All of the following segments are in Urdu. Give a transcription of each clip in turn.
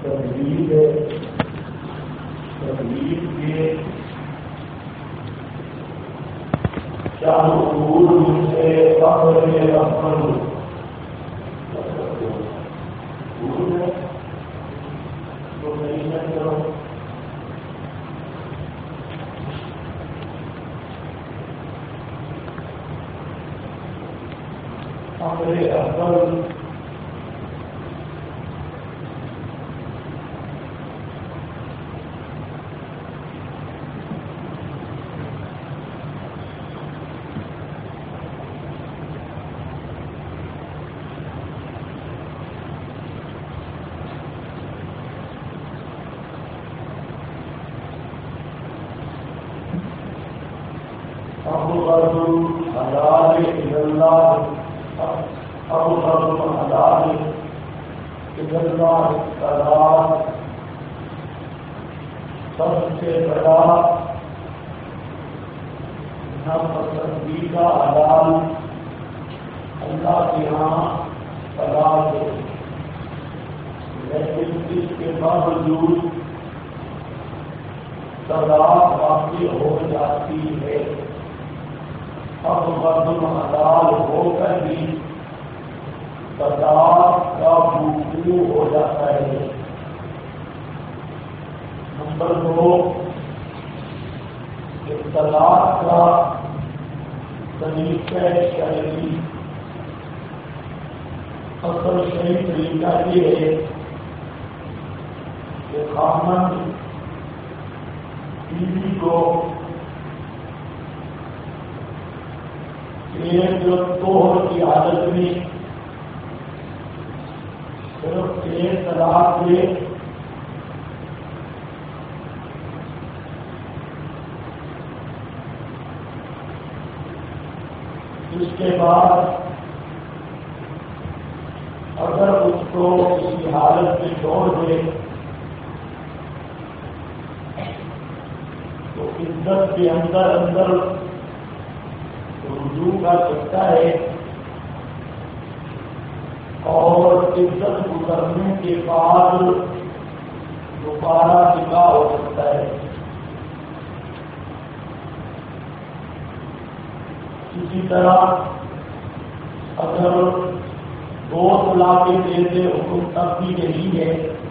تبلیغ کے چار اصول سے سب سے بڑا ناپسندیدہ حلال اللہ کے یہاں طلاق ہے، لیکن اس کے باوجود طلاق واقع ہو جاتی ہے۔ اب مردم حلال ہو کر بھی طلاق کا وقوع ہو جاتا ہے۔ نمبر 2، طلاق کا طریقہ شرعی، اصل شرعی طریقہ یہ ہے کہ خاوند بیوی کو ایک طہر کی حالت میں صرف ایک طلاق دے، اس کے بعد اگر اس کو اسی حالت میں چھوڑ دے تو عزت کے اندر اندر رجوع کر سکتا ہے اور عزت گزرنے کے بعد دوبارہ نکاح ہو سکتا ہے۔ اسی طرح اگر 2 طلاقیں دیتے حکم تب بھی نہیں ہے،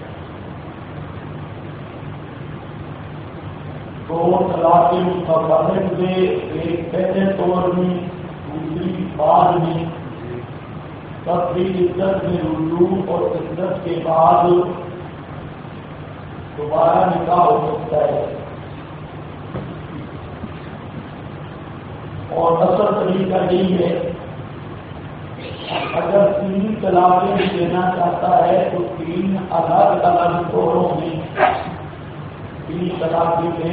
2 طلاقیں متفرق دے، ایک پہلے طور میں دوسری بعد میں، تب بھی عزت میں رجوع اور عزت کے بعد دوبارہ نکاح ہو سکتا ہے۔ اور اصل طریقہ یہی ہے، اگر 3 طلاقیں دینا چاہتا ہے تو 3 الگ الگ طوروں میں 3 طلاقیں دے۔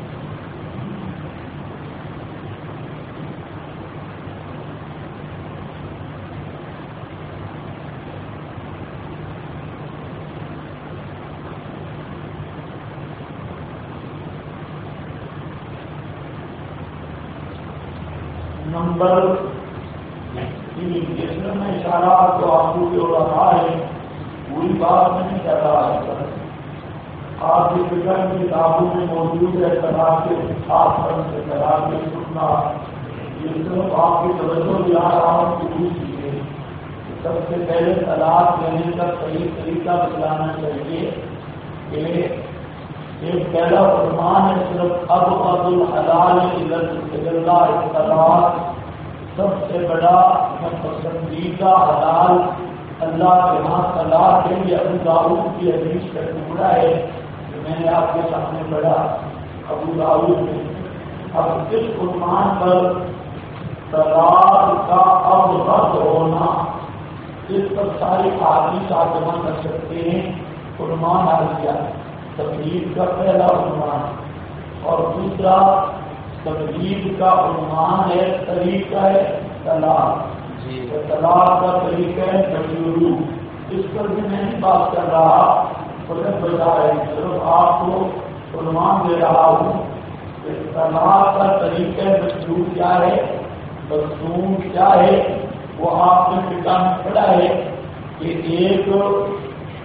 نمبر 3، جس میں میں اشارہ تو آپ کو جو رہا ہے پوری بات نہیں کر رہا ہے، آپ کی فکر کی کتابوں میں موجود ہے طلاق کے خاص طور سے طلاق کے سننا، یہ صرف آپ کی توجہ دلا رہا ہوں کہ دوسری سب سے پہلے طلاق دینے کا صحیح طریقہ بتلانا چاہیے کہ ایک پہلا فرمان ہے صرف ابغض الحلال الی اللہ طلاق، سب سے بڑا پسندیدہ حلال اللہ کے ہاں طلاق ہے۔ یہ ابو داؤد کی حدیث کا ٹکڑا ہے جو میں نے آپ کے سامنے پڑھا ابو داؤد میں۔ اب اس فرمان پر طلاق کا ابغض ہونا، اس پر ساری احادیث آپ جمع کر سکتے ہیں۔ فرمان آ گیا تبلیغ کا پہلا عنوان، اور دوسرا تبلیغ کا عنوان ہے طریقہ ہے طلاق، طلاق کا طریقہ ہے تشروع۔ اس پر بھی میں نہیں بات کر رہا، فقط بتا ہے صرف آپ کو عنوان دے رہا ہوں کہ طلاق کا طریقہ تشروع کیا ہے، مصنون کیا ہے۔ وہ آپ نے کتاب میں پڑھا ہے کہ ایک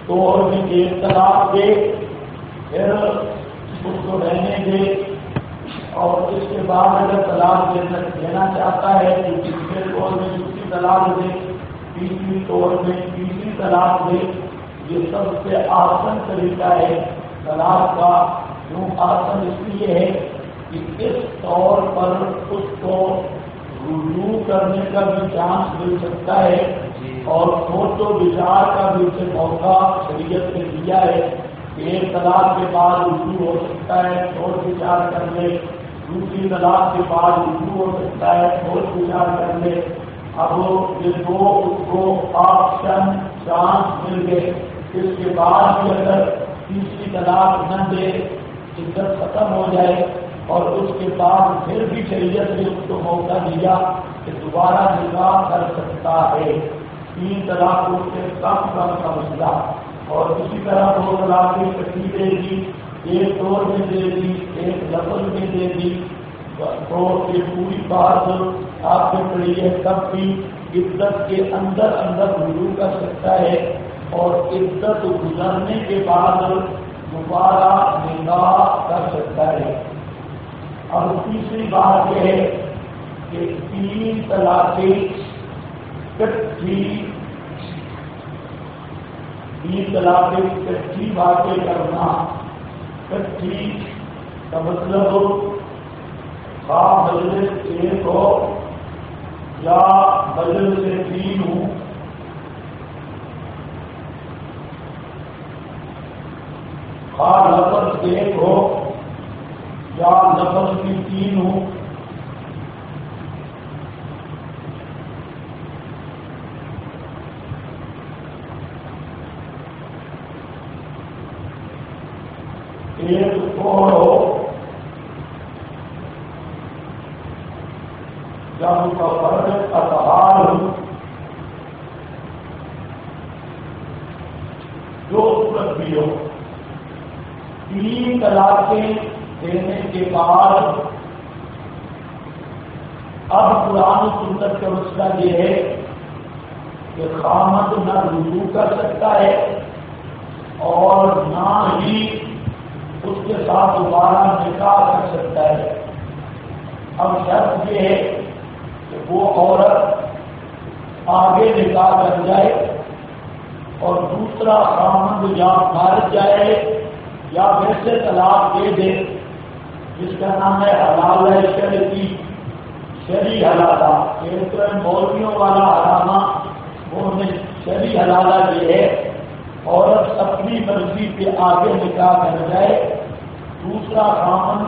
توڑ میں ایک طلاق دے، پھر اس کو رہنے دے، اور اس کے بعد اگر طلاق دینا چاہتا ہے تو تیسرے طور میں دوسری طلاق دے، تیسری طور میں تیسری طلاق دے۔ یہ سب سے آسان طریقہ ہے طلاق کا۔ کیوں آسان؟ اس لیے ہے کہ اس طور پر اس کو رجوع کرنے کا بھی چانس مل سکتا ہے، اور سوچ و بچار کا بھی اسے موقع شریعت نے دیا ہے کہ ایک طلاق کے بعد رجوع ہو سکتا ہے، سوچ بچار کر لے، دوسری طلاق کے بعد رجوع ہو سکتا ہے، سوچ بچار کر لے۔ اب یہ دو اس کو آپشن چانس مل گئے، اس کے بعد بھی اگر تیسری طلاق نہ دے، عدت ختم ہو جائے، اور اس کے بعد پھر بھی شریعت نے اس کو موقع دیا کہ دوبارہ نکاح کر سکتا ہے، تین طلاقوں سے کم کا مسئلہ۔ اور اسی طرح دو طلاقیں کٹی دے دی، ایک طور میں دے دی، ایک لفظ میں دے دی، تو یہ پوری بات آپ نے پڑھی ہے، تب بھی عدت کے اندر اندر رجوع کر سکتا ہے، اور عدت گزرنے کے بعد دوبارہ نکاح کر سکتا ہے۔ اب تیسری بات یہ ہے کہ تین طلاقیں کٹھی باتیں کرنا، کٹھی کا مطلب خواہ مجلس ایک ہو یا مجلس سے تین ہوں، خواہ لفظ ایک ہو یا لفظ بھی تین ہوں، ایک فور ہو یا متفرق اطہار ہو، جو صورت بھی ہو، تین طلاقیں دینے کے بعد اب قرآن و سنت کا مسئلہ یہ ہے کہ خامد نہ رجوع کر سکتا ہے اور نہ ہی اس کے ساتھ دوبارہ نکاح کر سکتا ہے۔ اب شرط یہ ہے کہ وہ عورت آگے نکاح کر جائے اور دوسرا خامد یا مر جائے یا ویسے طلاق دے دے، جس کا نام ہے حلالہ شرعی، شرعی حلالہ، ایک تو مولویوں والا حرامہ، وہ شرعی حلالہ یہ ہے عورت اپنی مرضی کے آگے نکاح کر جائے، دوسرا خامند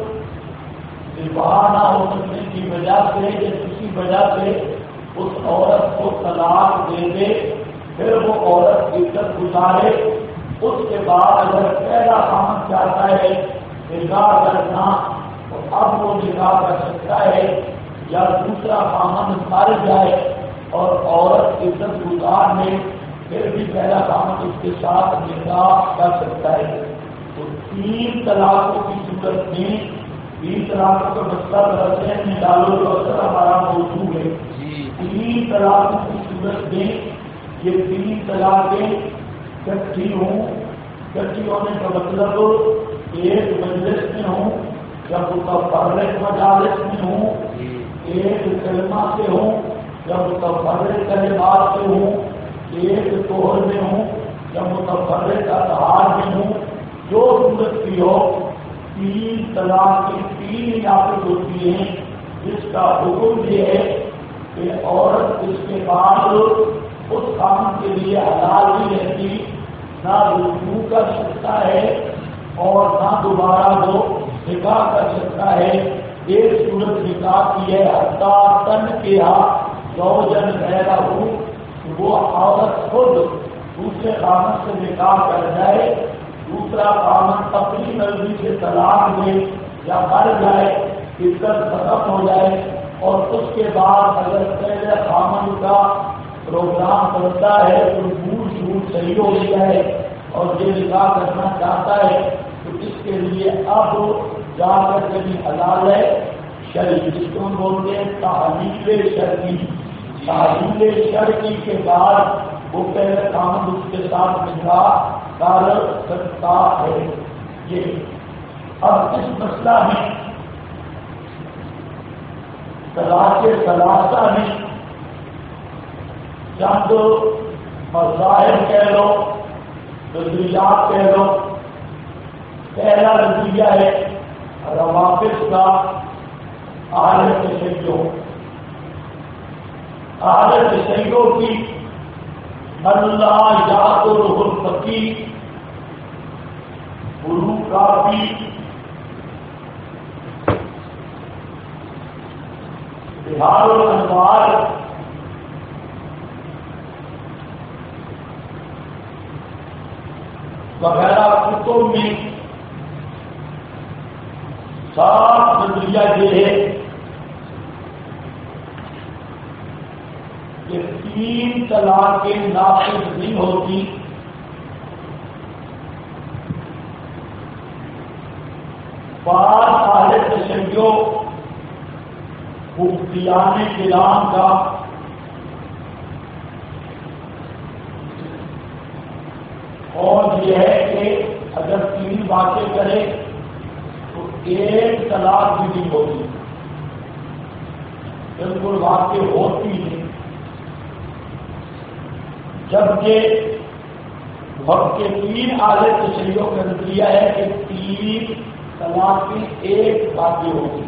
نہ ہو سکنے کی وجہ سے یا کسی وجہ سے اس عورت کو طلاق دے دے، پھر وہ عورت عزت گزارے، اس کے بعد اگر پہلا خامند چاہتا ہے نکاح کرنا تو اب وہ نکاح کر سکتا ہے، یا دوسرا خامند مر جائے اور عورت عزت گزار میں پھر بھی پہلا خامند اس کے ساتھ نکاح کر سکتا ہے۔ تو تین طلاقوں کی صورت میں، تین طلاقوں کا مسئلہ درجے میں ڈالو جو اکثر ہمارا موضوع ہے، تین طلاقوں کی صورت میں یہ تین طلاقیں کٹھی ہوں، کٹھی ہونے کا مطلب ایک مجلس میں ہوں یا متفرق مجالس میں ہوں، ایک کلمہ سے ہوں یا متفرق کلمات سے ہوں، ایک توہر میں ہوں یا متفرق اطہار میں ہوں، جو صورت کی ہو، تین طلاق کی تین نافذ ہوتی ہیں، جس کا حکم یہ ہے کہ عورت اس کے بعد اس کام کے لیے حلال نہیں رہتی، نہ رجوع کر سکتا ہے اور نہ دوبارہ وہ نکاح کر سکتا ہے۔ ایک صورت نکاح کی ہے حتیٰ تن کے زوجن غیرہ ہو، وہ عورت خود دوسرے خامن سے نکاح کر جائے، دوسرا خامن اپنی مرضی سے طلاق دے یا مر جائے، عزت ختم ہو جائے، اور اس کے بعد اگر پہلے خامن کا پروگرام کرتا ہے تو بوڑھ شوٹ صحیح ہو گیا ہے اور یہ نکاح کرنا چاہتا ہے، تو اس کے لیے اب جا کر کے بھی حلال ہے شرعی، جس کو بولتے ہیں تحلیل شرعی۔ تحلیل شرعی کے بعد وہ پہلے کام اس کے ساتھ نکاح کر سکتا ہے. یہ اب اس مسئلہ میں طلاق ثلاثہ میں چند مذاہب کہہ لو، نظریات کہہ لو. پہلا نظریہ ہے روافض کا، اہل تشیع. اہل تشیع کی اللہ یا تو روح الفقی، گرو کافی، بہار الانوار، وغیرہ کتب میں صاف نظریہ یہ ہے کہ 3 طلاقیں نافذ نہیں ہوتی. بعض اہل تشیع مفتیان کرام کا اور یہ ہے کہ اگر 3 باتیں کرے تو 1 طلاق بھی نہیں ہوتی، بالکل واقع ہوتی نہیں. جبکہ وقت کے 3 اہل تشیع کا نظریہ ہے کہ 3 طلاقیں 1 واقع ہوگی.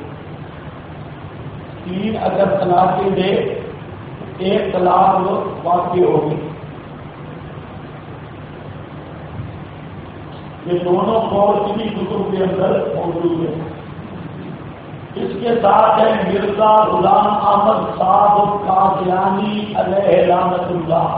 3 اگر طلاقیں دے 1 طلاق واقع ہوگی. یہ دونوں قول کسی کتب کے اندر موجود ہیں. اس کے ساتھ ہے مرزا غلام احمد صاحب قادیانی علیہ لعنت اللہ،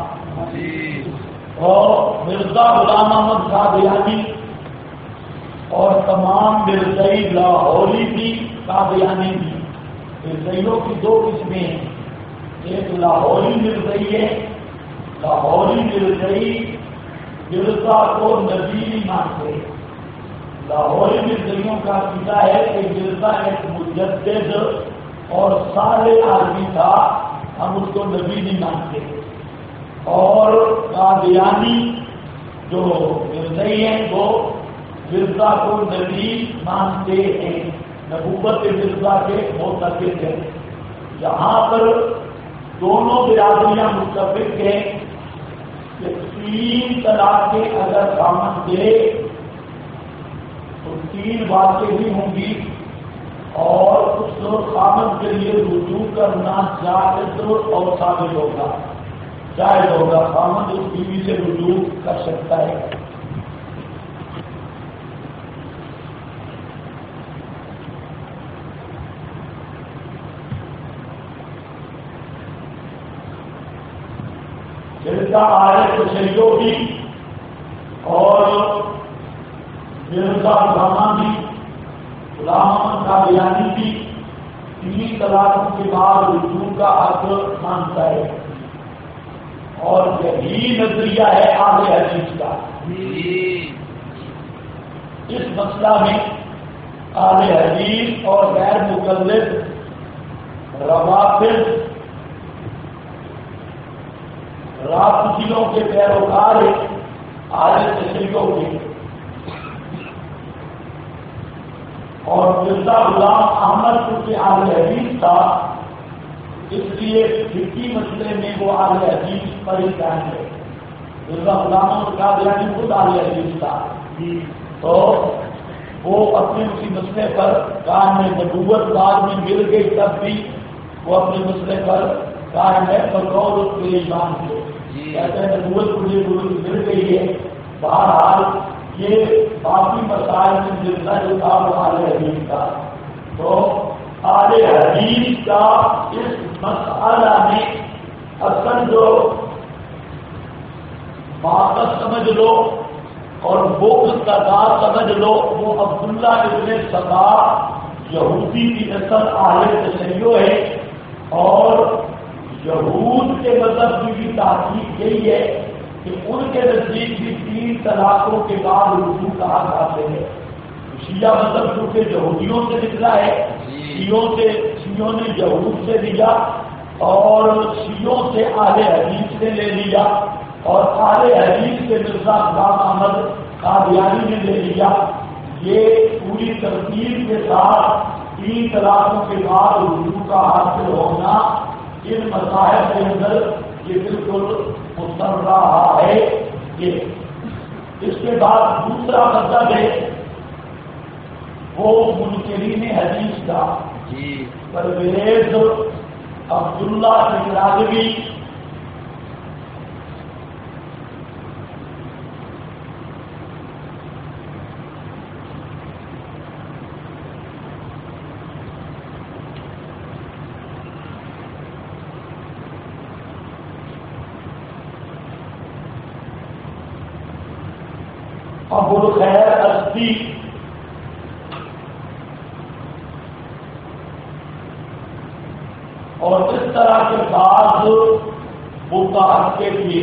اور مرزا غلام احمد قادیانی اور تمام مرزائی لاہوری بھی قادیانی بھی. مرزائیوں کی 2 قسمیں ہیں، ایک لاہوری مرزائی ہے. لاہوری مرزائی مرزا کو نبی نہیں مانتے. لاہوری مرزائیوں کا عقیدہ ہے کہ مرزا ایک مجدد اور صالح آدمی تھا، ہم اس کو نبی نہیں مانتے. اور قادیانی جو مرزائی ہیں وہ مرزا کو نبی مانتے ہیں، نبوت مرزا کے معتقد ہیں. یہاں پر دونوں برادریاں متفق ہیں کہ 3 طلاقیں اگر خامن دے تو 3 باتیں بھی ہوں گی، اور اس خامن کے لیے رجوع کرنا جائز اور ثابت ہوگا، جائز ہوگا. خامن اس بیوی سے رجوع کر سکتا ہے. مرزا اہل تشیع بھی اور مرزا غلام بھی، غلام احمد قادیانی بھی 3 طلاقوں کے بعد رجوع کا حق مانتا ہے. اور یہی نظریہ ہے اہل حدیث کا. اس مسئلہ میں اہل حدیث اور غیر مقلد روافض رافضیوں کے پیروکار اہل تشیع کے، اور مرزا غلام احمد چونکہ اہل حدیث تھا اس لیے فقہی مسئلے میں وہ اہل حدیث پر ہی قائم ہے. مرزا غلام احمد قادیانی خود اہل حدیث تھا، تو وہ اپنے اسی مسئلے پر قائم ہے. نبوت بعد میں مل گئی تب بھی وہ اپنے مسئلے پر قائم ہے، بطور اس کے ایمان سے. کہتے ہیں نبوت مجھے مل گئی ہے. بہرحال یہ باقی مسائل میں مرزا جو تھا وہ اہل حدیث تھا. تو اہل حدیث کا اس مسئلہ میں اصل جو باقت سمجھ لو اور بغض کا دار سمجھ لو وہ عبداللہ ابن سبا یہودی کی نسل اہل تشیع ہے. اور یہود کے مذہب کی بھی تحقیق یہی ہے کہ ان کے نزدیک بھی 3 طلاقوں کے بعد رجوع کا حق حاصل ہے. شیعہ مذہب چونکہ یہودیوں سے نکلا ہے، شیعوں نے یہود سے لیا اور شیعوں سے اہل حدیث سے لے لیا. اور اہل حدیث کے مرزا غلام احمد قادیانی نے لے لیا، یہ پوری ترتیب کے ساتھ 3 طلاقوں کے بعد رجوع کا حاصل ہونا ان مذاہب کے اندر یہ بالکل مستر رہا ہے۔ یہ اس کے بعد دوسرا مذہب ہے وہ منکرین حدیث کا، پرویز عبداللہ شکراگوی، ابوالخیر ازدی، اور اس طرح کے بعض فقہاء کے لیے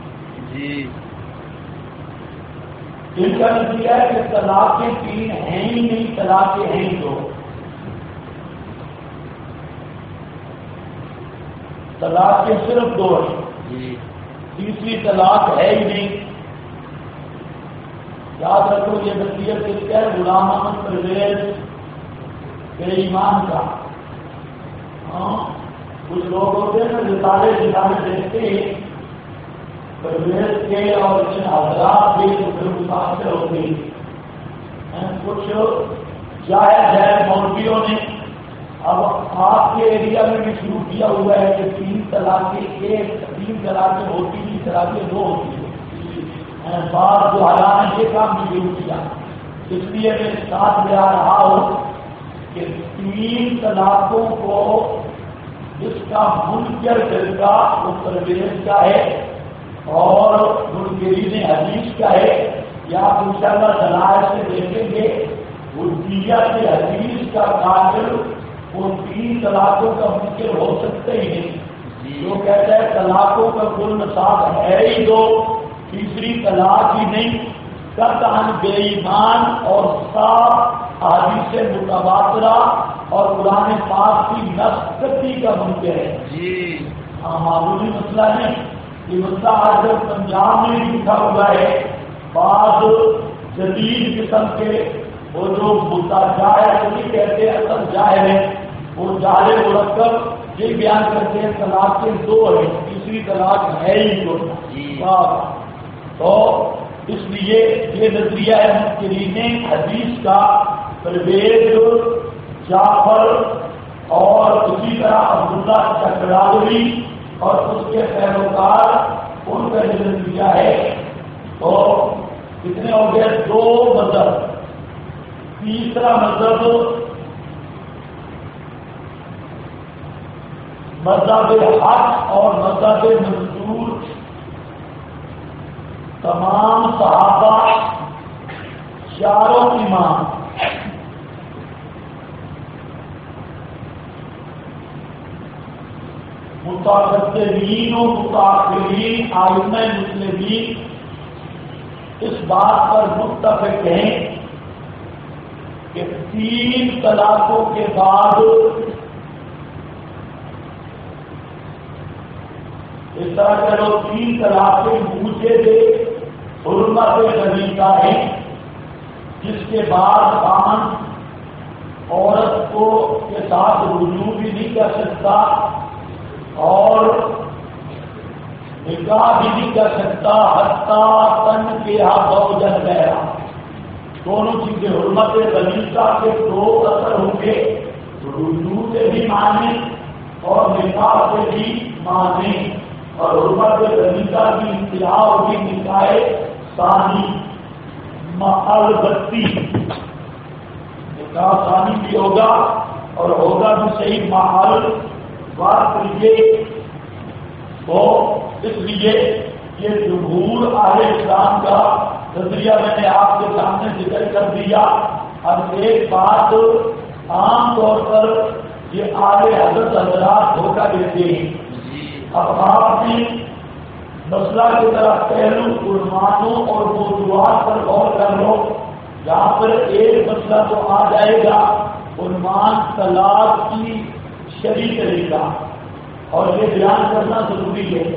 ان کا نتیجہ ہے کہ طلاقیں 3 ہیں ہی نہیں، طلاقیں ہیں 2۔ طلاقیں صرف 2 ہیں، تیسری طلاق ہے ہی نہیں۔ یاد رکھو یہ نصیحت اس کا ہے غلام احمد پرویز بے ایمان کا۔ کچھ لوگ ہوتے ہیں نا رسالے دیکھتے ہیں پرویز کے اور ان حضرات کے متاثر ہوتے ہیں۔ کچھ جائز مولویوں نے اب آپ کے ایریا میں بھی شروع کیا ہوا ہے کہ 3 طلاقیں 3 طلاقیں ہوتی ہیں، طلاقیں 2 ہوتی ہیں۔ بعض جو حالات یہ کام بھی شروع کیا، اس لیے میں ساتھ لے آ رہا ہوں کہ 3 طلاقوں کو جس کا منکر فرقہ وہ پرویز کا ہے اور منکرین حدیث کا ہے، یا آپ انشاءاللہ دلائل سے دیکھیں گے حجیت حدیث کا قاتل ان 3 طلاقوں کا منکر ہو سکتے ہی نہیں۔ جو کہتا ہے طلاقوں کا کل نصاب ہے ہی 2، تیسری طلاق ہی نہیں، قطعاً بے ایمان اور صاف احادیث متواترہ اور قرآن پاک کی نسختی کا منکر ہے۔ معمولی مسئلہ نہیں، یہ مسئلہ آج کل پنجاب میں بھی لکھا ہوا ہے۔ بعض جدید قسم کے وہ جو مدعا جاہل نہیں کہتے اصل جاہل ہے، وہ جاہل مرکب یہ بیان کرتے ہیں طلاق کے 2 ہیں، تیسری طلاق ہے ہی 2۔ تو اس لیے یہ نظریہ ہے منکرین حدیث کا، پرویز، جعفر اور اسی طرح عبداللہ شکراگوی اور اس کے پیروکار، ان کا یہ نظریہ ہے۔ تو کتنے ہو گئے؟ 2 مذہب۔ تیسرا مذہب مذہب حق اور مذہب منصور، تمام صحابہ، 4 امام، متقدمین و متاخرین ائمہ مسلمین اس بات پر متفق ہیں کہ 3 طلاقوں کے بعد اس طرح کہ لوگ 3 طلاقیں مجھے دے حرمت غریبہ ہیں، جس کے بعد خان عورت کو کے ساتھ رجوع بھی نہیں کر سکتا اور نکاح بھی نہیں کر سکتا، حتیٰ تن کے ہاتھ جن گیا۔ دونوں چیزیں حرمت غریبہ کے 2 اثر ہوں گے، رجوع سے بھی مانے اور نکاح سے بھی مانے، اور حرمت غریبہ کی انتہا ہوگی نکاح ثانی محل بستی، نکاح ثانی بھی ہوگا اور ہوگا بھی صحیح محل بات کریے۔ تو اس لیے یہ جمہور اہل اسلام کا نظریہ میں نے آپ کے سامنے ذکر کر دیا۔ اب ایک بات عام طور پر یہ اعلی حضرت حضرات دھوکہ دیتے ہیں۔ اب آپ نے مسئلہ کی طرف پہلو عنوانوں اور موضوعات پر غور کر لو، جہاں پر ایک مسئلہ تو آ جائے گا عنوان طلاق کی شرعی طریقہ، اور یہ بیان کرنا ضروری ہے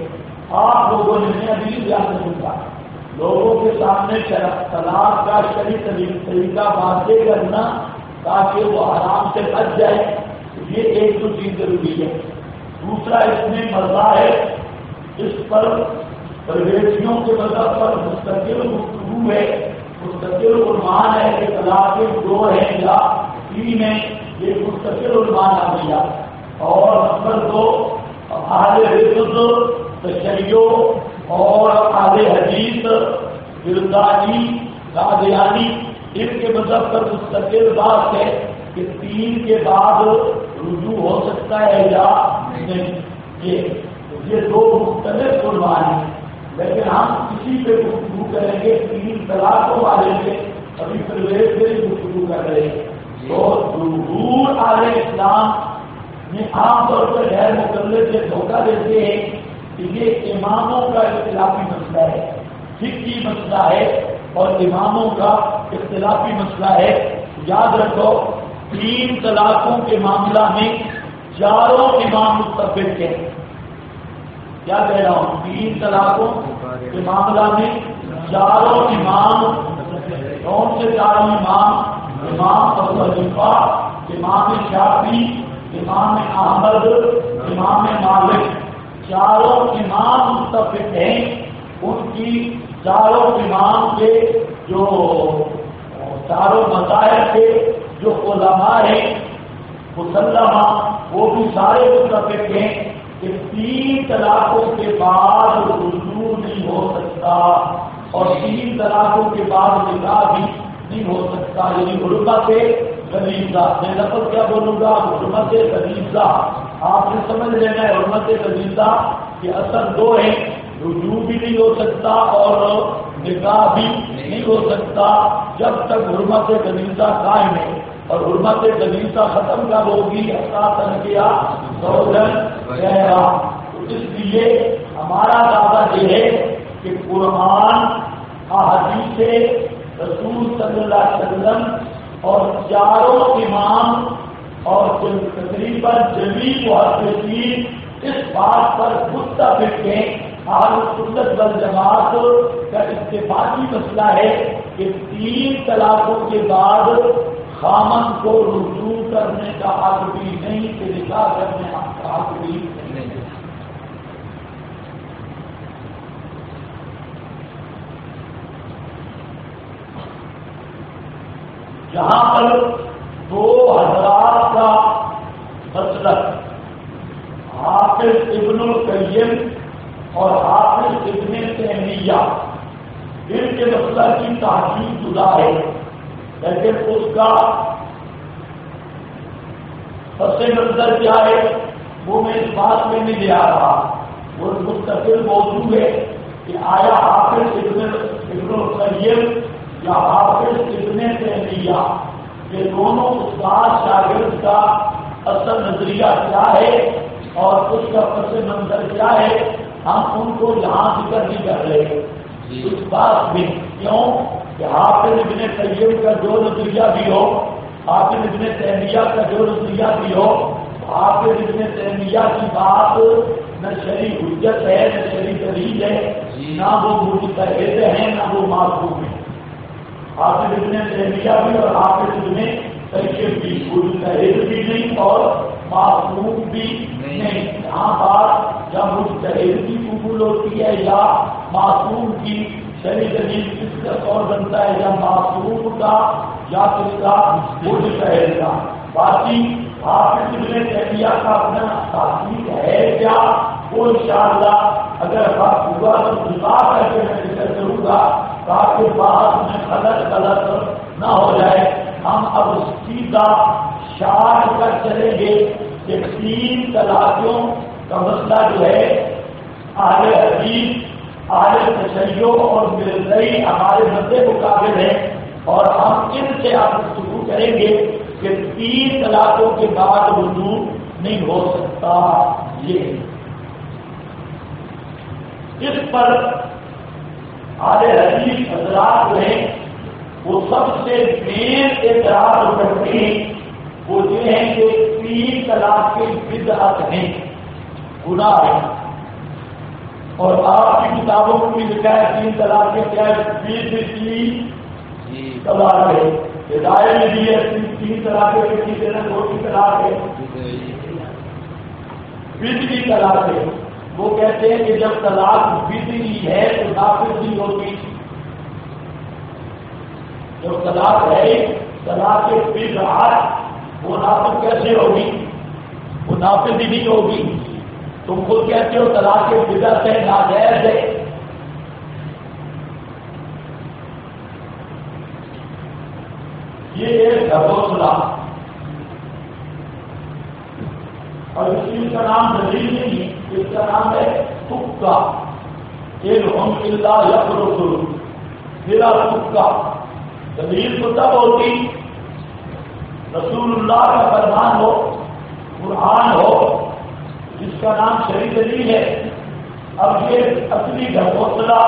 آپ لوگوں نے میں ابھی بیان کروں لوگوں کے سامنے طلاق کا شرعی طریقہ واضح کرنا تاکہ وہ آرام سے بچ جائے، یہ ایک تو چیز ضروری ہے۔ دوسرا اس میں مزہ ہے، اس پر پرویشیوں کے مذہب پر مستقل گفتگو ہے، مستقل عنوان ہے کہ طلاق دو ہیں یا تین ہیں، یہ مستقل عنوان آ گیا۔ اور نمبر دو اہل رزق تشیع اور اہل حدیث گردانی قادیانی ان کے مذہب پر مستقل بات ہے کہ تین کے بعد رجوع ہو سکتا ہے یا نہیں، یہ دو مختلف عنوان ہیں، لیکن ہم کسی پہ گفتگو کریں گے تین طلاقوں والے سے، ابھی پرویز سے گفتگو کر رہے ہیں۔ تو جمہور اہل اسلام میں عام طور پر غیر مقلد سے دھوکہ دیتے ہیں کہ یہ اماموں کا اختلافی مسئلہ ہے، فقہی مسئلہ ہے اور اماموں کا اختلافی مسئلہ ہے۔ یاد رکھو تین طلاقوں کے معاملہ میں چاروں امام متفق ہیں۔ کیا کہہ رہا ہوں؟ تین طلاقوں کے معاملہ میں چاروں امام، کون سے چاروں امام؟ امام ابو حنیفہ، امام شافعی، امام احمد، امام مالک، چاروں امام متفق ہیں۔ ان کی چاروں امام کے جو چاروں مذاہب کے جو علماء ہیں مسلمہ وہ بھی سارے متفق ہیں کہ تین طلاقوں کے بعد رجوع نہیں ہو سکتا اور تین طلاقوں کے بعد نکاح بھی نہیں ہو سکتا، یعنی حرمت غلیظہ۔ میں لفظ کیا بولوں گا؟ حرمت غلیظہ۔ آپ نے سمجھ لینا ہے حرمت غلیظہ کے اثر دو ہیں، رجوع بھی نہیں ہو سکتا اور نکاح بھی نہیں ہو سکتا جب تک حرمت غلیظہ قائم ہے، اور حرمت غلیظہ ختم کب ہوگی؟ کیا اس لیے ہمارا دعویٰ یہ ہے کہ قرآن، احادیث رسول صلی اللہ علیہ وسلم اور چاروں امام اور تقریباً جمیع محدثین اس بات پر متفق ہیں، اہل سنت والجماعت کا اتفاقی مسئلہ ہے کہ تین طلاقوں کے بعد خامن کو رجوع کرنے کا حق بھی نہیں، کہ نکاح کرنے کا حق بھی نہیں۔ جہاں پر دو حضرات کا مسلک حافظ ابن القیم اور حافظ ابن تیمیہ، ان کے مسلک کی تحقیق جدا ہے، لیکن اس کا پس منظر کیا ہے وہ میں اس بات میں نہیں لے آ رہا، وہ مستقل موضوع ہے کہ آیا حافظ ابن القیم یا حافظ ابن تیمیہ یہ دونوں استاد شاگرد کا اصل نظریہ کیا ہے اور اس کا پس منظر کیا ہے، ہم ان کو یہاں ذکر نہیں کر رہے اس بات میں۔ کیوں کہ حافظ ابن قیم کا جو نظریہ بھی ہو، حافظ ابن تیمیہ کا جو نظریہ بھی ہو، حافظ ابن تیمیہ کی بات نہ شرعی حجت ہے نہ شرعی دلیل ہے، نہ وہ مجتہد ہیں نہ وہ معصوم ہیں۔ حافظ ابن تیمیہ بھی اور حافظ ابن قیم بھی مجتہد بھی نہیں اور معصوم بھی نہیں۔ یہاں بات یا مجتہد کی قبول ہوتی ہے یا معصوم کی، شرعی دلیل کس کا طور بنتا ہے، یا معصوم کا یا کس کا؟ مجتہد کا۔ باقی حافظ ابن تیمیہ کا اپنا تحقیق ہے کیا، وہ انشاءاللہ اگر بات ہوا تو جدا کر کے میں ذکر کروں گا تاکہ بات میں غلط نہ ہو جائے۔ ہم اب سیدھا شاٹ کر چلیں گے کہ تین طلاقوں کا مسئلہ جو ہے اہل حدیث، اہل تشیع اور مرزئی ہمارے مدِ مقابل ہے، اور ہم ان سے آپ گفتگو کریں گے کہ تین طلاقوں کے بعد رجوع نہیں ہو سکتا۔ یہ اس پر اہل حدیث حضرات جو ہیں وہ سب سے مین اعتراض کرتے ہیں، وہ یہ ہے کہ تین طلاق کے بدعت ہیں، گناہ ہے۔ اور آپ کی کتابوں کو بھی لکھا ہے 3 طلاق کے کیا کی طلاق ہے، ہدایت میں بھی ہے 3 طلاق کے کسی دینا 2 کی طلاق ہے، بدعی کی طلاق ہے۔ وہ کہتے ہیں کہ جب طلاق بدعی ہے تو نافذ نہیں ہوتی، جب طلاق ہے طلاق کے بدعت وہ نافذ کیسے ہوگی؟ وہ نافذ ہی نہیں ہوگی۔ تم خود کہتے ہو طلاق کے بدعت ہے، ناجائز ہے، یہ ایک حوصلہ اور اس چیز کا نام دلیل نہیں، اس کا نام ہے تکا، الحم اللہ یخرج میرا تکا۔ دلیل تو تب ہوتی رسول اللہ کا فرمان ہو، قرآن ہو، جس کا نام شرعی دلیل ہے۔ اب یہ اصلی حوصلہ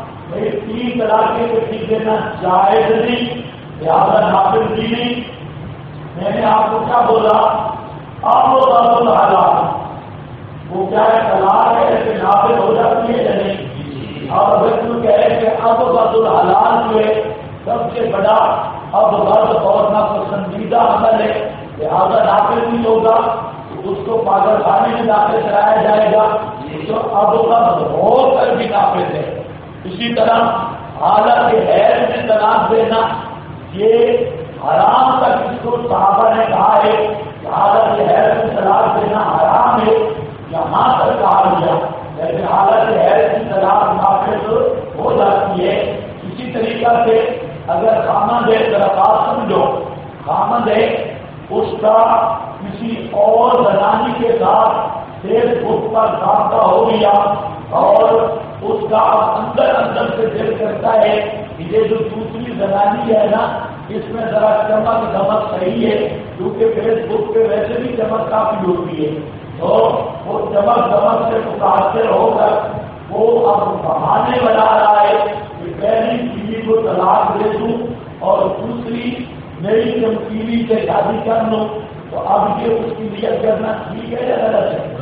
3 طلاق کے چیز دینا جائز نہیں، لہٰذا نافذ بھی نہیں۔ میں نے آپ کو کیا بولا؟ آپ وہ بات حالات وہ کیا ہے طلاق ہے کہ نافذ ہو جاتی ہے یا نہیں؟ آپ اگر تم کہہ کہ اب بات الحلال جو ہے سب سے بڑا اب غرض اور ناپسندیدہ عمل ہے، لہٰذا نافذ نہیں ہوگا تو اس کو پاگل خانے میں داخل کرایا جائے گا، تو اب غرض ہو کر بھی نافذ ہے۔ اسی طرح حالت حیض میں طلاق دینا یہ حرام تک اس کو صحابہ نے کہا ہے کہ حالت حیض میں طلاق دینا حرام ہے، یہاں تک کہا گیا، لیکن حالت حیض کی طلاق نافذ ہو جاتی ہے۔ اسی طریقہ سے اگر خامند ہے، ذرا بات سمجھو، خامند ہے اس کا کسی اور زنانی کے ساتھ فیس بک پر رابطہ ہو گیا اور اس کا اندر اندر سے دل کرتا ہے کہ یہ جو دوسری زنانی ہے نا اس میں ذرا چمک دمک صحیح ہے، کیونکہ فیس بک پہ ویسے بھی چمک کافی ہوتی ہے، تو وہ چمک دمک سے متاثر ہو کر وہ اب بہانے بنا رہا ہے کہ پہلی بیوی کو طلاق دے دوں اور دوسری نئی چمکیلی سے شادی کر لوں، تو اب یہ اس کی نیت کرنا ٹھیک ہے یا غلط ہے؟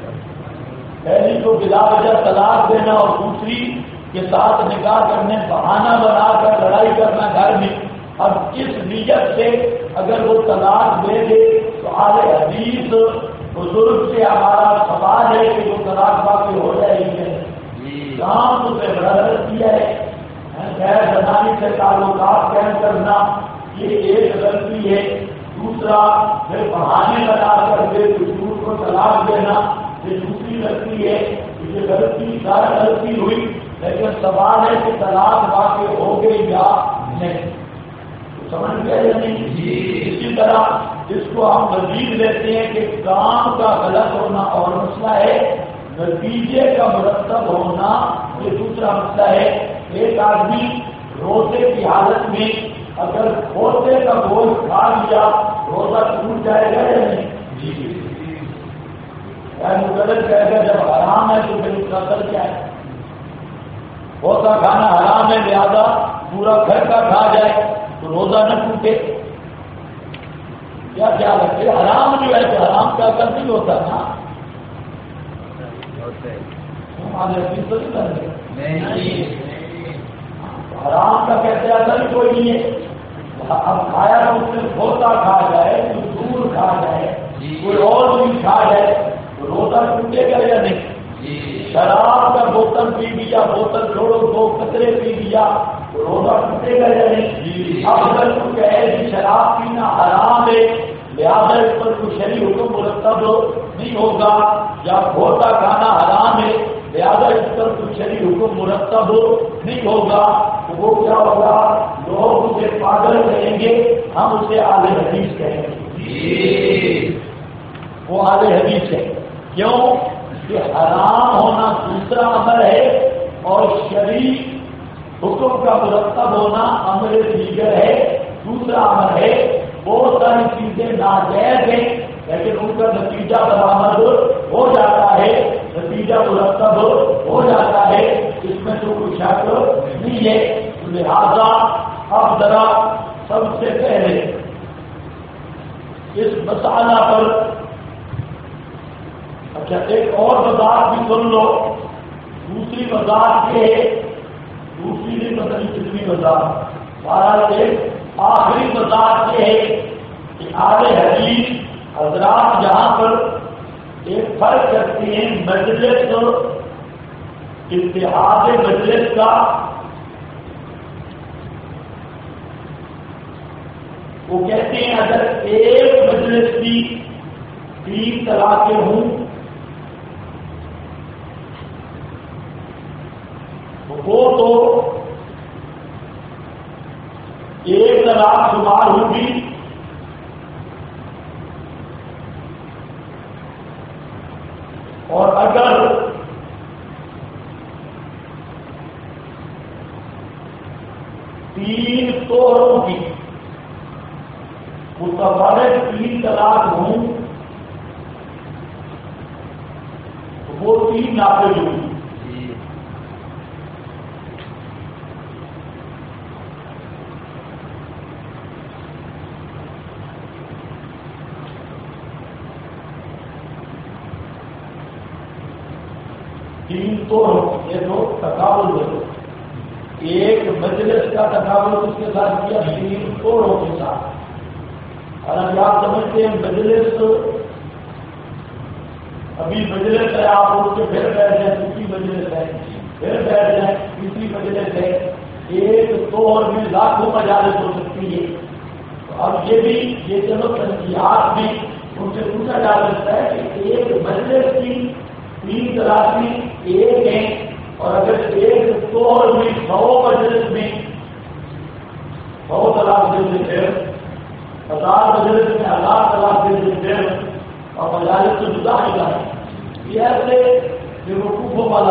پہلی کو بلا وجہ طلاق دینا اور دوسری کے ساتھ نکاح کرنے بہانہ بنا کر لڑائی کرنا گھر میں، اب اس نیت سے اگر وہ طلاق دے دے تو اہل حدیث بزرگ سے ہمارا سوال ہے کہ وہ طلاق باقی ہو جائے گی، کام تو سے غلط کیا ہے، غیر زنانی سے تعلقات قائم کرنا یہ ایک غلطی ہے۔ دوسرا پھر بہانے بنا کر کے دوسروں کو طلاق دینا یہ دوسری غلطی ہے۔ یہ غلطی سارا غلطی ہوئی، لیکن سوال ہے کہ طلاق واقع ہو گئی یا نہیں، سمجھ گئے یا نہیں؟ اسی طرح اس کو ہم مزید لیتے ہیں کہ کام کا غلط ہونا اور مسئلہ ہے، نتیجے کا مرتب ہونا یہ دوسرا مسئلہ ہے۔ ایک آدمی روزے کی حالت میں اگر کھوتے کا گوشت کھا لیا روزہ ٹوٹ جائے گا یا نہیں؟ غلط کہے گا جب حرام ہے تو پھر اس کا اثر کیا ہے؟ کھوتا کھانا حرام ہے، لہذا پورا گھر کا کھا جائے تو روزہ نہ ٹوٹے، کیا خیال رکھے؟ حرام جو ہے تو حرام کا اثر نہیں ہوتا نا، حرام کا کہتے اثر کوئی نہیں ہے۔ اب کھایا تو اس میں کھوتا کھا جائے، دور کھا جائے، کوئی اور چیز کھا جائے تو روزہ ٹوٹے گا یا نہیں؟ شراب کا بوتل پی لیا، بوتل چھوڑو 2 قطرے پی لیا تو روزہ ٹوٹے گا یا نہیں؟ اب اگر تو کہے کہ شراب پینا حرام ہے لہٰذا اس پر کوئی شرعی حکم مرتب نہیں ہوگا، یا کھوتا کھانا حرام ہے لہٰذا اس پر کوئی شرعی حکم مرتب نہیں ہوگا، تو وہ کیا ہوگا؟ لوگ اسے پاگل کہیں گے، ہم اسے اہل حدیث کہیں گے، وہ اہل حدیث ہے۔ کیوں کہ حرام ہونا دوسرا عمل ہے اور شرعی حکم کا مرتب ہونا امر دیگر ہے، دوسرا عمل ہے۔ بہت ساری چیزیں ناجائز ہیں لیکن ان کا نتیجہ برآمد ہو جاتا ہے، نتیجہ مرتب ہو جاتا ہے، اس میں تو کوئی شک نہیں ہے۔ لہذا اب ذرا سب سے پہلے اس مسئلہ پر اچھا ایک اور بات بھی سن لو دوسری وضاحت یہ ہے، دوسری نہیں پتہ نہیں کتنی وضاحت، بہرحال ایک آخری وضاحت یہ ہے کہ اہل حدیث حضرات جہاں پر ایک فرق کرتے ہیں مجلس اتحاد مجلس کا، وہ کہتے ہیں اگر ایک مجلس کی 3 طلاقیں ہوں وہ تو ایک طلاق شمار ہوگی، اور اگر تین توہروں کی متفرق 3 طلاق ہوں تو وہ 3 نافذ ہوگی۔ تو یہ تو تقابل ہے، ایک مجلس کا تقابل اس کے ساتھ کیا 3 توڑوں کے ساتھ۔ حالانکہ آپ سمجھتے ہیں مجلس ابھی مجلس ہے، آپ اٹھ کے پھر بیٹھ جائیں، دوسری مجلس ہے، پھر بیٹھ جائیں، تیسری مجلس ہے، ایک توڑ میں لاکھوں مجالس ہو سکتی ہے۔ اب یہ بھی یہ چلو تنقیات بھی ان سے پوچھا جا سکتا ہے کہ ایک مجلس کی 3 طلاقیں ایک ہیں، اور اگر ایک توڑ میں 100 مجلس میں 100 طلاق دے دیتے، 1000 مجلس میں 1000 طلاق دے دیتے، اور مجالس تو جدا ہی جائے، یہ ایسے بیوقوفوں والا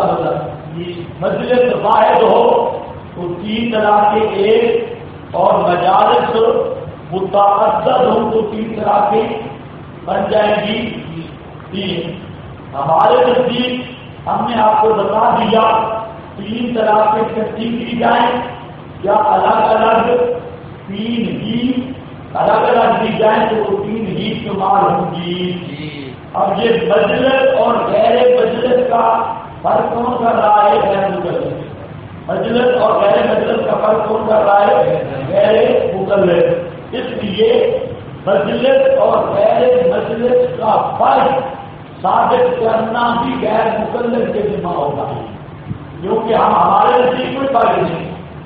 مجلس واحد ہو تو 3 طلاقیں ایک، اور مجالس متعدد ہوں تو 3 طلاقیں بن جائیں گی 3۔ ہمارے نزدیک ہم نے آپ کو بتا دیا 3 طلاقیں اکٹھی کی جائیں یا الگ الگ 3 ہی الگ الگ دی جائیں تو وہ 3 ہی شمار ہوں گی۔ اب یہ مجلس اور غیر مجلس کا فرق کون کر رہا ہے؟ غیر مجلس۔ مجلس اور غیر مجلس کا فرق کون کر رہا ہے؟ غیر مجلس۔ اس لیے مجلس اور غیر مجلس کا فرق ثابت کرنا بھی غیر مقلد کے ذمہ ہوگا، کیونکہ ہمارے نزدیک کوئی فرق نہیں،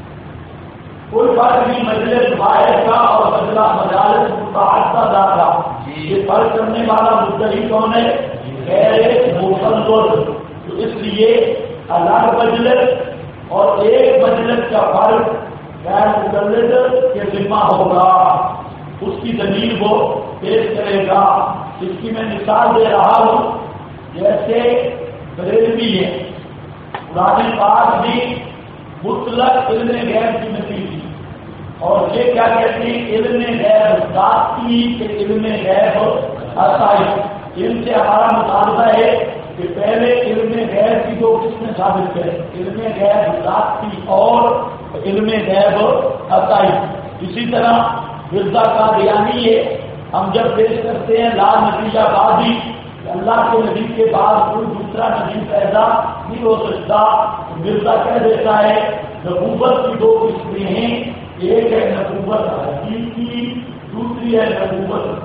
کوئی فرق نہیں مجلس واحد کا اور مجالس متعدد کا۔ یہ فرق کرنے والا مدعی کون ہے؟ غیر مقلد۔ تو اس لیے الگ مجلس اور ایک مجلس کا فرق غیر مقلد کے ذمہ ہوگا، اس کی دلیل وہ پیش کرے گا۔ اس کی میں مثال دے رہا ہوں، جیسے بریلوی ہے، قرآن پاک بھی مطلق علم غیب کی نفی تھی، اور یہ کیا کہتے ہیں؟ علم غیب ذاتی کے علم غیب عطائی۔ ان سے ہمارا مطالبہ ہے کہ پہلے علم غیب کی 2 قسمیں ثابت کریں، علم غیب ذاتی اور علم غیب عطائی۔ اسی طرح مرزا قادیانی ہے، ہم جب پیش کرتے ہیں لا نتیجہ بازی، اللہ کے نبی کے بعد کوئی دوسرا نبی پیدا نہیں ہو سکتا، مرزا کہہ دیتا ہے نبوت کی 2 قسمیں ہیں، ایک ہے نبوت حقیقی، دوسری ہے نبوت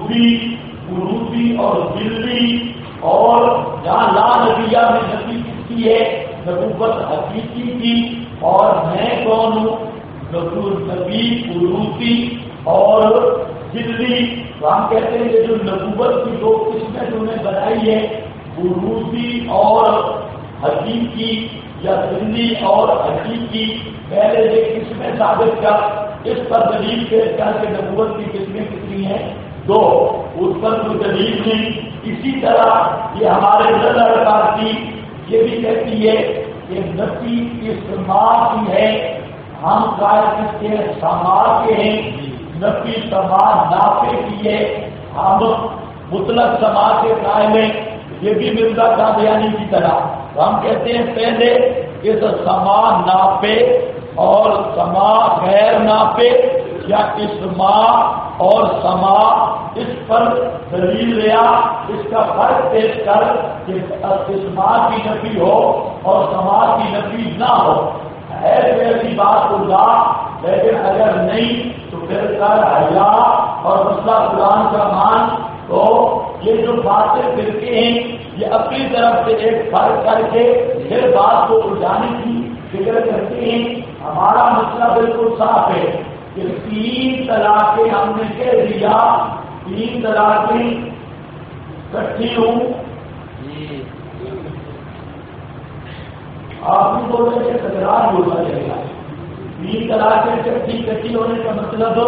عروفی اور ذلی۔ اور جہاں لا نتیجہ میں نبی کی ہے نبوت حقیقی کی، اور میں کون ہوں؟ نبی عروفی اور ذلی۔ تو ہم کہتے ہیں کہ جو نبوت کی 2 قسمیں جو نے بنائی ہے، عروفی اور حقیقی یا ذلی اور حقیقی، پہلے یہ قسمیں ثابت کر، اس پر دلیل پیش کر کے نبوت کی قسمیں کتنی ہیں؟ 2، اس پر کوئی دلیل نہیں۔ اسی طرح یہ ہمارے نظر کی یہ بھی کہتی ہے کہ نفی اسماع کی ہے، ہم قائل کس کے سما کے ہیں، نفی سما نافع کی ہے، ہم مطلق سما کے قائل ہیں، یہ بھی مرزا قادیانی کی طرح۔ تو ہم کہتے ہیں پہلے اس سما نافع اور سما غیر نافع یا اسماع اور سما، اس پر دلیل لیا اس کا فرق پیش کر کہ اسماعت کی نفی ہو اور سماعت کی نفی نہ ہو، ایسی بات کو لا، لیکن اگر نہیں تو پھر کر حیا اور مسئلہ قرآن کا مان. تو یہ جو باتیں فرقے ہیں یہ اپنی طرف سے ایک فرق کر کے پھر بات کو اٹھانے کی فکر کرتے ہیں. ہمارا مسئلہ بالکل صاف ہے کہ 3 طلاقیں ہم نے کہہ دیا، 3 طلاقیں کٹھی ہوں. آپ بھی بول رہے ہیں تکرار بولنا چاہیے. 3 طلاقیں کٹھی ہونے کا مطلب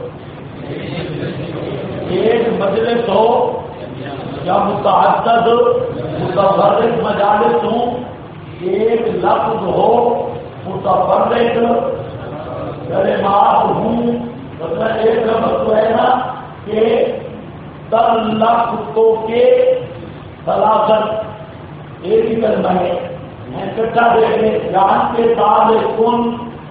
ایک مجلس ہو یا متعدد متفرق مجالس ہوں، ایک لفظ ہو متفرق کلمات ہوں. مطلب ایک لفظ تو ہے نا کہ لفظ کے ثلاثت ایک ہی کلمہ ہے. میں اکٹھا دیکھے جان کے تالے کن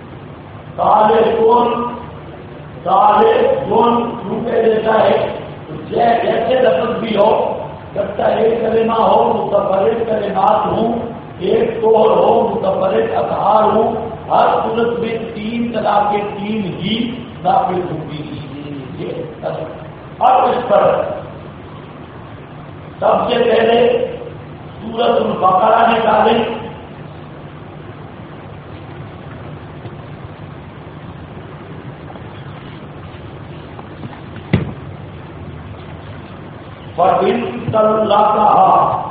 کیوں کہہ دیتا ہے. جیسے لفظ بھی ہو جب ایک کلمہ ہو متفرق کلمات ہوں، ایک طور ہو متفرق اظہار ہوں، ہر صورت میں 3 طلاقیں 3 ہی داخل ہوگی. اب اس پر سب سے پہلے سورۃ البقرہ نکالیں. فَإِن طَلَّقَهَا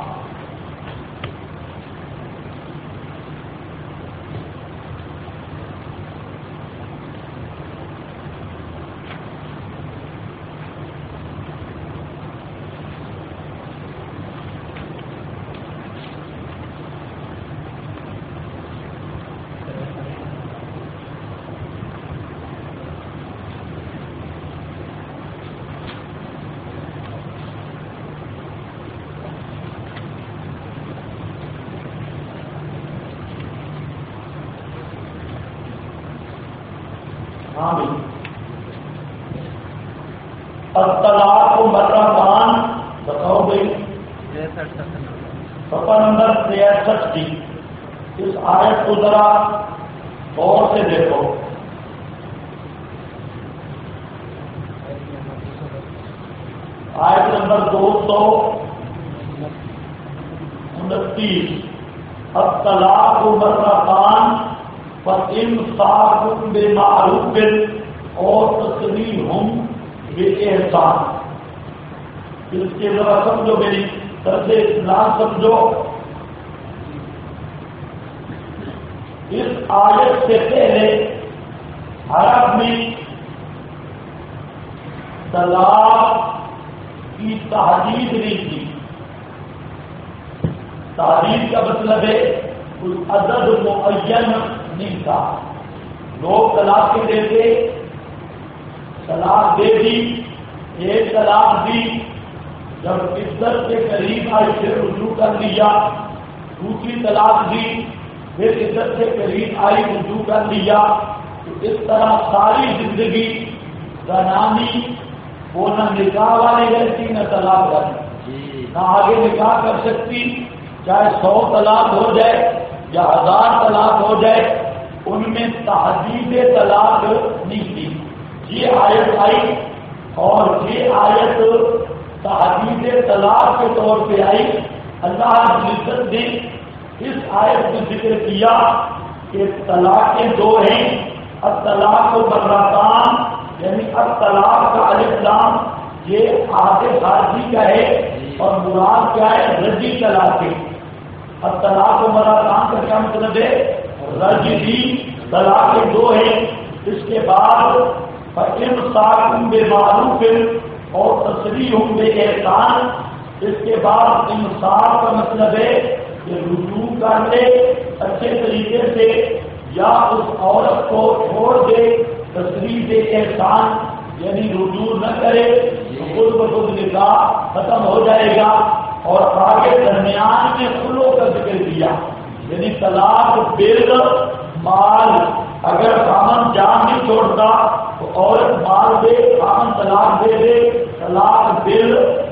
الطلاق مرتان. بتاؤ بھائی صفحہ نمبر 63 کی اس آیت کو ذرا غور سے دیکھو. آیت نمبر 229. الطلاق مرتان فإمساک بمعروف اور تسریح بإحسان. اس کے ذرا سمجھو میری طرز اسلام سمجھو. اس آیت سے پہلے عرب میں طلاق کی تحدید نہیں تھی. تحدید کا مطلب ہے کوئی عدد معین نہیں تھا. لوگ طلاق کے دیتے، طلاق دے دی، ایک طلاق دی، جب عدت کے قریب آئی پھر رجوع کر لیا، دوسری طلاق دی، پھر عدت کے قریب آئی رجوع کر لیا. تو اس طرح ساری زندگی زنانی وہ نہ نکاح والی رہتی نہ طلاق والی، نہ آگے نکاح کر سکتی. چاہے 100 طلاق ہو جائے یا 1000 طلاق ہو جائے، ان میں تحدید طلاق نہیں تھی. یہ آیت آئی اور یہ آیت تحدید طلاق کے طور پہ آئی. اللہ عزت نے اس آیت میں ذکر کیا کہ طلاقیں 2 ہیں. الطلاق مرتان یعنی الطلاق کا الف لام یہ آدھے خارجی کا ہے اور مراد کیا ہے؟ رجی طلاق. الطلاق مرتان کا کیا مطلب ہے؟ رجی طلاقیں 2 ہیں. اس کے بعد فإمساک بمعروف اور تسریح بإحسان. اس کے بعد امساک کا مطلب ہے کہ رجوع کر لے اچھے طریقے سے یا اس عورت کو چھوڑ دے. تسریح بإحسان یعنی رجوع نہ کرے تو خود بخود نکاح ختم ہو جائے گا. اور آگے درمیان میں خلو کا ذکر کیا یعنی طلاق بل مال. اگر خامن جان نہیں چھوڑتا تو عورت مال دے، خامن طلاق دے دے. طلاق بل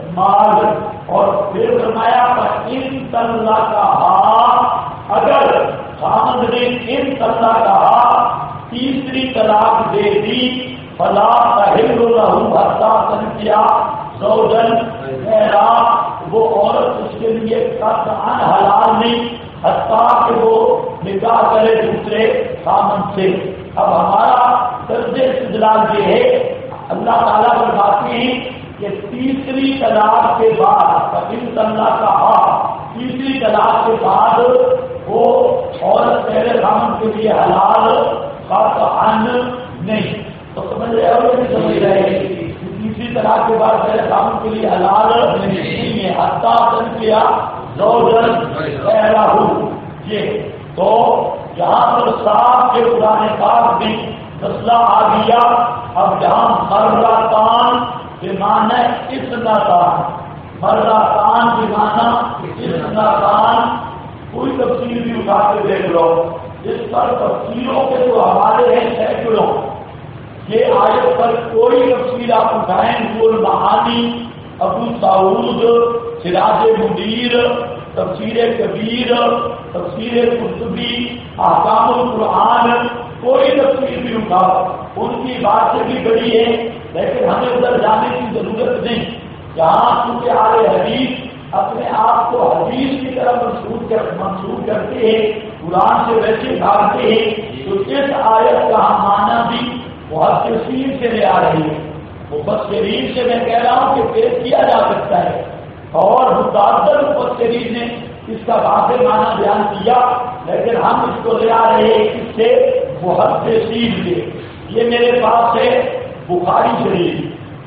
مال، اور پھر فرمایا ان طلّہ کہا، اگر خامد نے ان طلّہ کہا تیسری طلاق دے دی، فلا تحل لہ حتی تنکح زوجا غیرہ، وہ عورت اس کے لیے قطعاً حلال نہیں حتیٰ کہ وہ نکاح کرے دوسرے خامد سے۔ اب ہمارا طرز استدلال یہ ہے، اللہ تعالیٰ فرماتے ہیں کہ تیسری طلاق کے بعد ان طلّہ کہا، تیسری طلاق کے بعد وہ عورت پہلے خامد کے لیے حلال قطعاً نہیں۔ تو سمجھ رہے ہو یا نہیں سمجھ رہے؟ تیسری طلاق کے بعد پہلے خامد کے لیے حلال نہیں ہے، حتیٰ تنکح زوجا غیرہ۔ یہ تو جہاں پر صاحب کے قرآن پاک میں مسئلہ آ گیا، اب جہاں مرتان بمعنی اثنتان، مرتان بمعنی اثنتان، کوئی تفسیر بھی اٹھا کے دیکھ لو، اس پر تفسیروں کے جو ہمارے ہیں سینکڑوں، یہ آیت پر کوئی تفسیر آپ اٹھائیں، نور المعانی، ابو سعود، سراج منیر، تفسیر کبیر، تفسیر قرطبی، احکام القرآن، کوئی تفسیر بھی اٹھاؤ، ان کی بات سے بھی بڑی ہے، لیکن ہمیں ادھر جانے کی ضرورت نہیں۔ جہاں چونکہ اہل حدیث اپنے آپ کو حدیث کی طرف منسوخ کرتے ہیں، قرآن سے ویسے بھاگتے ہیں، تو اس آیت کا معنی بھی محدثین سے لے آ رہی ہے، مفسرین سے میں کہہ رہا ہوں کہ پیش کیا جا سکتا ہے، اور متعدد مفسرین نے اس کا واضح معنی بیان کیا، لیکن ہم اس کو لے آ رہے ہیں اس سے محدثین سے۔ یہ میرے پاس ہے بخاری شریف،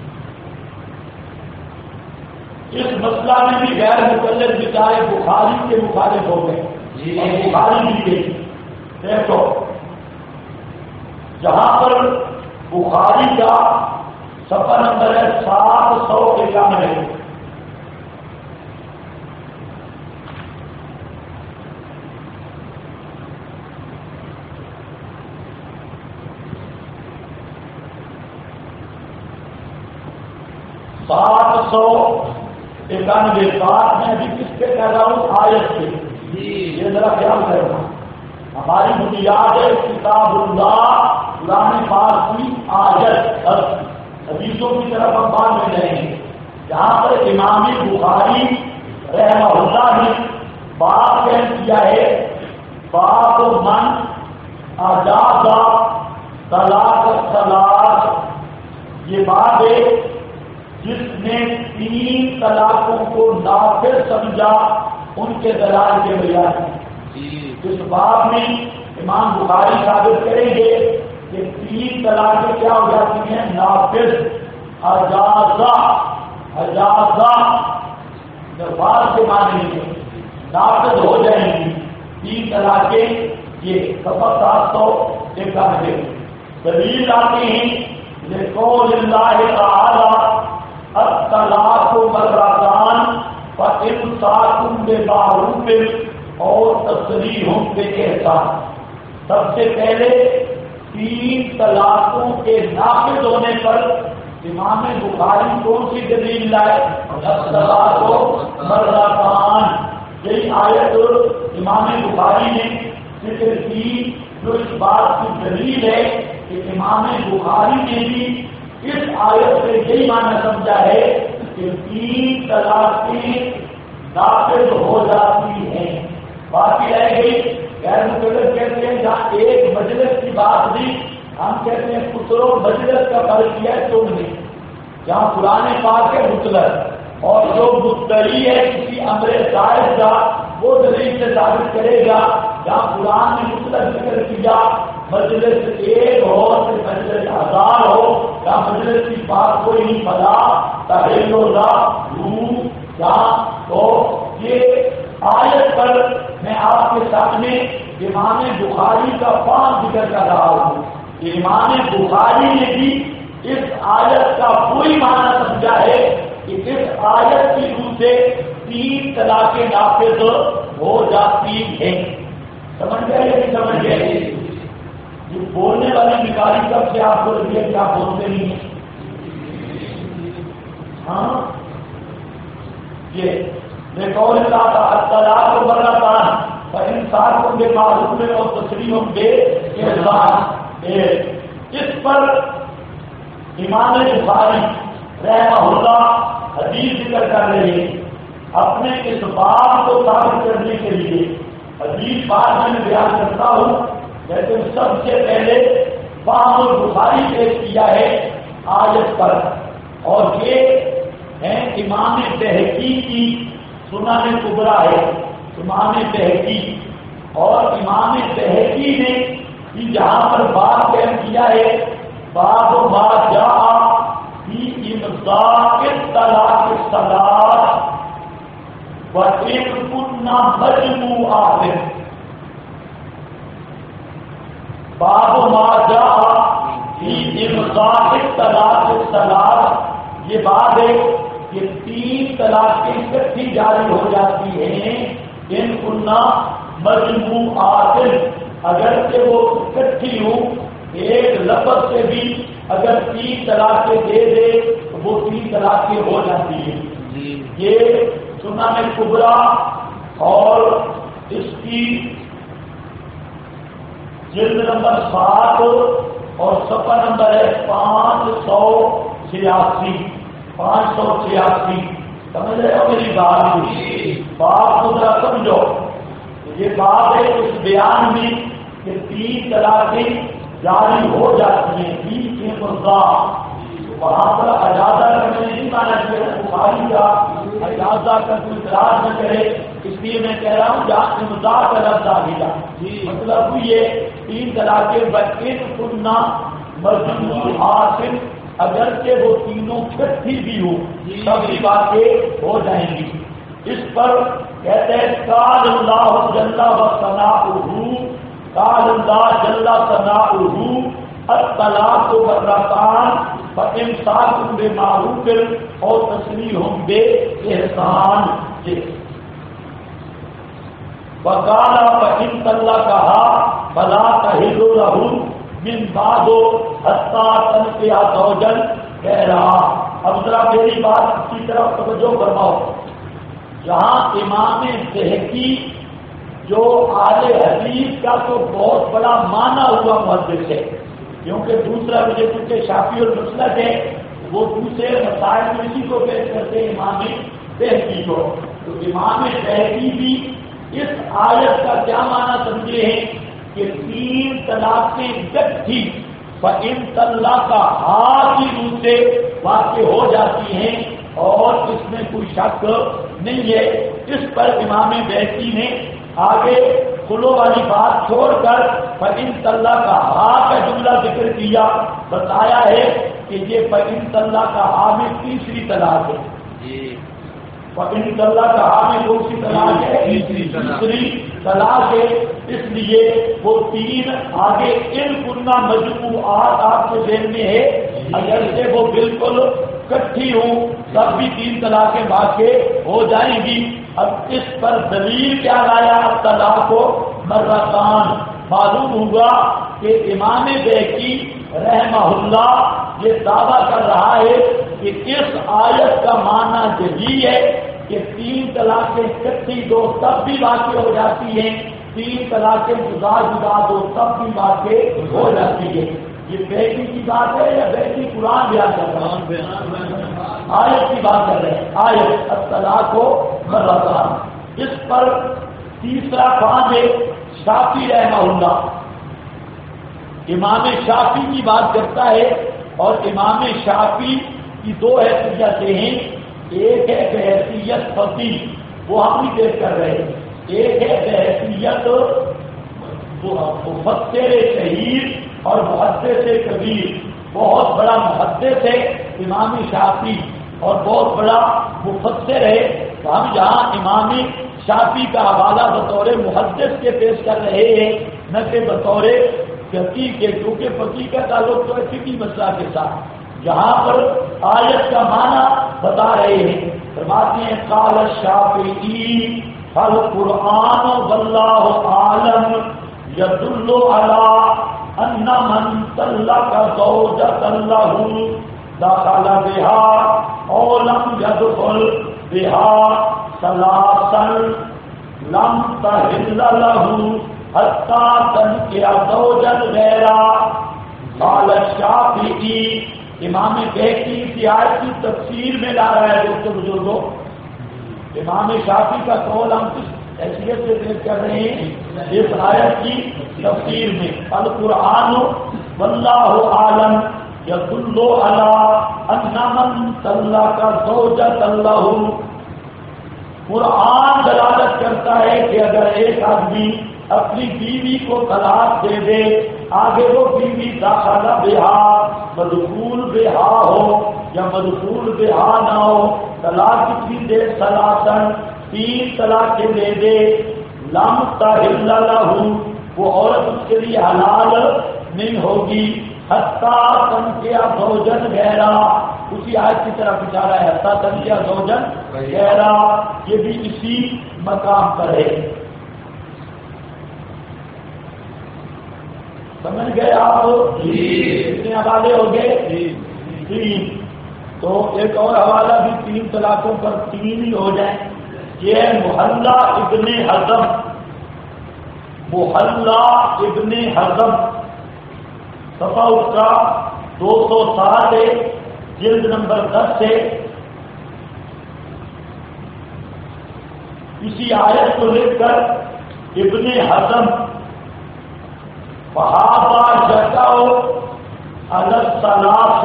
اس مسئلہ میں بھی غیر مقلد بچارے بخاری کے مخالف ہو گئے، اور بخاری بھی گئی۔ دیکھو جہاں پر بخاری کا صفحہ نمبر ہے 791، بات میں ابھی کس پہ کہہ رہا ہوں؟ آیت سے، یہ ذرا خیال کرنا۔ ہماری بنیاد ہے کتاب اللہ، قرآن پاک کی آیت، حدیثوں کی طرف ہم بعد میں جائیں گے۔ جہاں پر امام بخاری رحمہ اللہ نے باب بیان کیا ہے، باب من اجاز طلاق الثلاث، یہ باب ہے جس نے 3 طلاقوں کو نافذ سمجھا ان کے دلائل کے بیان میں۔ اس باب میں امام بخاری ثابت کریں گے کہ 3 طلاقیں کیا ہو جاتی ہیں؟ نافذ، اجازہ نفاذ کے معنی میں نافذ ہو جائیں گی 3 طلاقیں۔ یہ صفحہ 791 دلیل آتے ہیں لقول اللہ تعالی الطلاق مرتان فإمساک بمعروف اور تسریح بإحسان۔ سب سے پہلے 3 طلاقوں کے نافذ ہونے پر امام بخاری کون سی دلیل لائے؟ الطلاق مرتان، یہی آیت امام بخاری نے ذکر کی، جو اس بات کی دلیل ہے کہ امام بخاری نے بھی اس آیت سے یہی معنی سمجھا ہے کہ 3 طلاقیں نافذ ہو جاتی ہیں، باقی رہ گئی غیر مقلد کہتے ہیں جہاں ایک مجلس کی بات دی، ہم کہتے ہیں پتروں مجلس کا فرق کیا ہے تم نے، جہاں قرآن پاک ہے مطلق، اور جو مدعی ہے کسی امر جائز کا وہ دلیل سے ثابت کرے گا، جہاں قرآن نے مطلق ذکر کیا مجلس 1 ہو کہ مجلس 1000 ہو، یا مجلس کی بات کوئی نہیں پڑا تحریر جہاں، تو یہ آیت پر میں آپ کے سامنے امام بخاری کا 5 ذکر کر رہا ہوں۔ امام بخاری نے بھی اس آیت کا کوئی معنی سمجھا ہے کہ اس آیت کی روح سے 3 طلاقیں نافذ ہو جاتی ہیں۔ سمجھ گئے یا نہیں سمجھ گئے؟ جو بولنے والی بھکاری کب سے آپ کو لگی ہے کہ آپ بولتے نہیں ہیں؟ ہاں یہ دیکھو اللہ کا الطلاق مرتان فإمساک بمعروف اور تسریم بإحسان. اس پر امام بخاری رحمہ اللہ حدیث ذکر کر رہے ہیں اپنے اس بات کو ثابت کرنے کے لیے. حدیث بات میں بیان کرتا ہوں لیکن سب سے پہلے امام البخاری پیش کیا ہے آیت پر، اور یہ ہے امام بہقی کی سنن کبریٰ ہے. امام بہقی اور امام بہقی نے جہاں پر بات بیان کیا ہے باب ما جاء فی امضاء الطلاق الثلاث وَإِن كُنَّ مَجْمُوعَاتٍ. باب ما جاء فی امضاء الطلاق الثلاث، یہ بات ہے کہ 3 طلاقیں اکٹھی جاری ہو جاتی ہیں. ان كُنَّ مجموعات، اگرچہ وہ اکٹھی ہوں ایک لفظ سے بھی اگر 3 طلاقیں دے دے تو وہ 3 طلاقیں ہو جاتی ہیں. یہ سنن کبریٰ اور اس کی جلد نمبر 7 اور صفحہ نمبر ہے 586. 586 سمجھ رہے ہو میری بات؟ بات کو ذرا سمجھو. یہ بات ہے اس بیان میں کہ 3 طلاقیں جاری ہو جاتی ہیں. بیچ کے مرغا وہاں پر اجازہ کرنے نہیں مانا چاہیے. بخاری کا اجازہ کا کوئی اعتراض نہ کرے، اس لیے میں کہہ رہا ہوں جہاں امضاء کا لفظ آ گیا. مطلب یہ 3 طلاقیں بچے سننا مجموعات، اگرچہ وہ تینوں اکٹھی بھی ہوں سبھی باتیں ہو جائیں گی. اس پر کہتے ہیں قال اللہ جل و ثناؤہ، قال اللہ جل ثناؤہ الطلاق مرتان فإمساک بمعروف اور تسریم بإحسان. وقال فإن طلقها فلا تحل له من بعد حتى تنكح زوجا غیرہ. اب ذرا میری بات کی طرف توجہ فرماؤ. جہاں امام بہقی جو اہل حدیث کا تو بہت بڑا مانا ہوا محدث ہے، کیونکہ دوسرا وجہ چونکہ شافعی اور مسلک ہے، وہ دوسرے مسائل میں اسی کو پیش کرتے ہیں امام بہقی کو. تو امام بہقی بھی اس آیت کا کیا معنی سمجھے ہیں کہ 3 طلاقیں اکٹھی فإن طلقها کی روح سے واقع ہو جاتی ہیں اور اس میں کوئی شک نہیں ہے. اس پر امام بہقی نے آگے خلو والی بات چھوڑ کر فإن طلقها کا جملہ ذکر کیا، بتایا ہے کہ یہ فإن طلقها میں تیسری طلاق ہے. فإن طلقها میں کون سی طلاق ہے؟ تیسری طلاق ہے. اس لیے وہ 3 آگے ان کنہ مجموعات آپ کے ذہن میں ہے، اگر سے وہ بالکل اکٹھی ہوں تب بھی 3 طلاقیں واقع ہو جائیں گی. اب اس پر دلیل کیا لایا؟ طلاق مرتان. معلوم ہوگا کہ امام بہقی رحمہ اللہ یہ دعویٰ کر رہا ہے کہ اس آیت کا معنی یہی ہے کہ 3 طلاقیں اکٹھی دو تب بھی واقع ہو جاتی ہیں، 3 طلاقیں جدا جدا دو تب بھی واقع ہو جاتی ہے. یہ بہقی کی بات ہے یا بہقی قرآن بیان کر رہا ہے؟ آیت کی بات کر رہے ہیں. آیت الطلاق مرتان. اس پر تیسرا کام ہے شافعی رحمہ اللہ. امام شافعی کی بات کرتا ہے اور امام شافعی کی 2 حیثیتیں ہیں. ایک ہے بحیثیت فقیہ، وہ ہم بھی دیکھ کر رہے ہیں. ایک ہے بحیثیت مفسر شہیر اور محدث کبیر. بہت بڑا محدث ہے امام شافعی اور بہت بڑا مفسر ہے. تو ہم جہاں امام شافعی کا حوالہ بطور محدث کے پیش کر رہے ہیں نہ کہ بطور فقیہ کے، کیونکہ فقیہ کا تعلق تو ہے فقہی مسئلہ کے ساتھ. جہاں پر آیت کا معنی بتا رہے ہیں، فرماتے ہیں قال الشافعی القرآن واللہ عالم یدل علی ان من طلق زوجۃ له دخل بها او لم يدخل بہا ثلاثا لم تحل له حتی تنکح زوجا غیرا. قال الشافعی، امام بہقی کی آیت کی تفسیر میں لا رہا ہے دوستو بزرگوں. امام شافعی کا قول ہم کس حیثیت سے پیش کر رہے ہیں؟ اس آیت کی تفسیر میں. القرآن واللہ عالم یدل علی ان من طلق زوجۃ له. قرآن دلالت کرتا ہے کہ اگر ایک آدمی اپنی بیوی کو طلاق دے دے، آگے وہ بیوی داخل بہا مدخول بہا ہو یا مدخول بہا نہ ہو، طلاق کتنی دے؟ ثلاثاً، 3 طلاقیں دے دے. لم تحل له، وہ عورت اس کے لیے حلال نہیں ہوگی. حتی تنکح زوجا غیرا، اسی آیت کی طرف اشارہ ہے. حتی تنکح زوجا غیرا، یہ بھی اسی مقام پر ہے. سمجھ گئے آپ؟ کتنے حوالے ہو گئے؟ 3. تو ایک اور حوالہ بھی 3 طلاقوں پر 3 ہی ہو جائیں. یہ ہے محلہ ابن حزم. محلہ ابن حزم، صفحہ اس کا 207 ہے، جلد نمبر 10 ہے. اسی آیت کو لکھ کر ابن حزم فہذا جزاء علی الثلاث،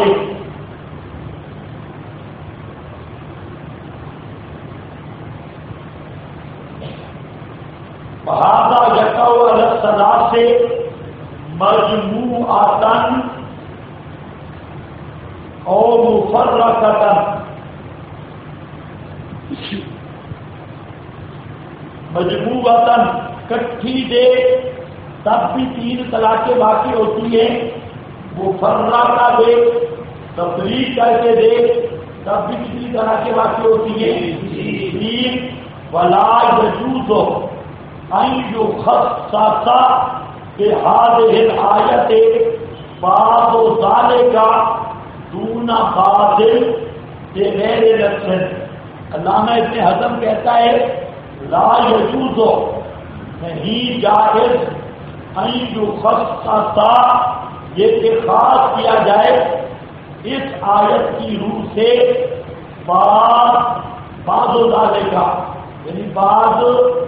فہذا جزاء علی الثلاث مجموعۃ او مفرقۃ. مجموعۃ کٹھی دے تب بھی 3 طلاقیں باقی ہوتی ہیں. مفرقہ دے، تفریق کر کے دے تب بھی کتنی طلاقیں باقی ہوتی ہیں؟ 3. ولا یجوز ان یخصص بهذه الآیت بعض ذلك دون بعض بغیر نص. علامہ ابن حزم کہتا ہے لا یجوز، نہیں جائز، ان یخصص، یہ کہ خاص کیا جائے اس آیت کی روح سے بعض ذالک، یعنی بعض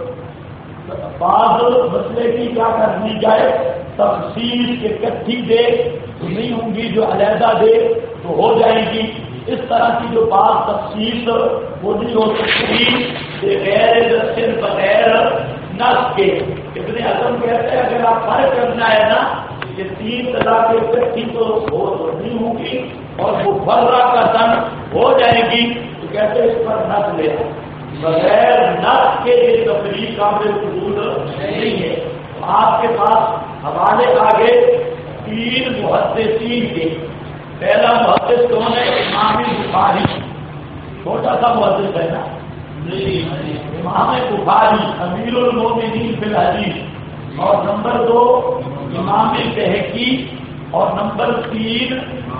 مسئلے کی کیا کر دی جائے؟ تفصیل کے کٹھی دے تو نہیں ہوں گی، جو علیحدہ دے تو ہو جائیں گی. اس طرح کی جو بات تفصیل وہ نہیں ہو سکتی بغیر نص، بغیر نص کے. ابن حزم کہتے ہیں اگر آپ فرق کرنا ہے نا کہ 3 طلاقیں کٹھی تو نہیں ہوں گی اور مفرقۃ ہو جائے گی، تو کہتے ہیں اس پر نص لے. بغیر نص کے یہ تفریق قابل قبول نہیں ہے. آپ کے پاس حوالے آگے 3 محدثین کے. پہلا محدث کون ہے؟ امام بخاری، چھوٹا سا محدث ہے نا. امام بخاری امیر المومنین فی الحدیث. اور نمبر 2 امام بہقی. اور نمبر 3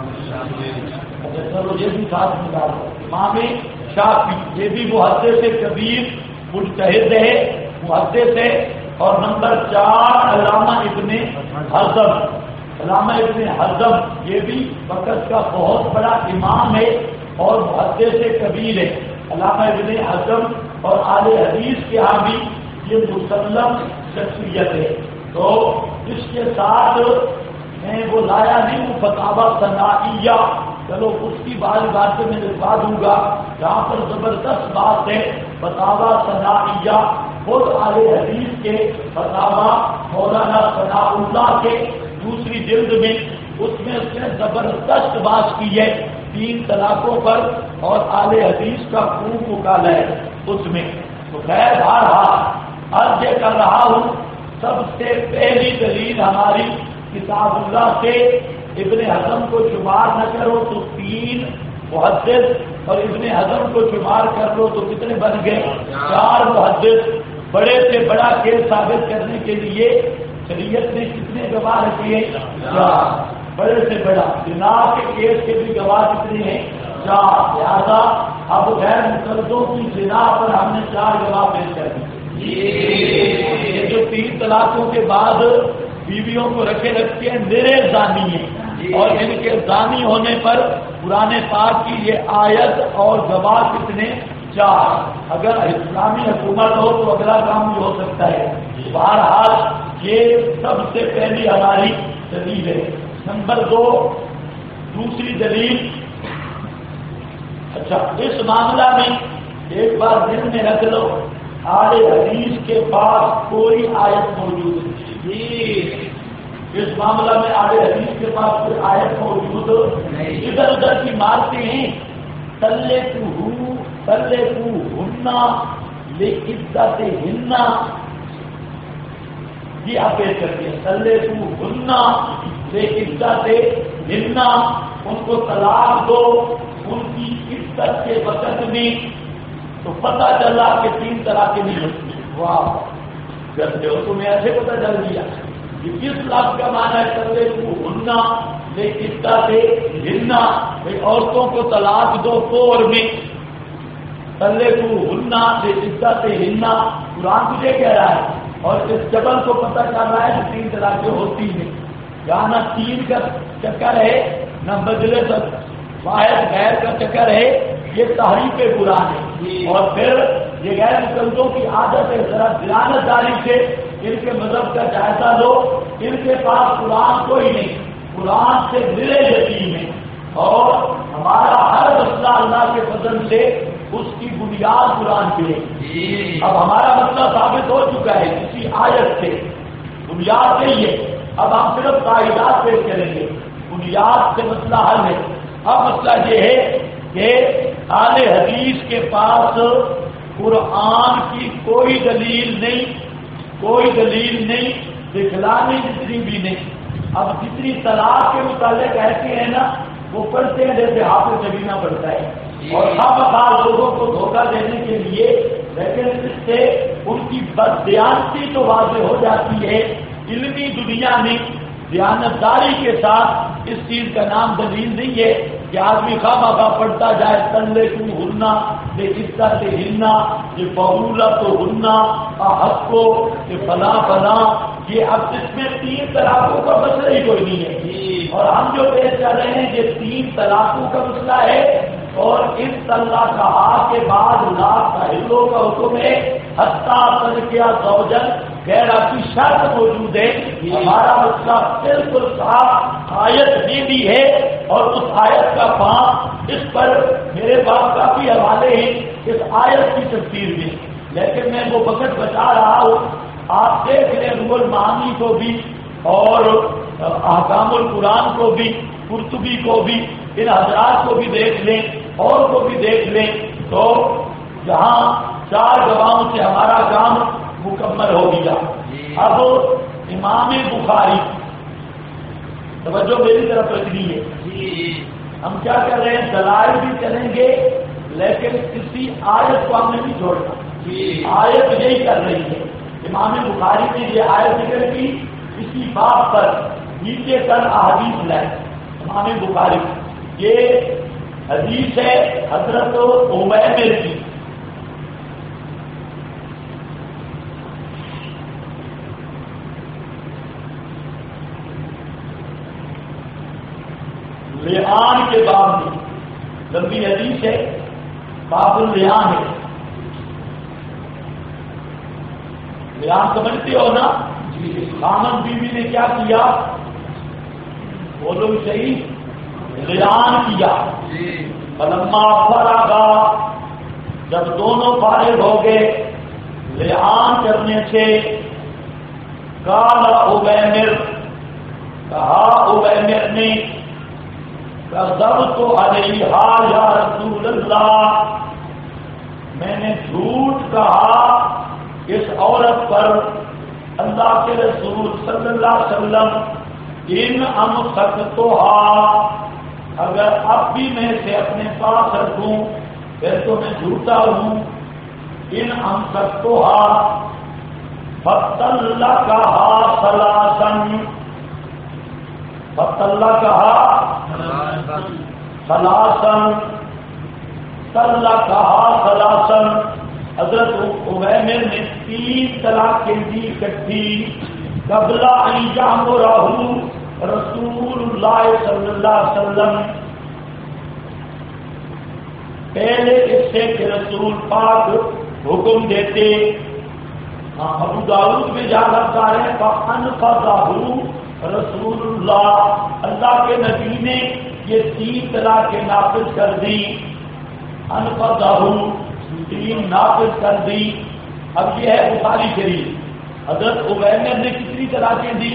چلو یہ بھی ساتھ ملا دو، امام شافعی. یہ بھی محدث کبیر مجتہد ہے، محدث ہے. اور نمبر 4 علامہ ابن حزم. علامہ ابن حزم یہ بھی وقت کا بہت بڑا امام ہے اور محدث کبیر ہے. علامہ ابن حزم اور اہل حدیث کے یہاں بھی یہ مسلم شخصیت ہے. تو اس کے ساتھ میں وہ لایا نہیں وہ فتاوی ثنائیہ. چلو اس کی بات سے میں لکھوا دوں گا، جہاں پر زبردست بات ہے. فتاوی ثنائیہ خود اہل حدیث کے فتاوی مولانا ثناء اللہ کے 2 جلد میں، اس نے زبردست بات کی ہے 3 طلاقوں پر اور اہل حدیث کا خوب مکالا ہے اس میں. تو خیر بہرحال عرض یہ کر رہا ہوں، سب سے پہلی دلیل ہماری کتاب اللہ سے ابن حزم کو شمار نہ کرو تو 3 محدث، اور ابن حزم کو شمار کر لو تو کتنے بن گئے؟ 4 محدث. بڑے سے بڑا کیس ثابت کرنے کے لیے شریعت نے کتنے گواہ رکھے ہیں؟ 4. بڑے سے بڑا زنا کے کیس کے بھی گواہ کتنے ہیں؟ 4. لہذا اب غیر مقدسوں کی زنا پر ہم نے 4 گواہ پیش کر دی. یہ جو 3 طلاقوں کے بعد بیویوں کو رکھتے ہیں میرے زانی ہیں، اور ان کے زانی ہونے پر قرآن پاک کی یہ آیت اور گواہ کتنے؟ 4. اگر اسلامی حکومت ہو تو اگلا کام بھی ہو سکتا ہے. بہرحال یہ سب سے پہلی ہماری دلیل ہے. نمبر 2 دوسری دلیل. اچھا اس معاملہ میں ایک بار ذہن میں رکھ لو، اہل حدیث کے پاس کوئی آیت موجود نہیں. اس معاملہ میں اہل حدیث کے پاس کوئی آیت موجود نہیں. ادھر ادھر کی مارتے ہیں. تلے کو ہننا لے عزت ہننا، یہ آپ پیش کرتے ہیں. تلے کو ہننا لے عزت ہننا، ان کو طلاق دو ان کی عزت کے وقت میں. تو پتہ چلا کہ 3 طلاقیں نہیں ہوتی. واہ کرتے ہو تمہیں ایسے پتہ چل گیا. یہ کس لفظ کا معنی ہے؟ تلے کو ہننا لے عزت ہننا، عورتوں کو طلاق دو پور میں. تلے کو ہننا لے عزت ہننا قرآن تجھے کہہ رہا ہے، اور اس جبل کو پتہ چل رہا ہے کہ 3 طلاقیں ہوتی ہیں. یہاں نہ 3 کا چکر ہے نہ بدلے واحد غیر کا چکر ہے. یہ تحریف قرآن ہے. اور پھر یہ غیر مقدسوں کی عادت ہے. ذرا دیانت داری سے ان کے مذہب کا جائزہ لو. ان کے پاس قرآن کوئی نہیں، قرآن سے ملے یتیم ہے. اور ہمارا ہر مسئلہ اللہ کے فضل سے اس کی بنیاد قرآن پہ ہے. اب ہمارا مسئلہ ثابت ہو چکا ہے کسی آیت سے، بنیاد نہیں ہے. اب ہم صرف قاعدات پیش کریں گے، بنیاد سے مسئلہ حل ہے. اب مسئلہ یہ ہے کہ اہل حدیث کے پاس قرآن کی کوئی دلیل نہیں، کوئی دلیل نہیں، دکھلانے جتنی بھی نہیں. اب جتنی طلاق کے متعلق ایسے ہیں نا وہ پڑھتے ہیں جیسے حافظ نبینہ پڑھتا ہے، اور سب بار لوگوں کو دھوکہ دینے کے لیے. لیکن اس سے ان کی بددیانتی تو واضح ہو جاتی ہے. علمی دنیا میں دیانتداری کے ساتھ اس چیز کا نام دلیل نہیں ہے کہ آدمی خواہ پڑھتا جائے. تلے کو ہننا لے عزت ہننا، یہ بہولت تو ہننا حق کو یہ فلاں فلاں. یہ اب اس میں 3 طلاقوں کا مسئلہ ہی کوئی نہیں ہے. اور ہم جو پیش کر رہے ہیں یہ 3 طلاقوں کا مسئلہ ہے. اور اس طلاق کے بعد لا تحلو کا حکم ہے حتیٰ تنکیہ زوجن، غیر کی شرط موجود ہے. ہمارا مسئلہ بالکل صاف آیت یہ بھی ہے، اور اس آیت کا فہم اس پر میرے پاس کافی حوالے ہیں اس آیت کی تفسیر میں. لیکن میں وہ وقت بتا رہا ہوں، آپ دیکھ لیں روح المعانی کو بھی اور احکام القرآن کو بھی، قرطبی کو بھی، ان حضرات کو بھی دیکھ لیں اور کو بھی دیکھ لیں. تو جہاں 4 گواہوں سے ہمارا کام مکمل ہو گیا. اب امام بخاری، توجہ میری طرف رکھنی ہے. ہم کیا کر رہے ہیں؟ دلائل بھی چلیں گے لیکن کسی آیت کو ہم نے نہیں چھوڑنا. آیت یہی کر رہی ہے. امام بخاری نے یہ آیت ذکر کی اسی بات پر نیچے کر احادیث لائے. امام بخاری یہ حدیث ہے حضرت عمیر کی. لعان کے باب میں لمبی حدیث ہے، باب اللعان ہے. لعان سمجھتے ہو نا؟ خامن بیوی نے کیا کیا؟ بولو صحیح، لعان کیا. فلما فرغا، جب دونوں فارغ ہو گئے لعان کرنے سے، قال عبیمر، کہا عبیمر نے، کذبت علیہا یا رسول اللہ، میں نے جھوٹ کہا اس عورت پر اللہ کے رسول صلی اللہ علیہ وسلم. ان امسکتھا، اگر اب بھی میں اسے اپنے پاس رکھوں پھر تو میں جھوٹا ہوں. ان امسکتھا فطلقھا ثلاثا، فطلقھا ثلاثا، طلقها ثلاثا، حضرت عویمر نے 3 طلاقیں دی اکٹھی، قبل ان یامرہ رسول اللہ صلی اللہ علیہ وسلم، پہلے اس سے کہ رسول پاک حکم دیتے۔ ابو داؤد میں جا لگتا ہے فَأَنْفَذَهُ رسول اللہ، اللہ کے نبی نے یہ 3 طلاقیں نافذ کر دی، انفذہ 3 نافذ کر دی۔ اب یہ ہے بخاری شریف، حضرت عویمر نے کتنی طلاقیں دی؟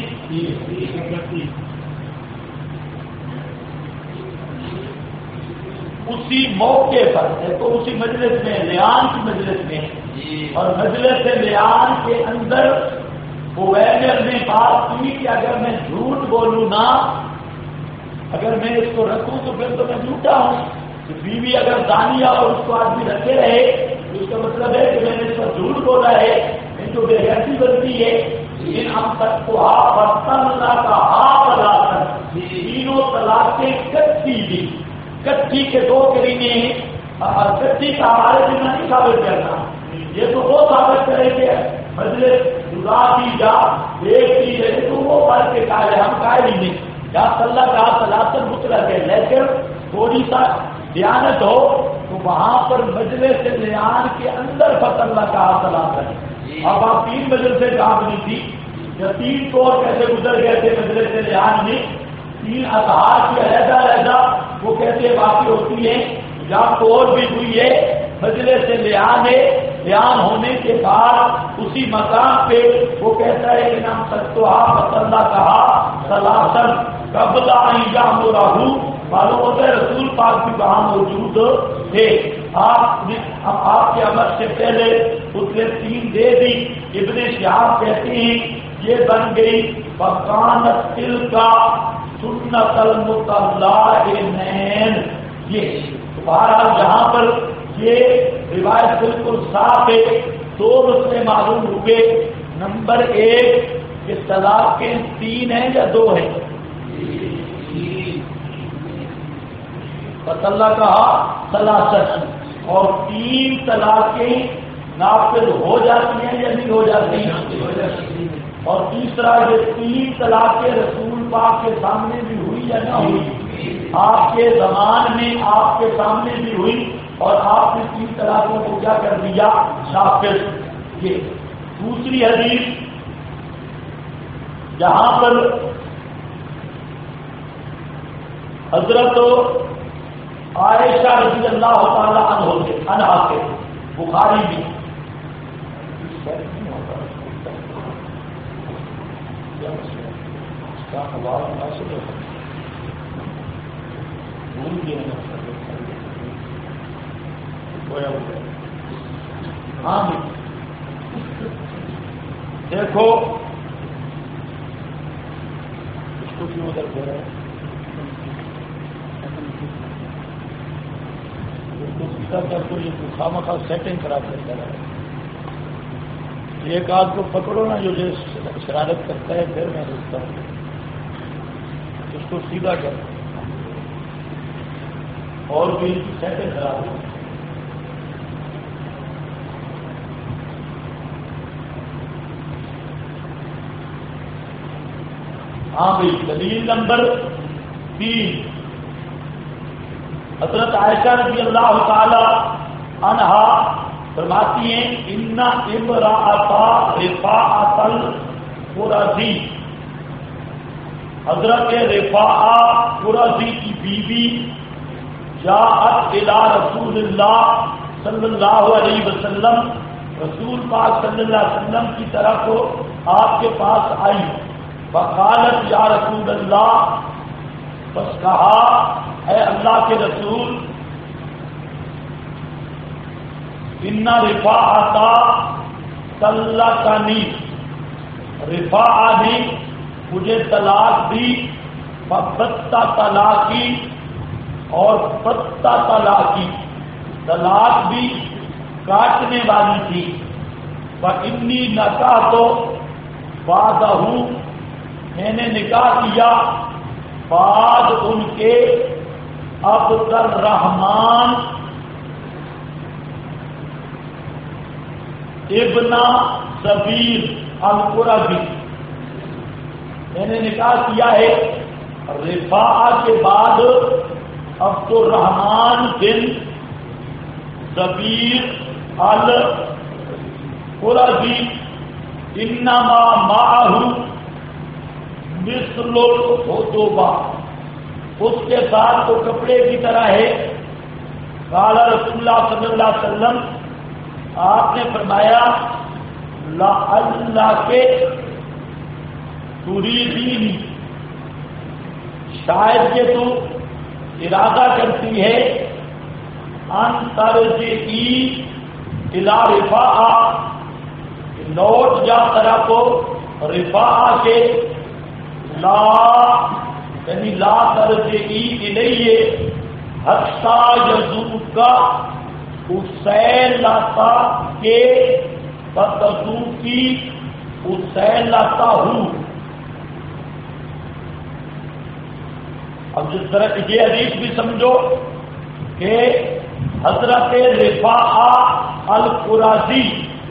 اسی موقع پر دیکھو، اسی مجلس میں، لیان کی مجلس میں، اور مجلس لیان کے اندر عویمر نے بات کی کہ اگر میں جھوٹ بولوں نا، اگر میں اس کو رکھوں تو پھر تو میں جھوٹا ہوں۔ بیوی اگر دانیہ اور اس کو آدمی رکھے رہے تو اس کا مطلب ہے کہ میں نے اس پر جھوٹ بولا ہے، میں تو بے حیثی بنتی ہے۔ لیکن ہم تک کو اللہ کا تینوں طلاقیں کچی دی، کچی کے 2 کرینے ہیں، کچی کا ہمارے بنا نہیں ثابت کرنا، یہ تو وہ ثابت کرے کہ مجلس جدا کی جا دیکھ کی جائے تو وہ فرق کے قائل ہے، ہم قائل ہی نہیں۔ یا صلاح کا سلاسل مطلق ہے، لیکن تھوڑی سا دیانت ہو تو وہاں پر مجلس لیان کے اندر فتح کا سلاسل۔ اب آپ 3 مجلس سے کام نہیں تھی، یا 3 طور کیسے گزر گئے تھے مجلس لیان میں، 3 اظہار کی علیحدہ علیحدہ وہ کیسے واقع ہوتی ہے، یا طور بھی ہوئی ہے مجلس لیان ہونے کے بعد اسی مقام پہ وہ کہتا ہے کہ نام سکتوہا فتح کہا سلاسل قبل ان یامرہ، معلوم ہوتا ہے رسول پاک بھی وہاں موجود تھے۔ آپ کے امر سے پہلے اس نے 3 دے دی۔ ابن شہاب کہتے ہیں یہ بن گئی فکانت تلک سنت المطلقین۔ یہ بہرحال جہاں پر یہ روایت بالکل صاف ہے، 2 مسئلے معلوم ہوئے۔ نمبر 1 کہ طلاقیں 3 ہیں یا 2 ہیں؟ اللہ کہا سلاسل، اور 3 طلاقیں نافذ ہو جاتی ہیں یا نہیں ہو جاتی ہیں؟ اور تیسرا یہ 3 طلاقیں رسول پاک کے سامنے بھی ہوئی یا نہ ہوئی؟ آپ کے زمان میں آپ کے سامنے بھی ہوئی، اور آپ نے 3 طلاقوں کو کیا کر دیا؟ نافذ۔ یہ دوسری حدیث جہاں پر حضرت عائشہ رضی اللہ تعالی عنہا سے بخاری بھی ہاں دیکھو اس کو کیوں ادھر دے رہے ہیں، تو یہ خامخواہ سیٹنگ خراب کرتا ہے۔ ایک آدھ کو پکڑو نا جو شرارت کرتا ہے، پھر میں روکتا ہوں، اس کو سیدھا کر، اور بھی سیٹنگ خراب ہو۔ ہاں بھائی، دلیل نمبر 3 حضرت عائشہ رضی اللہ تعالی عنہا فرماتی ہیں ان امرأۃ رفاعۃ القرظی، حضرت رفاعہ قرظی کی بیوی جاءت الی رسول اللہ صلی اللہ علیہ وسلم، رسول پاک صلی اللہ علیہ وسلم کی طرف آپ کے پاس آئی، فقالت یا رسول اللہ، بس کہا اے اللہ کے رسول، ان رفاعۃ طلقنی، رفاعہ نے مجھے طلاق دی، فبت طلاقی، اور بت طلاقی، طلاق بھی کاٹنے والی تھی، فانی نکاحت بعدہ، میں نے نکاح کیا بعد ان کے عبد الرحمن ابن سبیل القرظی، میں نے نکاح کیا ہے رفاعہ کے بعد عبد الرحمن بن سبیل القرظی، انما معہ مثل الخطبہ، اس کے ساتھ تو کپڑے کی طرح ہے۔ قال رسول اللہ صلی اللہ علیہ وسلم، آپ نے فرمایا لعلک تریدینی، شاید کہ تو ارادہ کرتی ہے ان ترجعی الی رفاعہ، لوٹ جا طرح کو رفاعہ کے، لا یعنی لا ترجعی الیہ حتی یذوق حسین لاتا کے فتذوقی حسین لاتا ہوں۔ اب جس طرح یہ حدیث بھی سمجھو کہ حضرت رفاعہ القرظی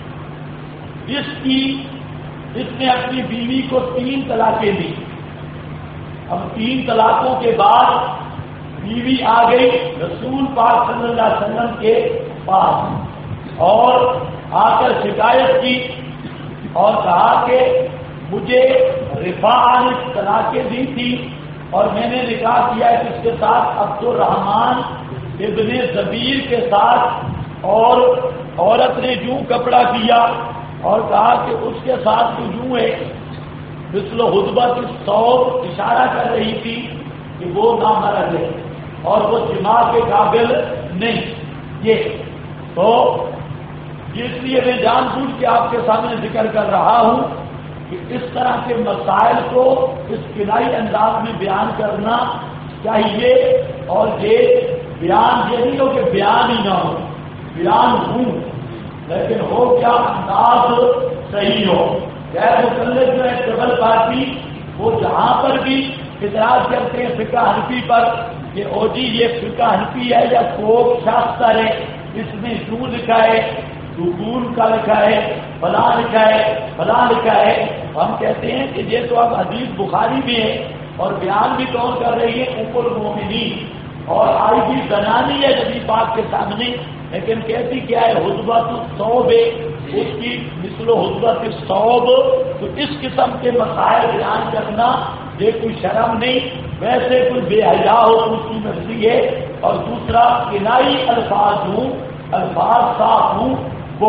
اس نے اپنی بیوی کو 3 طلاقیں دی۔ اب 3 طلاقوں کے بعد بیوی آ گئی رسول پاک صلی اللہ علیہ وسلم کے پاس اور آ کر شکایت کی اور کہا کہ مجھے رفاعہ نے طلاقیں دی تھی اور میں نے نکاح کیا ہے اس کے ساتھ عبد الرحمن ابن زبیر کے ساتھ، اور عورت نے یوں کپڑا کیا اور کہا کہ اس کے ساتھ تو یوں ہے مثل خطبۃ الثوب، اشارہ کر رہی تھی کہ وہ نامرد ہے اور وہ جماع کے قابل نہیں۔ یہ تو اس لیے میں جان بوجھ کے آپ کے سامنے ذکر کر رہا ہوں کہ اس طرح کے مسائل کو اس کنائی انداز میں بیان کرنا چاہیے، اور یہ بیان یہ نہیں ہو کہ بیان ہی نہ ہو، بیان ہوں لیکن ہو کیا انداز صحیح ہو۔ غیر مقلد جو ہے ڈبل پارٹی، وہ جہاں پر بھی اعتراض کرتے ہیں فقہ حنفی پر کہ او جی یہ فقہ حنفی ہے یا کوک شاستر ہے، اس میں یوں لکھا ہے، دخول کا لکھا ہے، فلاں لکھا ہے، فلاں لکھا ہے، ہم کہتے ہیں کہ یہ تو اب حدیث بخاری میں ہے اور بیان بھی کون کر رہی ہے؟ ام المومنین، اور آئی بھی زنانی ہے نبی پاک کے سامنے، لیکن کہتی کیا ہے؟ حضبۃ الثوب ہے، اس کی مثل حضبۃ الثوب۔ تو اس قسم کے مسائل بیان کرنا یہ کوئی شرم نہیں، ویسے کوئی بے حیا ہو تو اس کی مرضی ہے، اور دوسرا کنائی الفاظ ہوں، الفاظ صاف ہوں، وہ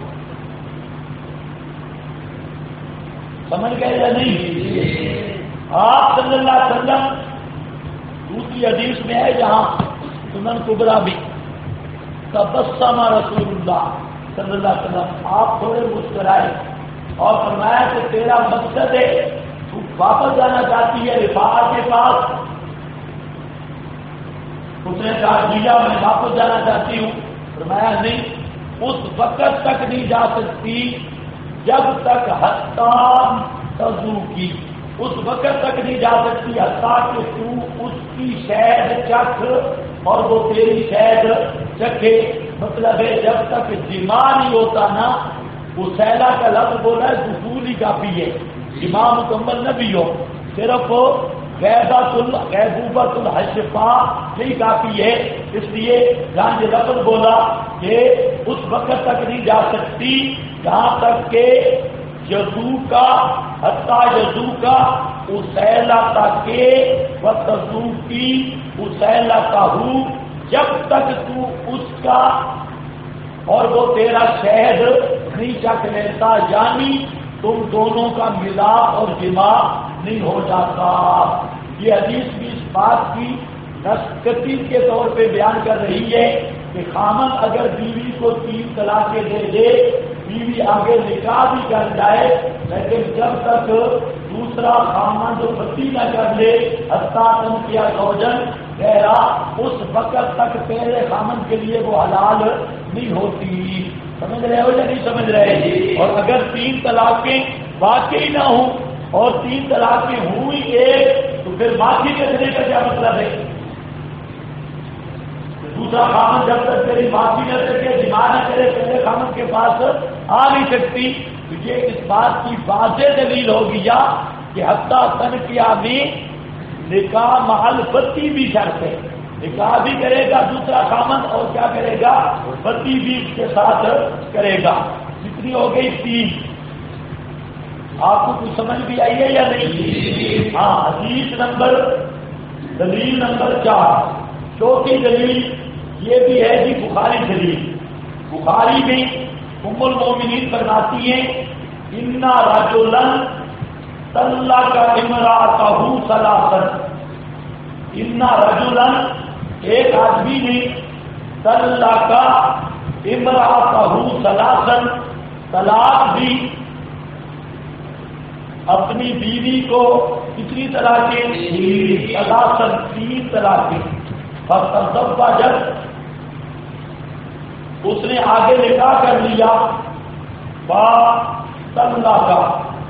سمجھ گئے یا نہیں؟ آپ صلی اللہ علیہ وسلم دوسری حدیث میں ہے جہاں سنن کبریٰ بھی، تبسم رسول اللہ صلی اللہ علیہ وسلم، آپ تھوڑے مسکرائے اور فرمایا کہ تیرا مقصد ہے تو واپس جانا چاہتی ہے رفاعہ کے پاس؟ اس نے کہا جیجا میں واپس جانا چاہتی ہوں۔ فرمایا نہیں، اس وقت تک نہیں جا سکتی جب تک حتیٰ تذوقی، اس وقت تک نہیں جا سکتی حتیٰ کہ تو اس کی شہد چکھ اور وہ تیری شہد چکھے۔ مطلب ہے جب تک جماع نہیں ہوتا نا، وہ سیلا کا لفظ بولا ہے دخول ہی کافی ہے، جماع مکمل نہ بھی ہو، صرف غیبوبۃ الحشفاء یہی کافی ہے۔ اس لیے جہاں یہ لفظ بولا کہ اس وقت تک نہیں جا سکتی جہاں تک کہ یزو کا حتیٰ یزو کا اسیلا تک وتزو کی اسیلا کا ہوں، جب تک تو اس کا اور وہ تیرا شہد نہیں چکھ لیتا، یعنی تم دونوں کا ملاپ اور جماع نہیں ہو جاتا۔ یہ حدیث بھی اس بات کی نصیحت کے طور پہ بیان کر رہی ہے کہ خامن اگر بیوی کو 3 طلاقیں دے دے، بیوی آگے نکاح بھی کر جائے، لیکن جب تک دوسرا خامن جو پتی نہ کر لے حتیٰ تم کیا زوجن غیرہ، اس وقت تک پہلے خامن کے لیے وہ حلال نہیں ہوتی۔ سمجھ رہے ہو یا نہیں سمجھ رہے؟ اور اگر 3 طلاقیں واقعی نہ ہوں اور 3 طلاقیں ہوئی ایک، تو پھر معافی کرنے کا کیا مطلب ہے؟ دوسرا خامن جب تک تیری معافی نہ سکے جمع نہ کرے پہلے خامن کے پاس آ نہیں سکتی. تو یہ اس بات کی واضح دلیل ہوگی یا کہ حتیٰ تنکیہ میں نکاح محل بتی بھی شرط ہے. نکاح بھی کرے گا دوسرا خامن اور کیا کرے گا بتی بھی اس کے ساتھ کرے گا. کتنی ہو گئی 3. آپ کو کچھ سمجھ بھی آئی ہے یا نہیں؟ ہاں. حدیث نمبر دلیل نمبر 4 چوتھی دلیل یہ بھی ہے جی بخاری دلیل. بخاری میں ام المومنین فرماتی ہیں انا رجلا طلق امرأته ثلاثا. انا رجلا ایک آدمی نے طلق امرأته ثلاثا طلاق دی اپنی بیوی کو کتنی طرح کے 3 طرح کے. جب اس نے آگے نکاح کر لیا با طلقہ کا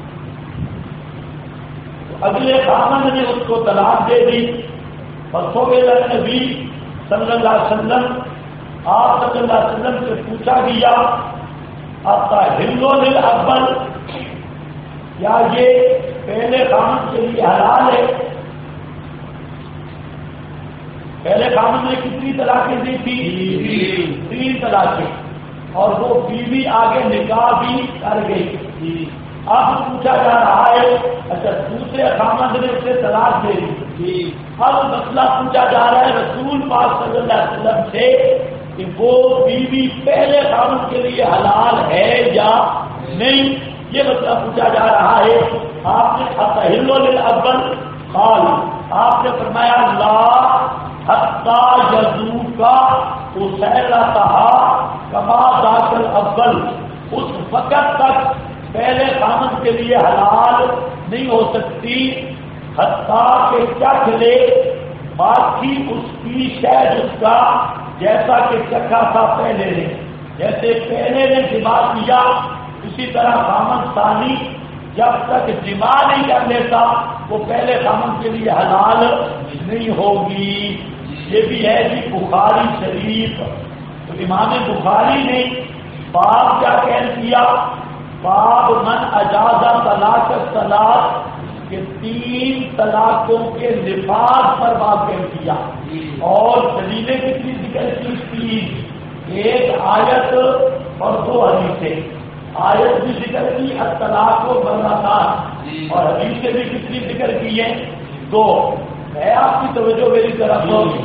اگلے خامن نے اس کو طلاق دے دی. نبی صلی اللہ علیہ وسلم آپ صلی اللہ علیہ وسلم سے پوچھا گیا اطہر للاول کیا یہ پہلے خامن کے لیے حلال ہے؟ پہلے خامن نے کتنی طلاقیں دی تھی؟ 3 طلاقیں اور وہ بیوی آگے نکاح بھی کر گئی. اب پوچھا جا رہا ہے اچھا دوسرے خامن نے اسے طلاق دے دی. اب مسئلہ پوچھا جا رہا ہے رسول پاک صلی اللہ علیہ وسلم سے کہ وہ بیوی پہلے خامن کے لیے حلال ہے یا نہیں. یہ مسئلہ پوچھا جا رہا ہے. آپ نے اطہر للاول قال آپ نے فرمایا لا حتی یذوقا اسیرتھا کما ذاک الاول. اس وقت تک پہلے خامن کے لیے حلال نہیں ہو سکتی حتیٰ کہ چکھ لے باقی اس کی شہد اس کا جیسا کہ چکھا تھا پہلے نے. جیسے پہلے نے جمع کیا اسی طرح خامن ثانی جب تک جمع نہیں کر لیتا وہ پہلے خامن کے لیے حلال نہیں ہوگی. یہ بھی ہے جی بخاری شریف. تو امام بخاری نے باب کیا کہہ دیا باب من اجازہ طلاق طلاق کے 3 طلاقوں کے نفاذ پر باب کہہ دیا. اور دلیلیں کتنی ذکر کی تھی؟ 1 آیت اور 2 حدیثیں. آیت بھی ذکر کی الطلاق و مرتان اور حدیثیں بھی کتنی ذکر کی ہیں 2. ہے آپ کی توجہ میری طرف.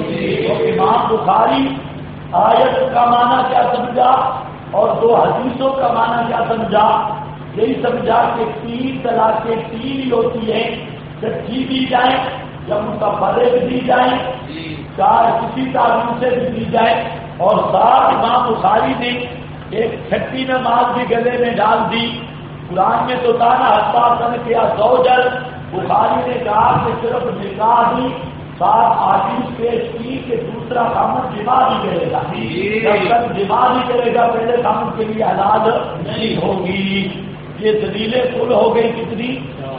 امام بخاری آیت کا معنی کیا سمجھا اور 2 حدیثوں کا معنی کیا سمجھا؟ یہی سمجھا کہ 3 طلاقیں 3 ہی ہوتی ہیں چٹھی دی جائیں یا متفرق دی جائیں 4 کسی تعلیم سے بھی دی جائیں. اور ساتھ امام بخاری نے ایک چھٹی نماز بھی گلے میں ڈال دی. قرآن میں تو تھا نا حتیٰ کیا زوجر. بخاری نے کہا کہ صرف نکاح ہی 7 حدیث پیش کی کہ دوسرا خامن جمع نہیں کرے گا. جب تک جمع نہیں کرے گا پہلے خامن کے لیے حلال نہیں ہوگی. یہ دلیلیں کل ہو گئی کتنی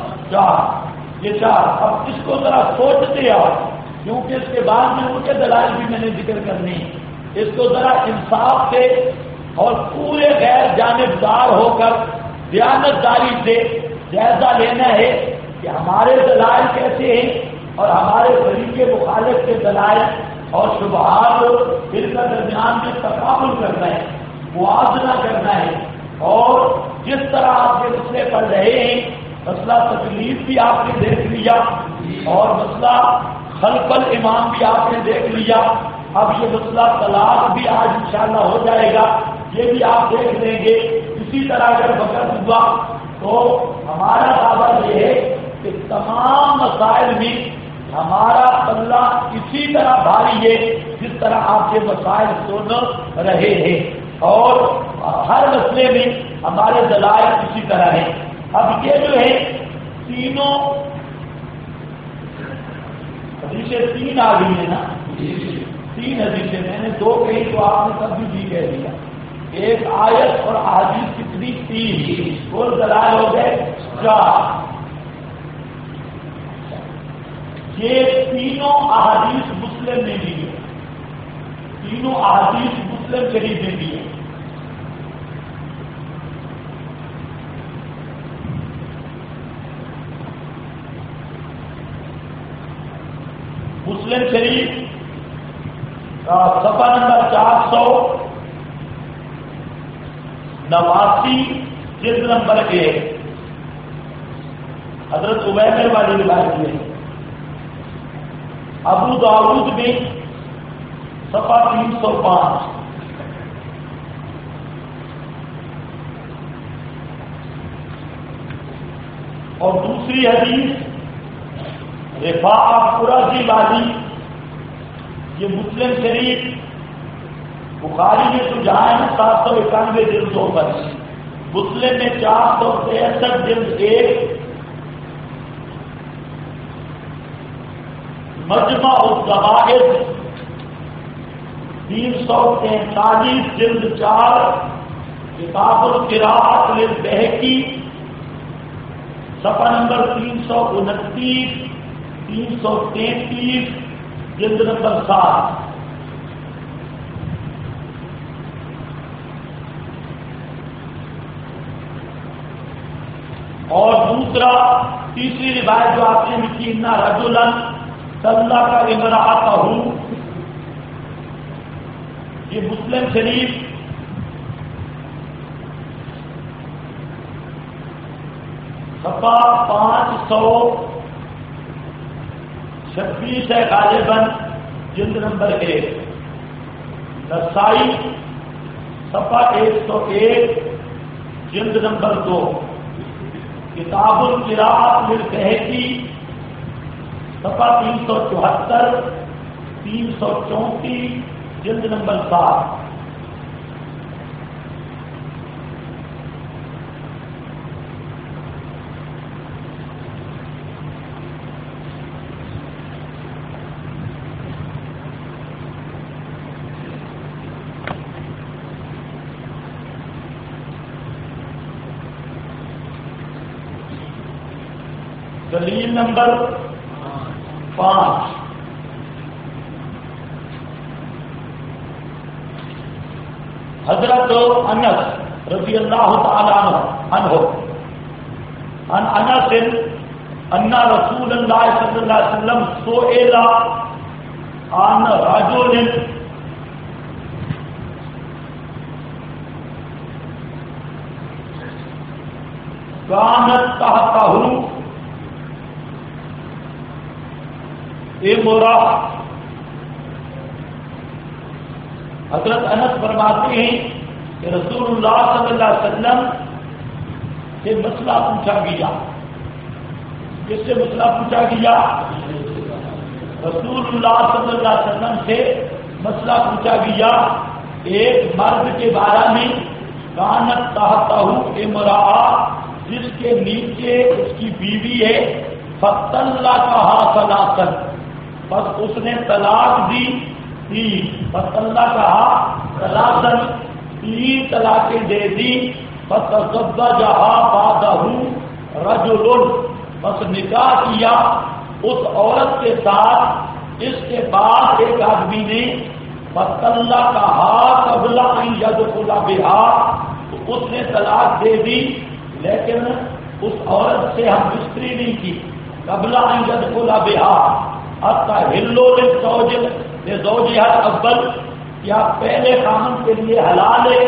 4. یہ 4. اب اس کو ذرا سوچتے آؤ کیونکہ اس کے بعد میں ان کے دلائل بھی میں نے ذکر کرنی. اس کو ذرا انصاف سے اور پورے غیر جانبدار ہو کر دیانتداری سے جائزہ لینا ہے کہ ہمارے دلائل کیسے ہیں اور ہمارے طریقے مخالف کے دلائل اور شبہات ان کا درمیان میں تقابل کرنا ہے موازنہ کرنا ہے. اور جس طرح آپ کے مسئلے پڑھ رہے ہیں مسئلہ تکلیف بھی آپ نے دیکھ لیا اور مسئلہ خلف الامام بھی آپ نے دیکھ لیا. اب یہ مسئلہ طلاق بھی آج انشاءاللہ ہو جائے گا یہ بھی آپ دیکھ لیں گے. اسی طرح اگر وقت ہوا تو ہمارا دعویٰ یہ ہے کہ تمام مسائل میں ہمارا پلہ اسی طرح بھاری ہے جس طرح آپ کے مسائل سن رہے ہیں اور ہر مسئلے میں ہمارے دلائل اسی طرح ہیں. اب یہ جو ہے تینوں حدیثیں 3 آ گئی ہیں نا 3 حدیثیں میں نے 2 کہی تو آپ نے تب بھی کہہ دیا. ایک آیت اور احادیث کتنی 3 کل دلائل ہو گئے 4. یہ تینوں احادیث مسلم میں بھی ہے. تینوں احادیث مسلم شریف میں بھی ہیں. مسلم شریف کا صفحہ نمبر 489 جلد نمبر 1 حضرت عبیدہ والی روایت ہے. ابو داؤد میں صفحہ 305 اور دوسری حدیث رفاعہ قرظی والی یہ مسلم شریف بخاری میں تو جہاں ہے 791 جلدوں پر، مسلم میں 463 جلد 1، مجمع الزوائد 343 جلد 4، کتاب القراءۃ للبہقی صفحہ نمبر 329 333 جلد نمبر 7. اور دوسرا تیسری روایت جو آپ نے لکھی نا رجلا صلی کا امرأتہ، یہ مسلم شریف صفحہ 526 ہے غالباً جلد نمبر 1. نسائی صفحہ 101 جلد نمبر 2، کتاب القراءۃ للبہقی صفحہ 374 334 جلد نمبر 7. دلیل نمبر 5، حضرت انس رضی اللہ تعالی عنہ عن انس ان رسول اللہ صلی اللہ علیہ وسلم سئل عن رجل كانت تحته امرأة. حضرت انس فرماتے ہیں کہ رسول اللہ صلی اللہ علیہ وسلم سے مسئلہ پوچھا گیا. کس سے مسئلہ پوچھا گیا؟ رسول اللہ صلی اللہ علیہ وسلم سے مسئلہ پوچھا گیا ایک مرد کے بارے میں، کانت تحتہ امرأة، جس کے نیچے اس کی بیوی ہے، فطلقها ثلاثا، بس اس نے طلاق دی 3، فطلقها ثلاثا، 3 طلاقیں دے دی. فتزوجها بعده رجل، بس نکاح کیا اس عورت کے ساتھ اس کے بعد ایک آدمی نے. فطلقها قبل ان يدخل بها، تو اس نے طلاق دے دی لیکن اس عورت سے ہم بستری نہیں کی. قبل ان يدخل بها حتى حلوا لزوجها الاول، کیا پہلے خامن کے لیے حلال ہے؟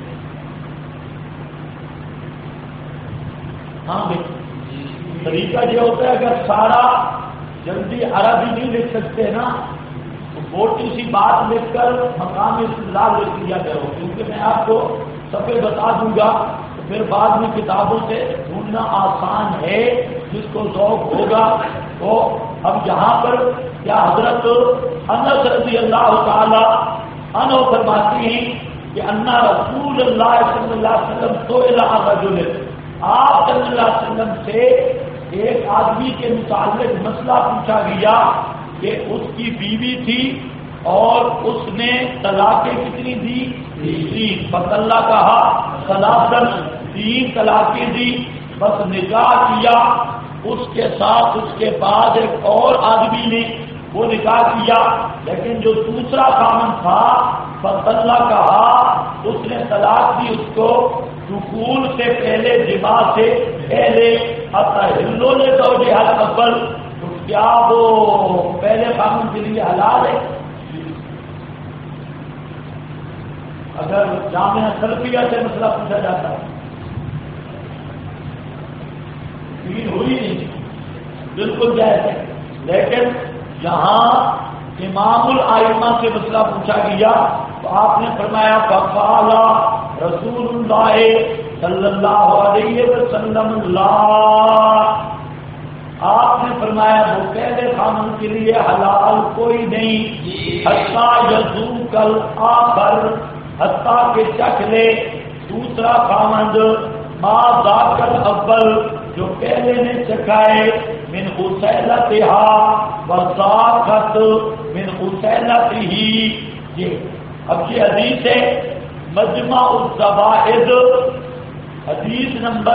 ہاں بھائی، طریقہ یہ ہوتا ہے اگر سارا جلدی عربی نہیں لکھ سکتے نا تو موٹی سی بات لکھ کر مقام استدلال لکھ لیا کرو، کیونکہ میں آپ کو صفحے بتا دوں گا تو پھر بعد میں کتابوں سے ڈھونڈنا آسان ہے. جس کو ذوق ہوگا تو اب یہاں پر کیا حضرت انس رضی اللہ تعالی عنہ فرماتے ہیں کہ ان رسول اللہ صلی اللہ علیہ وسلم سئل عن رجل، آپ صلی اللہ علیہ وسلم سے ایک آدمی کے متعلق مسئلہ پوچھا گیا کہ اس کی بیوی تھی اور اس نے طلاقیں کتنی دی؟ 3. فطلقها ثلاثا، 3 طلاقیں دی. بس نکاح کیا اس کے ساتھ، اس کے بعد ایک اور آدمی نے وہ نکاح کیا، لیکن جو دوسرا خامن تھا فطلّہ کہا، اس نے طلاق دی اس کو دخول سے پہلے، جماع سے پہلے، اتحلو لزوجہا الاول، تو کیا وہ پہلے خامن کے لیے حلال ہے؟ اگر جامعہ سلفیہ سے مسئلہ پوچھا جاتا ہے، دین ہوئی نہیں، بالکل جائز ہے، لیکن جہاں امام الائمہ سے مسئلہ پوچھا گیا تو آپ نے فرمایا فقال رسول اللہ صلی اللہ علیہ وسلم اللہ، آپ نے فرمایا وہ پہلے خامن کے لیے حلال کوئی نہیں، حتی یذوق الآخر، حتیٰ کہ چکھ لے دوسرا خامند ما ذاک الاول، جو پہلے نے چکھائے، من غسیلتہا وذاقت من غسیلتہ۔ یہ اب یہ حدیث ہے مجمع الزوائد، حدیث نمبر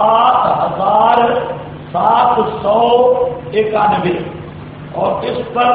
7791، اور اس پر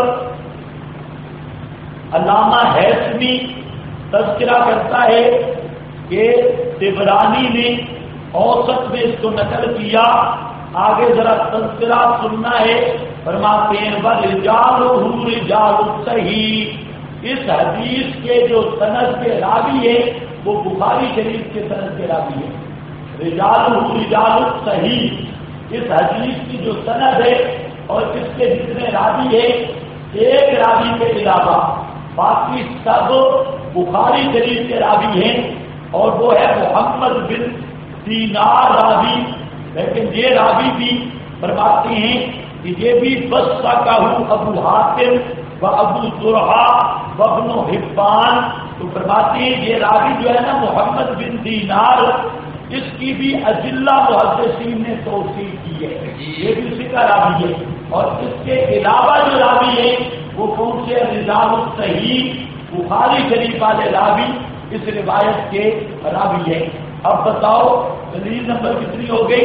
علامہ ہیثمی تذکرہ کرتا ہے کہ طبرانی نے اوسط میں اس کو نقل کیا، آگے ذرا تذکرہ سننا ہے، فرماتے ہیں وَرِجَالُهُ رِجَالُ الصَّحِیح، اس حدیث کے جو سند کے راوی ہے وہ بخاری شریف کے سند کے راوی ہے، رِجَالُهُ رِجَالُ الصَّحِیح، اس حدیث کی جو سند ہے اور اس کے جتنے راوی ہے، ایک راوی کے علاوہ باقی سب بخاری شریف کے راوی ہیں، اور وہ ہے محمد بن دینار راوی، لیکن یہ راوی بھی فرماتے ہیں کہ یہ بھی بس کا ابو حاتم و ابو زرعہ و ابن حبان، تو فرماتے ہیں یہ راوی جو ہے نا محمد بن دینار، اس کی بھی اجلہ محدثین نے توثیق کی ہے، یہ بھی اسی کا راوی ہے، اور اس کے علاوہ جو راوی ہے وہ کون سے؟ رجال الصحیح، بخاری شریف والے راوی اس روایت کے راوی ہیں۔ اب بتاؤ دلیل نمبر کتنی ہو گئی؟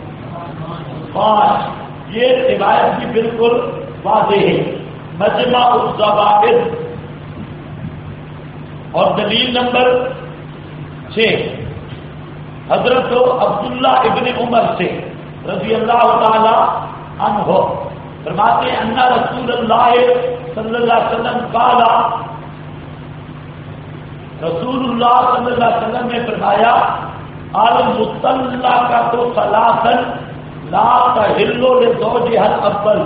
5۔ یہ روایت بھی بالکل واضح ہے، مجمع الزوائد۔ اور دلیل نمبر 6 حضرت عبداللہ ابن عمر سے رضی اللہ تعالی عنہ فرماتے ہیں ان رسول اللہ صلی اللہ علیہ وسلم قال، رسول اللہ صلی اللہ علیہ وسلم نے فرمایا المطلقۃ ثلاث لا تحل لزوجها الاول،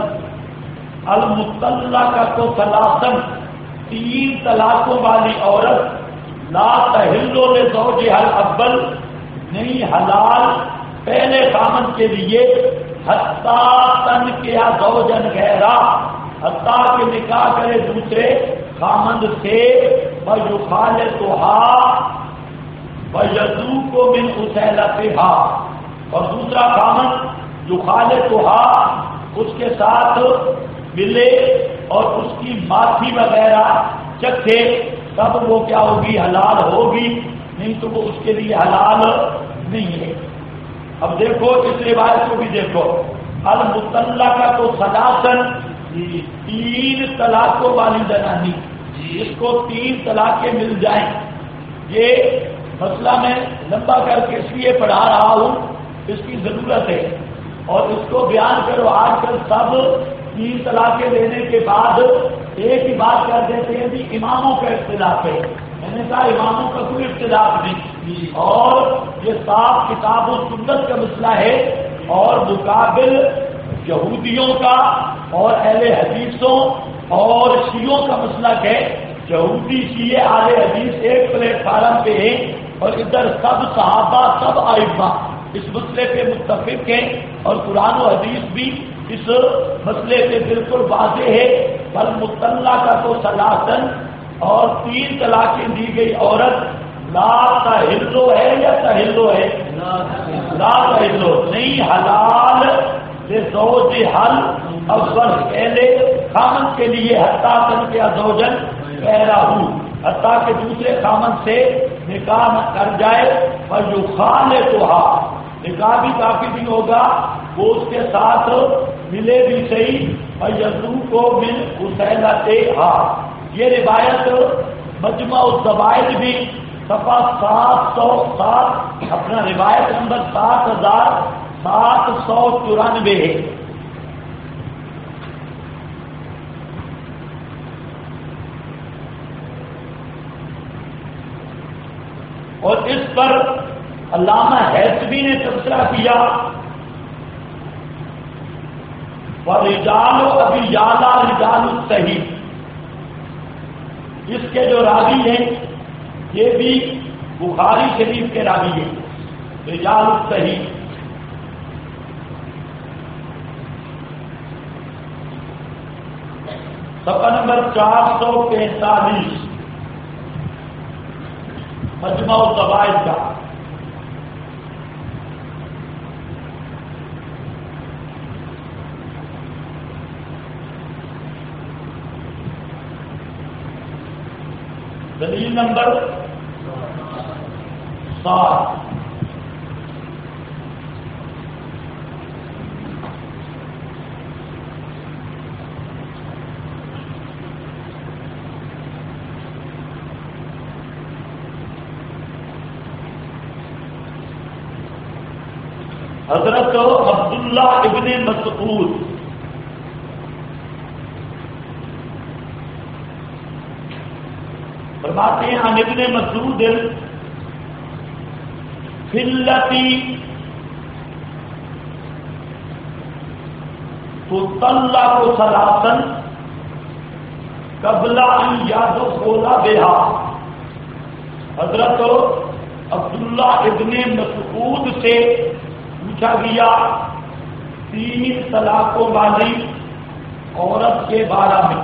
المطلقۃ ثلاث، 3 طلاقوں والی عورت، لا تحل لزوجها الاول، نہیں حلال پہلے خامن کے لیے، حتیٰ تنکح زوجا غیرہ، حتیٰ کہ نکاح کرے دوسرے خامند سے، وَيُخَالِطُهَا وَيَذُوقُ مِنْ غُسَیلَتِهَا، اور دوسرا خامند یخالطُهَا، اس کے ساتھ ملے اور اس کی ماتھی وغیرہ چکھے، تب وہ کیا ہوگی؟ حلال ہوگی، نہیں تو وہ اس کے لیے حلال نہیں ہے۔ اب دیکھو اس روایت کو بھی دیکھو، المطلقۃ ثلاث، 3 طلاقوں والی زنانی، اس کو 3 طلاقیں مل جائیں، یہ مسئلہ میں لمبا کر کے اس لیے پڑھا رہا ہوں، اس کی ضرورت ہے، اور اس کو بیان کرو۔ آج کل سب 3 طلاقیں لینے کے بعد ایک ہی بات کر دیتے ہیں کہ اماموں کا اختلاف ہے، میں نے کہا اماموں کا کوئی اختلاف نہیں، اور یہ صاف کتاب و سنت کا مسئلہ ہے، اور مقابل یہودیوں کا اور اہل حدیثوں اور شیعوں کا مسئلہ ہے۔ یہودی شیعہ اہل حدیث ایک پلیٹ فارم پہ ہیں، اور ادھر سب صحابہ سب ائمہ اس مسئلے پہ متفق ہیں، اور قرآن و حدیث بھی اس مسئلے پہ بالکل واضح ہے۔ بل مطلقۃ ثلاث، اور 3 طلاقیں دی گئی عورت، لا تحلو ہے یا تحلو ہے؟ لا تحلو، نہیں حلال لزوجہا الاول، پہلے خامن کے لیے، حتیٰ تنکح زوجا غیرہ، حتیٰ کہ دوسرے خامن سے نکاح نہ کر جائے، وَيُخَالِطُهَا، نکاح بھی کافی نہیں ہوگا، وہ اس کے ساتھ ملے بھی صحیح، فَيَذُوقُ مِنْ حُسَيْلَتِهَا، یہ روایت مجمع الزوائد بھی صفحہ 707 اپنا روایت نمبر 7794 ہے۔ اور اس پر علامہ حیثمی نے تبصرہ کیا، وَرِجَالُ أَبِي يَعْلَى رِجَالُ الصَّحِيحِ، اس کے جو راوی ہیں یہ بھی بخاری شریف کے راوی ہیں، رجال الصحیح۔ صفحہ نمبر 445 مجمع الزوائد کا۔ دلیل نمبر 7، حضرت عبداللہ ابن مسعود فرماتے ہیں عن ابن مسعود فی التی تطلق ثلاثا قبل ان يدخل بها، حضرت عبداللہ ابن مسعود سے پوچھا گیا 3 طلاقوں والی عورت کے بارے میں،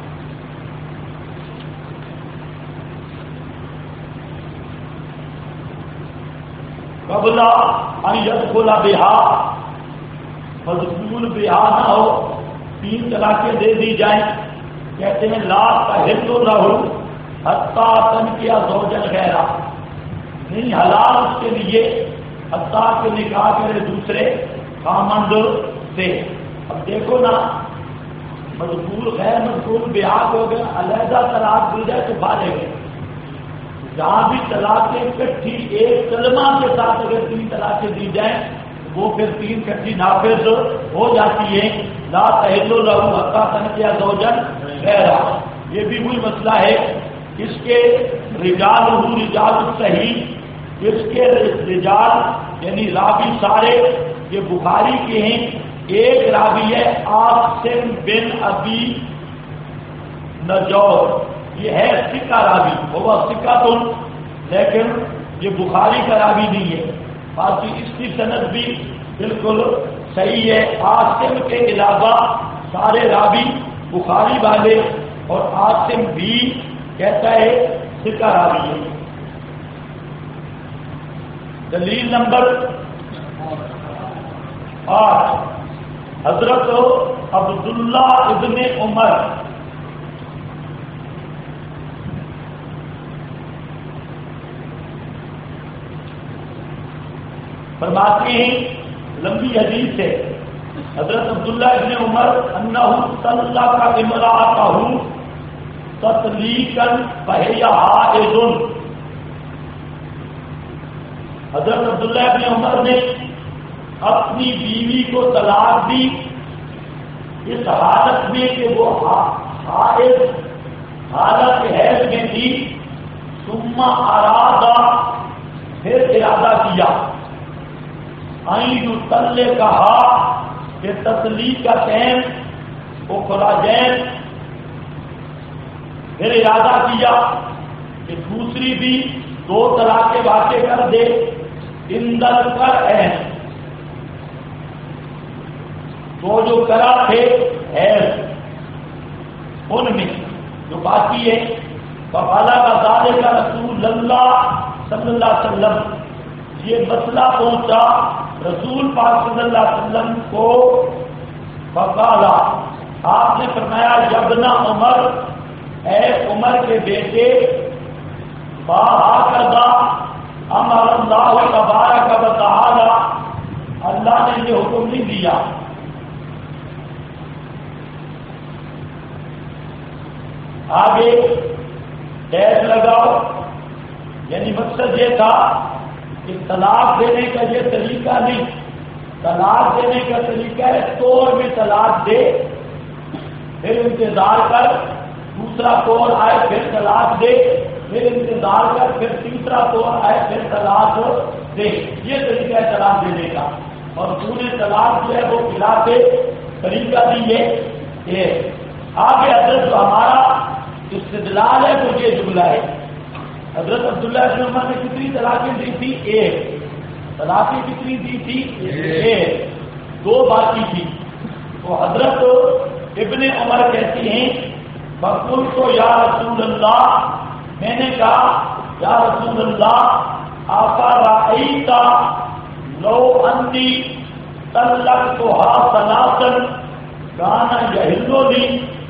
قبل ان يدخل بها، مذکور بها نہ ہو، 3 طلاقیں دے دی جائیں، کہتے ہیں لا تحل له حتی تنکح زوجا غیرہ، نہیں حلال اس کے لیے حتیٰ کہ نکاح کرے دوسرے خامند سے۔ اب دیکھو نا، مذکور غیر مذکور بیاہ ہو گیا، علیحدہ طلاق دی جائے تو بالغ ہے، جہاں بھی طلاقیں اکٹھی ایک کلمہ کے ساتھ اگر 3 طلاقیں دی جائیں وہ پھر 3 اکٹھی نافذ ہو جاتی ہیں۔ لا تحل له حتیٰ تنکح زوجا غیرہ، یہ بھی وہی مسئلہ ہے، اس کے رجال صحیح، اس کے رجال یعنی راوی سارے یہ بخاری کے ہیں، ایک راوی ہے عاصم بن ابی نجور، یہ ہے ثقہ راوی، وہ ثقہ تم، لیکن یہ بخاری کا راوی نہیں ہے، باقی اس کی سند بھی بالکل صحیح ہے۔ عاصم کے علاوہ سارے راوی بخاری والے، اور عاصم بھی کہتا ہے ثقہ راوی ہے۔ دلیل نمبر 8، حضرت عبداللہ ابن عمر فرماتے ہیں، لمبی حدیث ہے، حضرت عبداللہ ابن عمر انہ طلق امرأتہ تطلیقا فہی حائض، حضرت عبداللہ ابن عمر نے اپنی بیوی کو طلاق دی اس حالت میں کہ وہ حائض، حالت حیض میں تھی، ثم ارادہ، پھر ارادہ کیا، ان یطلقھا، کہ تطلیق کا ٹائم اخرجین، پھر ارادہ کیا کہ دوسری بھی 2 طلاقیں واقع کر دے، اندر کر تو جو کرا تھے حیض ان میں جو باقی ہے، فقالا کا دادے کا رسول اللہ صلی اللہ علیہ وسلم، یہ مسئلہ پہنچا رسول پاک صلی اللہ علیہ وسلم کو، فقالا، آپ نے فرمایا یبنا عمر، اے عمر کے بیٹے، فَهَكَذَا أَمَرَ اللَّهُ تَبَارَكَ وَتَعَالَى، اللہ نے یہ حکم نہیں دیا آگے ڈیش لگاؤ، یعنی مقصد یہ تھا کہ طلاق دینے کا یہ طریقہ نہیں، طلاق دینے کا طریقہ ہے طور میں طلاق دے، پھر انتظار کر، دوسرا طور آئے پھر طلاق دے، پھر انتظار کر، پھر تیسرا طور آئے پھر طلاق دے، یہ طریقہ ہے طلاق دینے کا۔ اور پورے طلاق جو ہے وہ خلاف طریقہ بھی ہے۔ آگے حضرت جو ہمارا استدلال ہے وہ یہ جملہ ہے، حضرت عبداللہ بن عمر نے کتنی طلاقیں دی تھی؟ ایک۔ طلاقیں کتنی دی تھی؟ ایک، دو باقی تھی۔ تو حضرت ابن عمر کہتی ہیں بقول تو یا رسول اللہ، میں نے کہا یا رسول اللہ آقا رأیتا لو انی طلقتها ثلاثا کان یحل لی۔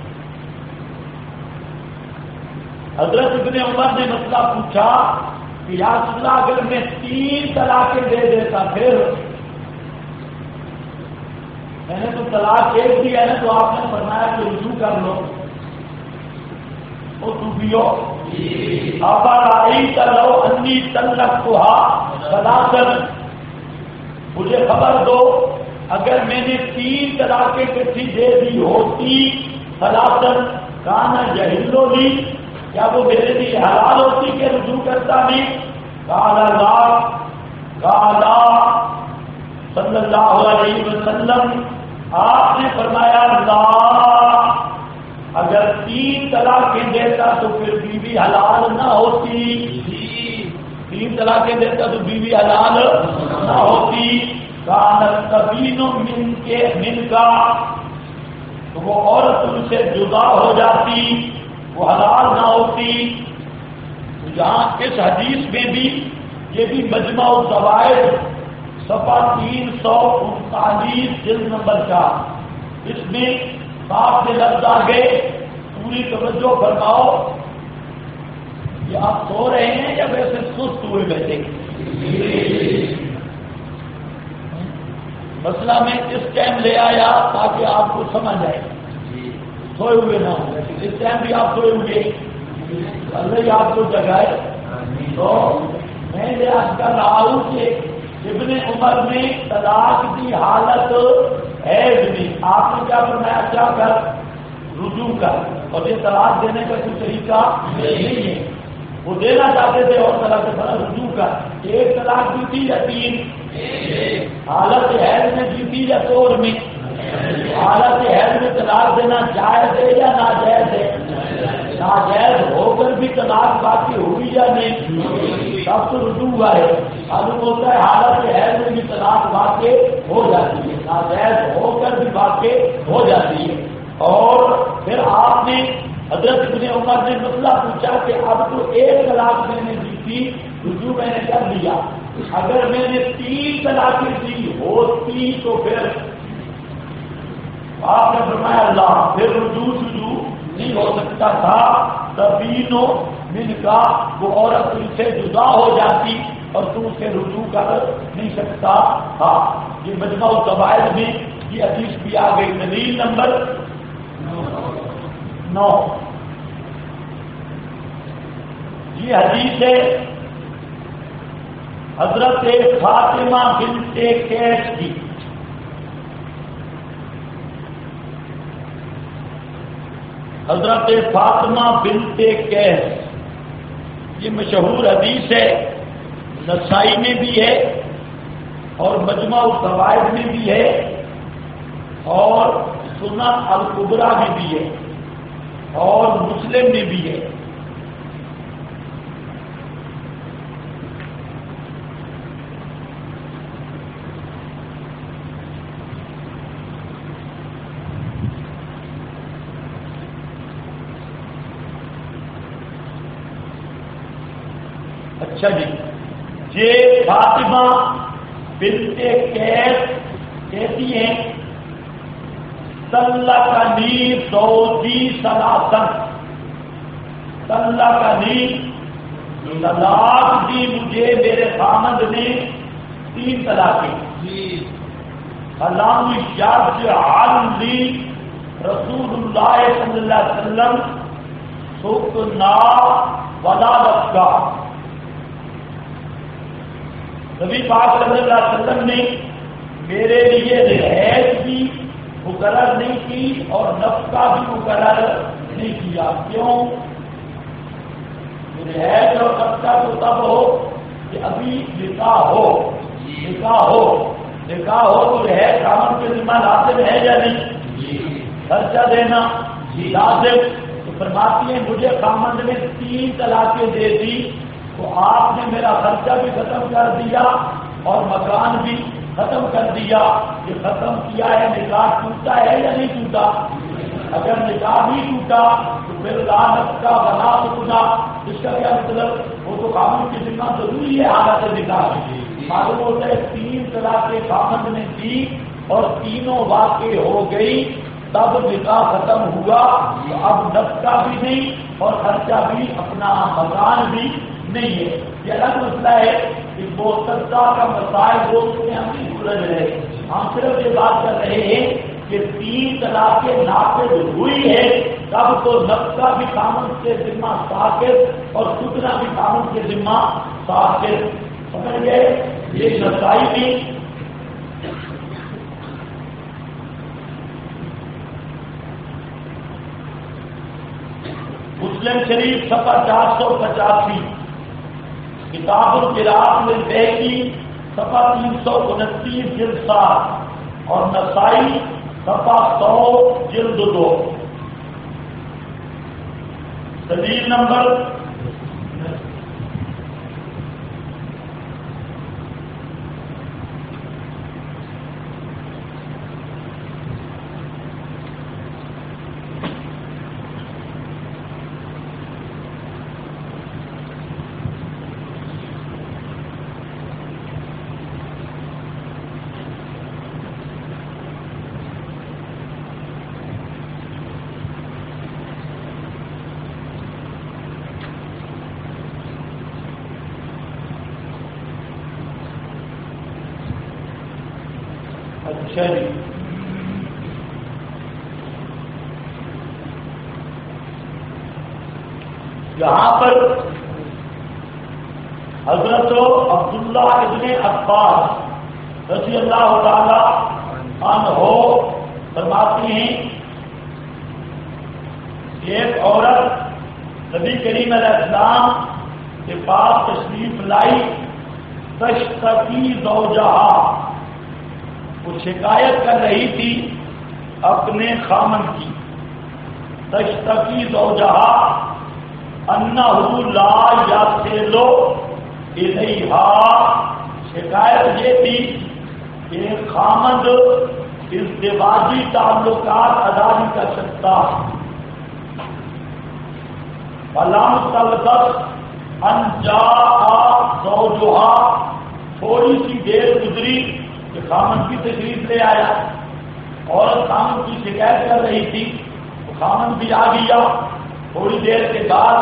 حضرت ابن عمر نے مسئلہ پوچھا کہ یا رسول اللہ اگر میں 3 طلاقیں دے دیتا پھر؟ میں نے تو طلاق ایک دی ہے نا، تو آپ نے فرمایا کہ رجوع کر لو۔ وہ صوفیو آقا رأیت لو انی طلقتها ثلاثا، مجھے خبر دو اگر میں نے 3 طلاقیں کٹھی دے دی ہوتی، ثلاثا کان یحل لی، کیا وہ میرے لیے حلال ہوتی کہ رجوع کرتا نہیں؟ قال صلی اللہ علیہ وسلم، آپ نے فرمایا لا، اگر 3 طلاقیں دیتا تو پھر بیوی حلال نہ ہوتی، 3 طلاقیں دیتا تو بیوی حلال نہ ہوتی۔ کانت تبین من کا، تو وہ عورت ان سے جدا ہو جاتی، وہ حلال نہ ہوتی۔ تو یہاں اس حدیث میں بھی یہ بھی مجمع الزوائد صفحہ 339 جلد نمبر 4، اس میں صاف سے لفظ آ گئے، پوری توجہ فرماؤ۔ یہ آپ سو رہے ہیں یا ویسے سست ہوئے بیٹھے؟ مسئلہ میں اس ٹائم لے آیا تاکہ آپ کو سمجھ آئے، سوئے ہوئے نہ ہوں، اس ٹائم بھی آپ سوئے ہوئے، اللہ ہی آپ کو جگائے۔ تو میں یہ عرض کر رہا ہوں کہ ابن عمر نے طلاق کی حالت ہے نہیں، آپ نے کیا فرمایا؟ کیا کر؟ رجوع کر۔ اور یہ طلاق دینے کا کوئی طریقہ نہیں ہے، وہ دینا چاہتے تھے اور طلاق کے بعد رجوع کر۔ ایک طلاق دی تھی یا 3؟ حالت حیض میں دی تھی یا طور میں؟ حالت حیض میں طلاق دینا جائز ہے یا ناجائز ہے؟ ناجائز ہو کر بھی طلاق باقی ہوئی یا نہیں؟ سب تو رجوع ہوا ہے، معلوم ہوتا ہے حالت حیض میں بھی طلاق واقع ہو جاتی ہے، ناجائز ہو کر بھی واقع ہو جاتی ہے۔ اور پھر آپ نے حضرت ابن عمر نے مسئلہ پوچھا کہ اب تو ایک طلاق میں نے دی تھی، رجوع میں نے کر لیا، اگر میں نے 3 طلاقیں دی ہوتی تو پھر؟ آپ نے فرمایا اللہ، پھر رجوع نہیں ہو سکتا تھا، تبینو من کا، وہ عورت تم سے جدا ہو جاتی اور تم سے رجوع کر نہیں سکتا تھا۔ یہ مجمع الزوائد میں یہ حدیث بھی آ گئی، دلیل نمبر 9۔ یہ حدیث ہے حضرت فاطمہ بنت قیس کی۔ حضرت فاطمہ بنت قیس، یہ مشہور حدیث ہے، نسائی میں بھی ہے اور مجمع الزوائد میں بھی ہے اور سنن الکبریٰ میں بھی ہے اور مسلم میں بھی ہے۔ اچھا جی، یہ فاطمہ بنت قیس کہتی ہیں طلقنی زوجی ثلاثا، طلقنی، طلاق دی مجھے میرے خامد نے 3 طلاقیں۔ فلم یرجع لی رسول اللہ صلی اللہ علیہ وسلم، سکنا ولا رکھا. نبی پاک صلی اللہ علیہ وسلم نے میرے لیے رہائش بھی مقرر نہیں کی اور نفقہ بھی مقرر نہیں کیا. کیوں؟ رہائش اور نفقہ تو تب ہو کہ ابھی نکاح ہو. نکاح ہو تو رہائش خامن کے ذمہ لازم ہے یا نہیں؟ خرچہ دینا لازم. تو فرماتی ہیں مجھے خامن نے 3 طلاقیں دے دی تو آپ نے میرا خرچہ بھی ختم کر دیا اور مکان بھی ختم کر دیا. یہ ختم کیا ہے. نکاح ٹوٹا ہے یا نہیں ٹوٹا؟ اگر نکاح نہیں ٹوٹا تو پھر لعنت کا بنا سکنا. اس کا کیا مطلب؟ وہ تو قانون کی ذمہ ضروری ہے حالت نکاح. معلوم ہوتا ہے 3 طلاقیں خامد نے دی اور تینوں واقع ہو گئی تب نکاح ختم ہوا. تو اب نفقہ بھی نہیں اور خرچہ بھی اپنا مکان بھی نہیں ہے. یہ الگ مسئلہ ہے کہ موتزہ کا مسائل دوست میں ہم نہیں سلجھ رہے. ہم صرف یہ بات کر رہے ہیں کہ 3 طلاقیں نافذ ہوئی ہے تب تو نفقہ بھی قانون کے ذمہ ساقط اور سکنا بھی قانون کے ذمہ ساقط. سمجھ گئے؟ یہ نسائی بھی مسلم شریف صفحہ 485 کتاب القراءۃ للبیہقی صفحہ 329 جلد 7 اور نسائی صفحہ 100 جلد 2. دلیل نمبر یہاں پر حضرت عبداللہ ابن عباس رضی اللہ تعالی عنہ فرماتی ہیں ایک عورت نبی کریم علیہ السلام کے پاس تشریف لائی. تشتکی زوجہا، وہ شکایت کر رہی تھی اپنے خامن کی. تشتکی زوجہا انہ لا یصل الیہا، شکایت یہ تھی کہ خامد ازدواجی تعلقات ادا نہیں کر سکتا. فلم تلبث ان جاء زوجہا، تھوڑی سی دیر گزری کہ خامد کی تشریف لے آیا اور خامد کی شکایت کر رہی تھی. خامد بھی آ گیا. تھوڑی دیر کے بعد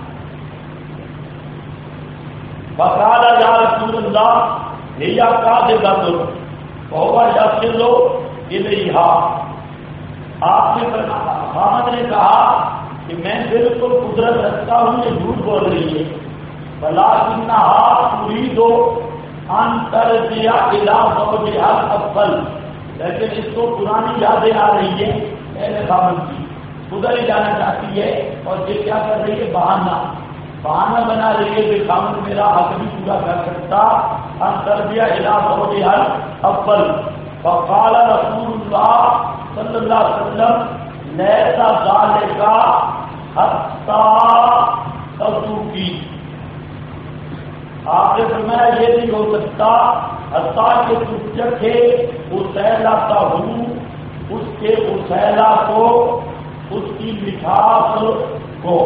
فقال یا رسول اللہ ہی کاذبۃ وہو یصل الیہا، آپ نے خامد نے کہا کہ میں بالکل قدرت رکھتا ہوں، یہ جھوٹ بول رہی ہے. ولکنھا ترید ان ترجع الی زوجھا الاول، لیکن اس کو پرانی یادیں آ رہی ہے پہلے خامد کی، ادھر ہی جانا چاہتی ہے. اور یہ کیا کر رہی ہے؟ بہانہ بنا رہی ہے کہ خامد میرا حق بھی پورا کر سکتا. ان ترجع الی زوجھا الاول. فقال رسول اللہ صلی اللہ علیہ وسلم لیس ذلک حتی تذوقی، آپ نے فرمایا یہ نہیں ہو سکتا حتیٰ کہ تم چکھے اسیلا ہوں، اس کے اسیلا کو، اس کی مٹھاس کو.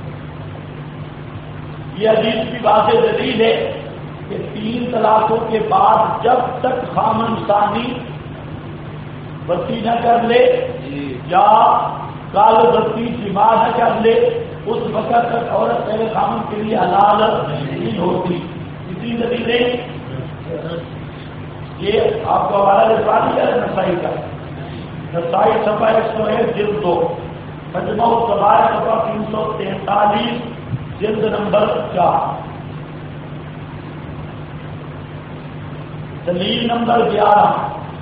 یہ حدیث کی واضح دلیل ہے کہ 3 طلاقوں کے بعد جب تک خامن ثانی وسیع نہ کر لے یا کال بستی جمع نہ کر لے اس وقت تک عورت پہلے خامن کے لیے حلال نہیں ہوتی. اسی طریقے یہ آپ کو ہمارا رسوا دیا ہے نسائی کا. نسائی صفحہ 101 جلد 2 مجموع القواعد صفحہ 343 جلد نمبر 4 دلیل نمبر 11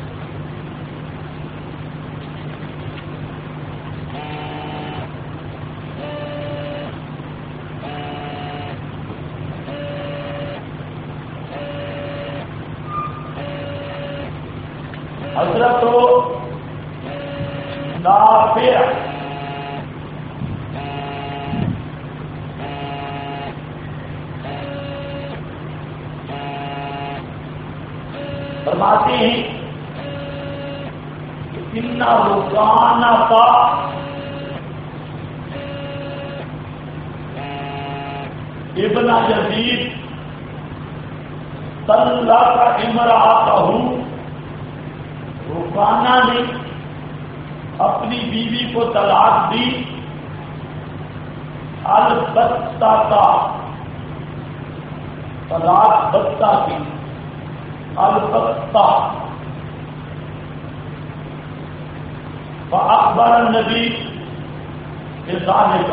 حضرت نافع فرماتے ہیں کہ ان رکانہ ابن یزید طلق امرأتہ، رکانہ نے اپنی بیوی کو طلاق دی، البتہ طلاق بتہ کی، البتہ فاخبر النبی بذالک،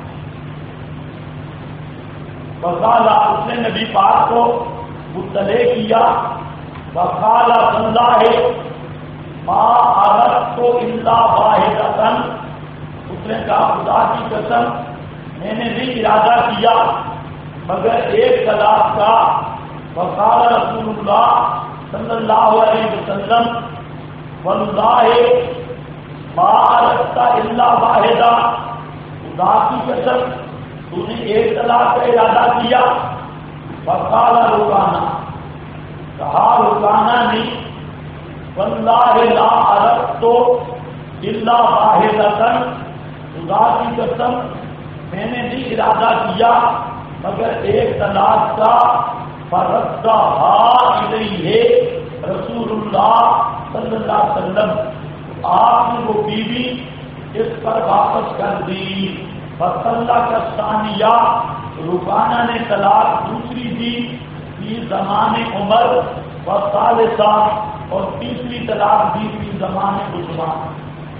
فقال اس نے نبی پاک کو مطلع کیا، وقال واللہ ما اردت الا واحدۃ، اس نے کہا خدا کی قسم میں نے نہیں ارادہ کیا مگر ایک طلاق کا، وقال رسول اللہ صلی اللہ علیہ وسلم واللہ ما اردت الا واحدہ، خدا کی قسم تو نے ایک طلاق کا ارادہ کیا، وقال رکانہ، کہا رکانہ نے واللہ لا اردت الا واحدۃ، خدا کی قسم میں نے نہیں ارادہ کیا مگر ایک طلاق کا، فردها الیہ رسول اللہ صلی اللہ علیہ وسلم، آپ نے وہ بیوی اس پر واپس کر دی، فطلق الثانیہ، رکانہ نے طلاق دوسری دی، فی زمان عمر، والثالثہ، اور تیسری طلاق دی فی زمان عثمان۔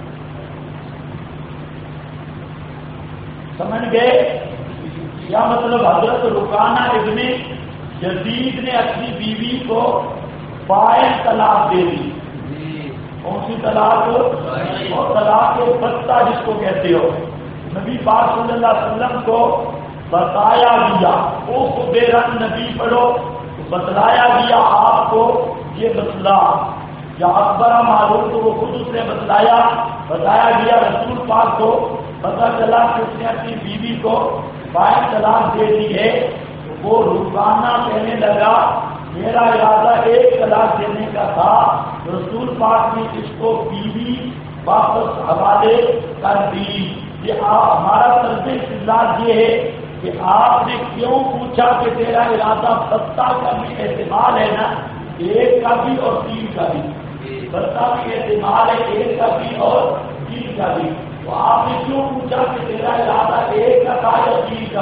سمجھ گئے کیا مطلب؟ حضرت رکانہ ابن یزید نے اپنی بیوی کو فائل طلاق دے دی، کون سی طلاق؟ اور طلاق بتہ جس کو کہتے ہو، نبی پاک صلی اللہ علیہ وسلم کو بتایا گیا، اس بے رنگ نبی پڑھو، بتلایا گیا آپ کو یہ مسئلہ، یا اکبر معلوم تو وہ خود اس نے بتایا گیا رسول پاک کو، پتہ چلا کہ اس نے اپنی بیوی کو فائل طلاق دے دی ہے، تو وہ رکانہ کہنے لگا میرا ارادہ ایک طلاق دینے کا تھا، رسول پاک نے اس کو بیوی واپس حوالے کر دی۔ یہ ہمارا طرز استدلال یہ ہے کہ آپ نے کیوں پوچھا کہ تیرا ارادہ بتہ کا بھی احتمال ہے نا، ایک کا بھی اور تین کا بھی، بتہ بھی احتمال ہے ایک کا بھی اور تین کا بھی، تو آپ نے کیوں پوچھا کہ تیرا ارادہ ایک کا تھا یا تین کا؟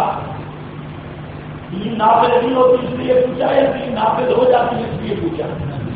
تین نافذ نہیں ہوتی اس لیے پوچھا یا تین نافذ ہو جاتی اس لیے پوچھا؟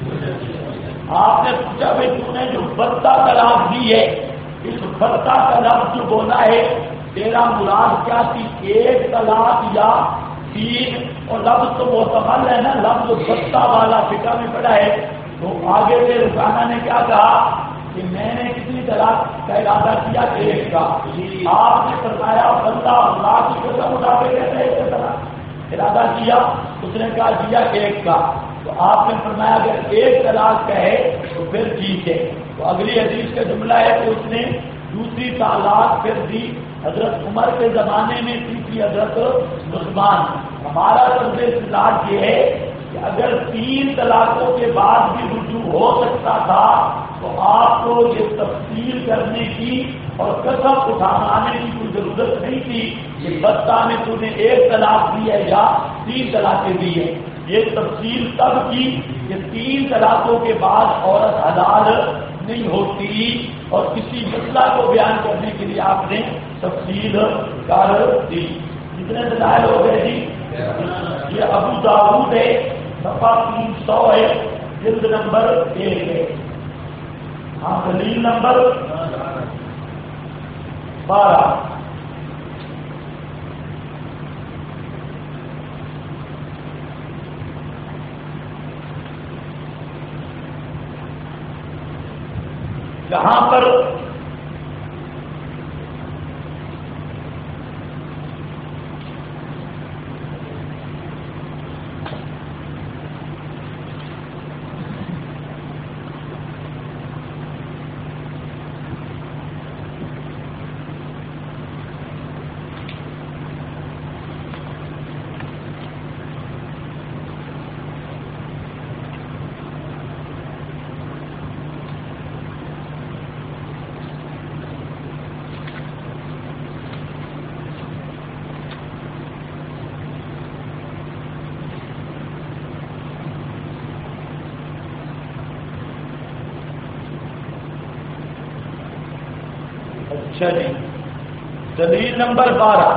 آپ نے پوچھا بھائی تو نے جو بتہ طلاق دی ہے، اس بتہ کا لفظ جو بولا ہے تیرا مراد کیا تھی، ایک طلاق یا تین؟ اور لفظ تو محتمل ہے نا، لفظ بتہ والا فقہ میں پڑا ہے، تو آگے سے رکانہ نے کیا کہا کہ میں نے کتنی طلاق کا ارادہ کیا؟ ایک کا۔ آپ نے فرمایا بندہ اللہ کی قسم اٹھا کے کہتے ہیں ایک طلاق ارادہ کیا، اس نے کہا دیا ایک کا، تو آپ نے فرمایا اگر ایک طلاق کا ہے تو پھر ٹھیک ہے۔ تو اگلی حدیث کا جملہ ہے کہ اس نے دوسری طلاق پھر دی، حضرت عمر کے زمانے میں تھی حضرت عثمان۔ ہمارا طرز استدلال یہ ہے کہ اگر تین طلاقوں کے بعد بھی رجوع ہو سکتا تھا تو آپ کو یہ تفصیل کرنے کی اور قسم اٹھانے کی کوئی ضرورت نہیں تھی کہ بتہ میں تو نے ایک طلاق دی ہے یا تین طلاقیں دی ہے۔ یہ تفصیل تب کی کہ تین طلاقوں کے بعد عورت حلال نہیں ہوتی، اور کسی مسئلہ کو بیان کرنے کے لیے آپ نے تفصیل کر دی۔ کتنے دلائل ہو گئے جی؟ یہ ابو داؤد ہے، صفحہ 300 ہے، جلد نمبر 1 ہے۔ ہاں دلیل نمبر 12 جہاں پر اچھا جی دلیل نمبر 12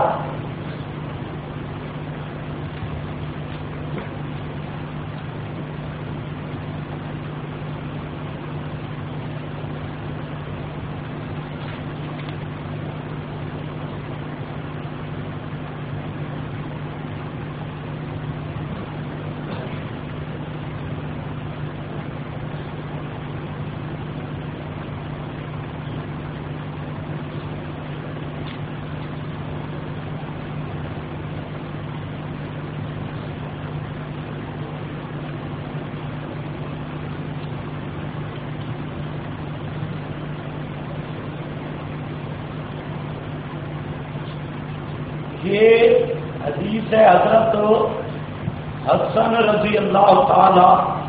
یہ حدیث ہے حضرت حسن رضی اللہ تعالی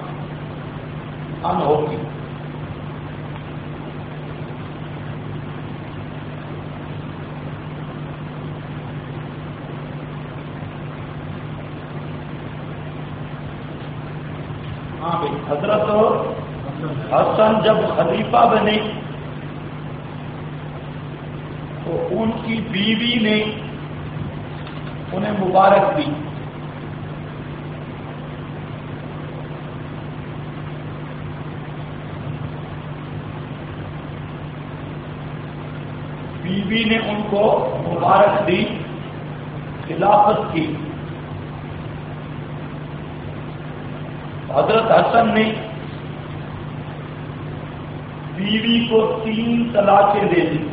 عنہ کی. ہاں بھائی حضرت حسن جب خلیفہ بنے تو ان کی بیوی نے انہیں مبارک دی. بیوی نے ان کو مبارک دی خلافت کی. حضرت حسن نے بیوی کو 3 طلاقیں دے دی.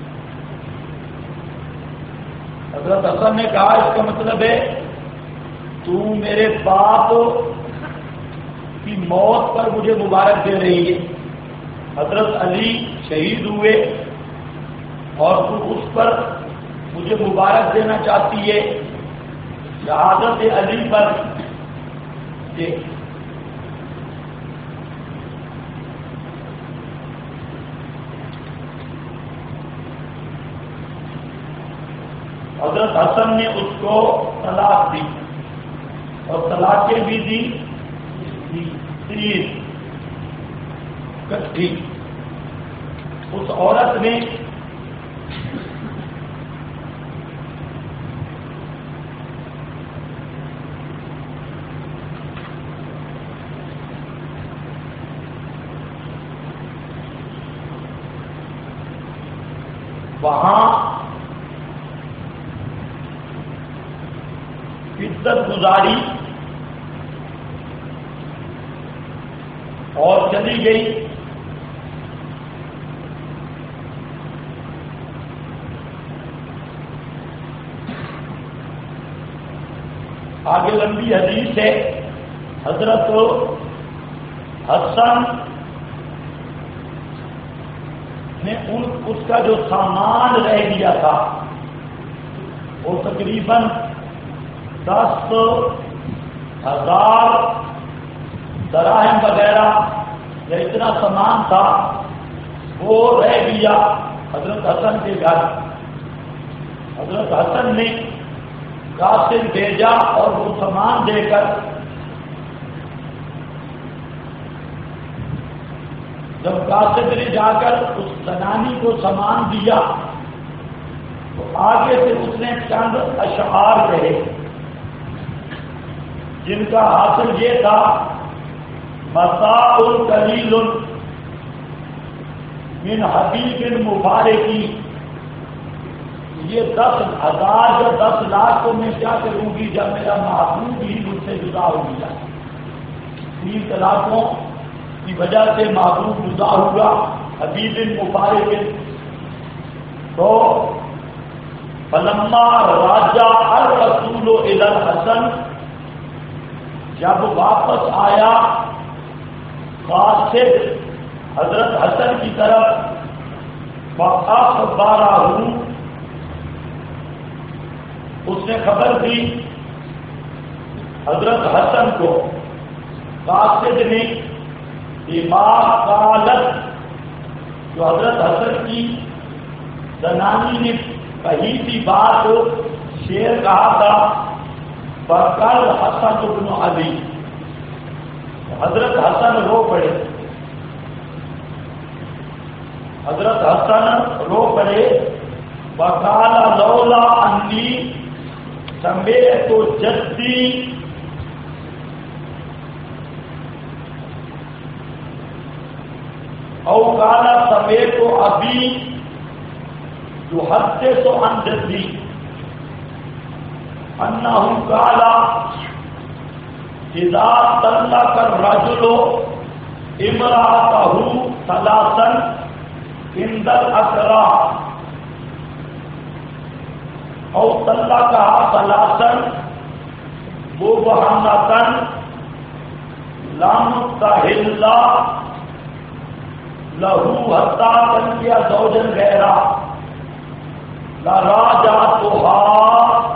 حضرت حسن نے کہا اس کا مطلب ہے تو میرے باپ کی موت پر مجھے مبارک دے رہی ہے. حضرت علی شہید ہوئے اور تو اس پر مجھے مبارک دینا چاہتی ہے. شہادت علی پر دے. حضرت حسن نے اس کو طلاق دی اور طلاقیں بھی دی 3 اکٹھی. اس عورت نے وہاں عزت گزاری اور چلی گئی. آگے لمبی حدیث ہے. حضرت حسن نے اس کا جو سامان رہ گیا تھا وہ تقریباً 10,000 دراہم وغیرہ یا اتنا سامان تھا وہ رہ گیا حضرت حسن کے گھر. حضرت حسن نے قاصد بھیجا اور وہ سامان دے کر جب قاصد نے جا کر اس زنانی کو سامان دیا تو آگے سے اس نے چند اشعار کہے جن کا حاصل یہ تھا متاع قلیل من حبیب مبارکی یہ 10,000 یا 10 لاکھ کو میں کیا کروں گی جب میرا محبوب ہی مجھ سے جدا ہو گیا؟ 3 طلاقوں کی وجہ سے محبوب جدا ہوگا، حبیب مبارک. تو فلما راجع الرسول الى الحسن، جب واپس آیا قاصد حضرت حسن کی طرف، فاخبرہ، اس نے خبر دی حضرت حسن کو، قاصد نے بما قالت، جو حضرت حسن کی زنانی نے کہی تھی بات، شعر کہا تھا فقال حسن بن علی، حضرت حسن رو پڑے، حضرت حسن رو پڑے. وقال لولا انی سمیعت جدی، او قال سمیعت ابی يحدث عن جدی انه قال اذا طلق الرجل امرأته ثلاثا عند الأسرى او طلقها ثلاثا مبهمة لم تحل له حتى تنكح زوجا غيره لراجعتها.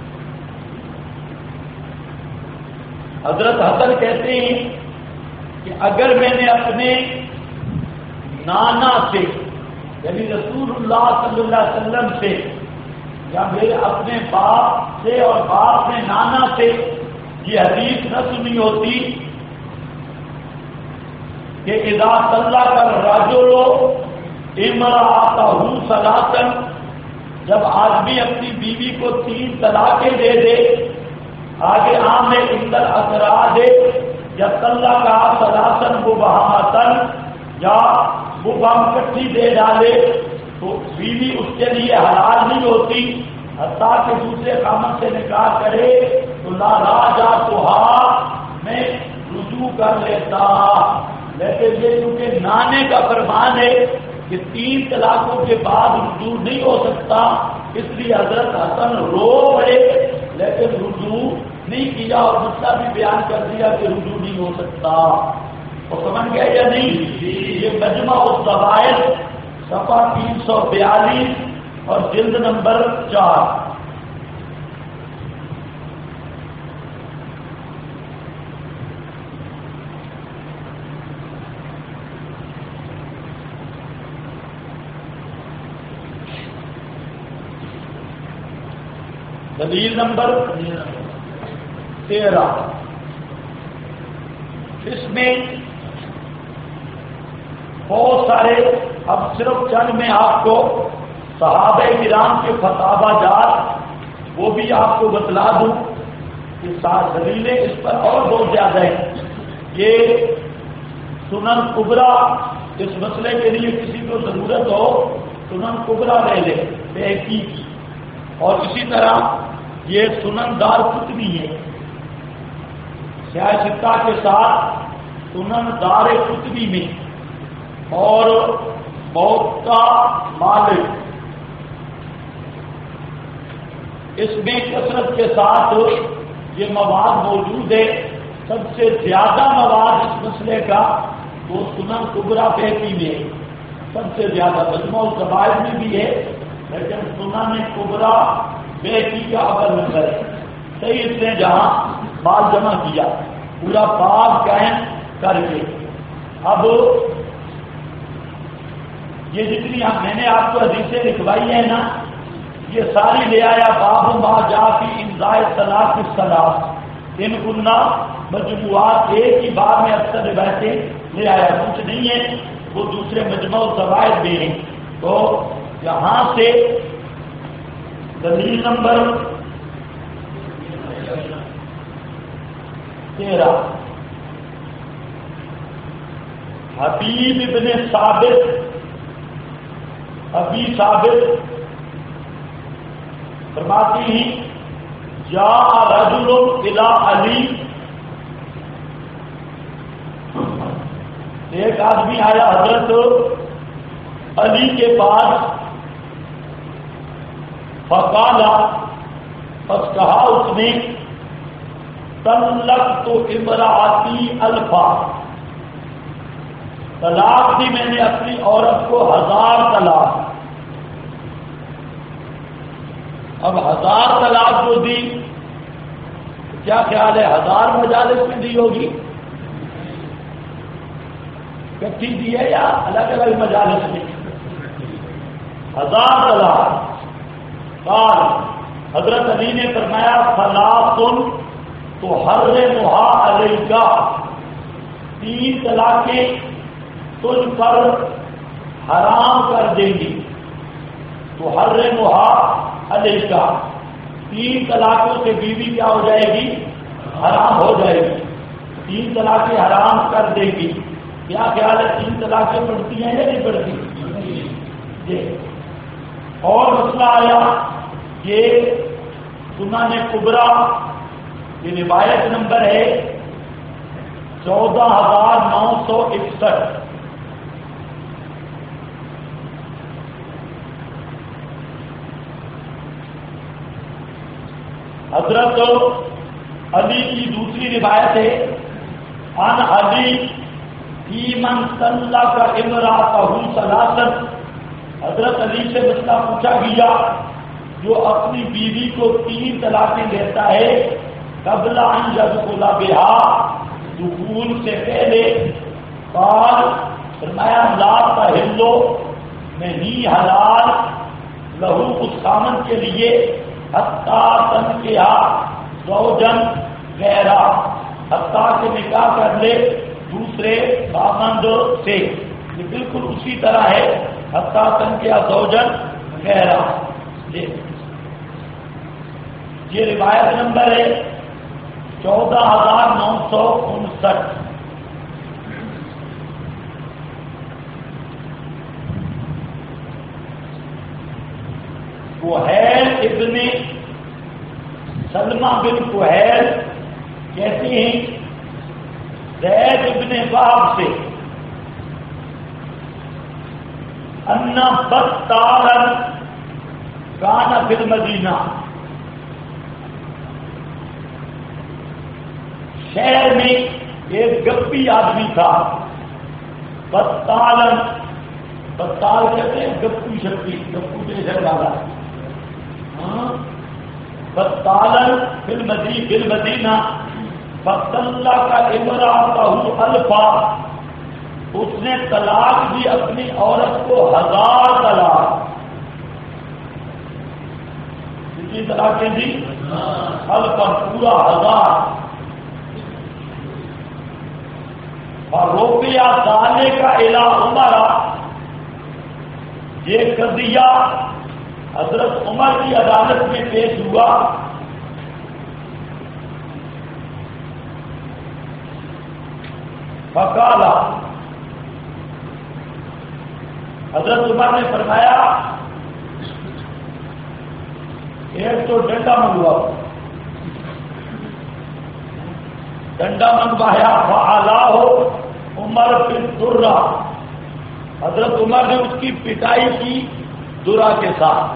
حضرت حسن کہتے ہیں کہ اگر میں نے اپنے نانا سے، یعنی رسول اللہ صلی اللہ علیہ وسلم سے، یا میرے اپنے باپ سے اور باپ نے نانا سے یہ حدیث نہ سنی ہوتی کہ اذا طلق الرجل امرأته ثلاثا، جب آدمی اپنی بیوی کو 3 طلاقیں دے دے، آگے عام میں اندر اثرا دے، یا طلق کا ثلاثا مبہمۃ، یا مبہم کٹھی دے ڈالے، تو بیوی اس کے لیے حلال نہیں ہوتی حتیٰ کہ دوسرے خامن سے نکاح کرے. تو لا راجعتها، میں رجوع کر لیتا. لیکن یہ کیونکہ نانے کا فرمان ہے کہ 3 طلاقوں کے بعد رجوع نہیں ہو سکتا، اس لیے حضرت حسن رو پڑے لیکن رجوع نہیں کیا، اور مسئلہ بھی بیان کر دیا کہ رجوع نہیں ہو سکتا. اور سمجھ گئے یا نہیں؟ یہ مجمع الزوائد صفحہ 342 اور جلد نمبر 4. دلیل نمبر 13. اس میں بہت سارے، اب صرف چند میں آپ کو صحابہ کرام کے فتاوی جات وہ بھی آپ کو بتلا دوں کہ دلیلیں اس پر اور بہت زیادہ ہیں. یہ سنن کبرا، اس مسئلے کے لیے کسی کو ضرورت ہو سنن کبرا لے لے بہقی کی، اور اسی طرح یہ سنن دار قطنی ہے، سیاستہ کے ساتھ سنن دار قطنی میں، اور موتا مالک، اس میں کثرت کے ساتھ یہ مواد موجود ہے. سب سے زیادہ مواد اس مسئلے کا وہ سنن کبرا بہقی میں ہے، سب سے زیادہ. مجموع الزوائد میں بھی ہے لیکن سنن کبرا بہقی کا اول نمبر ہے. صحیح، اس نے جہاں مال جمع کیا پورا باب قائم کر کے. اب یہ جتنی میں نے آپ کو حدیثیں لکھوائی ہیں نا، یہ ساری لے آیا باب ما جاء فی امضاء الطلاق الثلاث، ان گنا مجموعات ایک ہی باب میں اکثر روایتیں لے آیا، کچھ نہیں ہے، وہ دوسرے مجموع الزوائد بھی ہیں. تو یہاں سے دلیل نمبر 13، حبیب ابن ثابت، ابی ثابت فرماتی ہیں جاء رجل الی علی، ایک آدمی آیا حضرت علی کے پاس، فقال، پس کہا اس نے طلقت امراتی الفا، طلاق دی میں نے اپنی عورت کو 1000 طلاق۔ اب 1000 طلاق جو دی، کیا خیال ہے 1000 مجالس میں دی ہوگی؟ کٹھی دی ہے یا الگ الگ مجالس میں؟ 1000 طلاق۔ قال، حضرت علی نے فرمایا ثلاث تحرمها علیک، 3 طلاقیں تجھ پر حرام کر دیں گی۔ تحرمها علیک، 3 طلاقوں سے بیوی کیا ہو جائے گی؟ حرام ہو جائے گی۔ 3 طلاقیں حرام کر دے گی۔ کیا خیال ہے 3 طلاقیں پڑتی ہیں یا نہیں پڑتی؟ اور مسئلہ آیا یہ سنن کبریٰ کی روایت نمبر ہے 14961۔ حضرت علی کی دوسری روایت ہے عن علی فی من طلق امرأتہ ثلاثا، حضرت علی سے مسئلہ پوچھا گیا جو اپنی بیوی کو 3 طلاقیں دیتا ہے قبل ان یدخل بہا، دخول سے پہلے۔ قال، فرمایا لا تحل، نہیں حلال، لہو اس خامن کے لیے حتیٰ تنکحا زوجن غیرہ، حتیٰ کہ نکاح کر لے دوسرے خامند سے۔ یہ بالکل اسی طرح ہے حتیٰ تنکحا زوجن غیرہ۔ یہ روایت نمبر ہے 14959۔ کوہیل ابن سلمہ بن کوہیل کہتے ہیں زید ابن وہب سے ان بطالا کان فی المدینہ، شہر میں ایک گپی آدمی تھا۔ بطالا، بطال کہتے ہیں گپو شکتی، گپو جیسے ڈالا۔ بطالا فی المدینہ فطلق امرأتہ الفا، اس نے طلاق دی اپنی عورت کو 1000 طلاق۔ کتنی طلاقیں دی؟ الفا، پورا 1000۔ اور روپیہ ڈالنے کا الی عمر، یہ قضیہ حضرت عمر کی عدالت میں پیش ہوا۔ فقالا، حضرت عمر نے فرمایا ایک تو ڈنڈا منگواؤ، ڈنڈا منگوایا۔ فعلاہ عمر بالدرہ، حضرت عمر نے اس کی پٹائی کی درہ کے ساتھ۔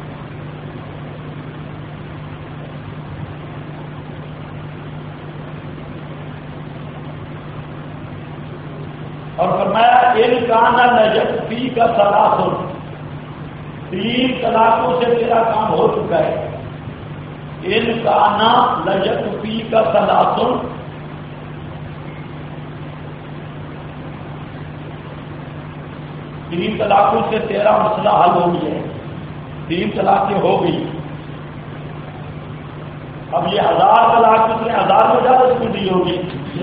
اور فرمایا ان کان نجت فی کا ثلاث، 3 طلاقوں سے تیرا کام ہو چکا ہے۔ ان کان نجت فی کا ثلاث، 3 طلاقوں سے تیرا مسئلہ حل ہو گیا ہے، 3 طلاقیں ہو گئی۔ اب یہ 1000 طلاق اس نے 1000 مجالس میں دی ہوگی،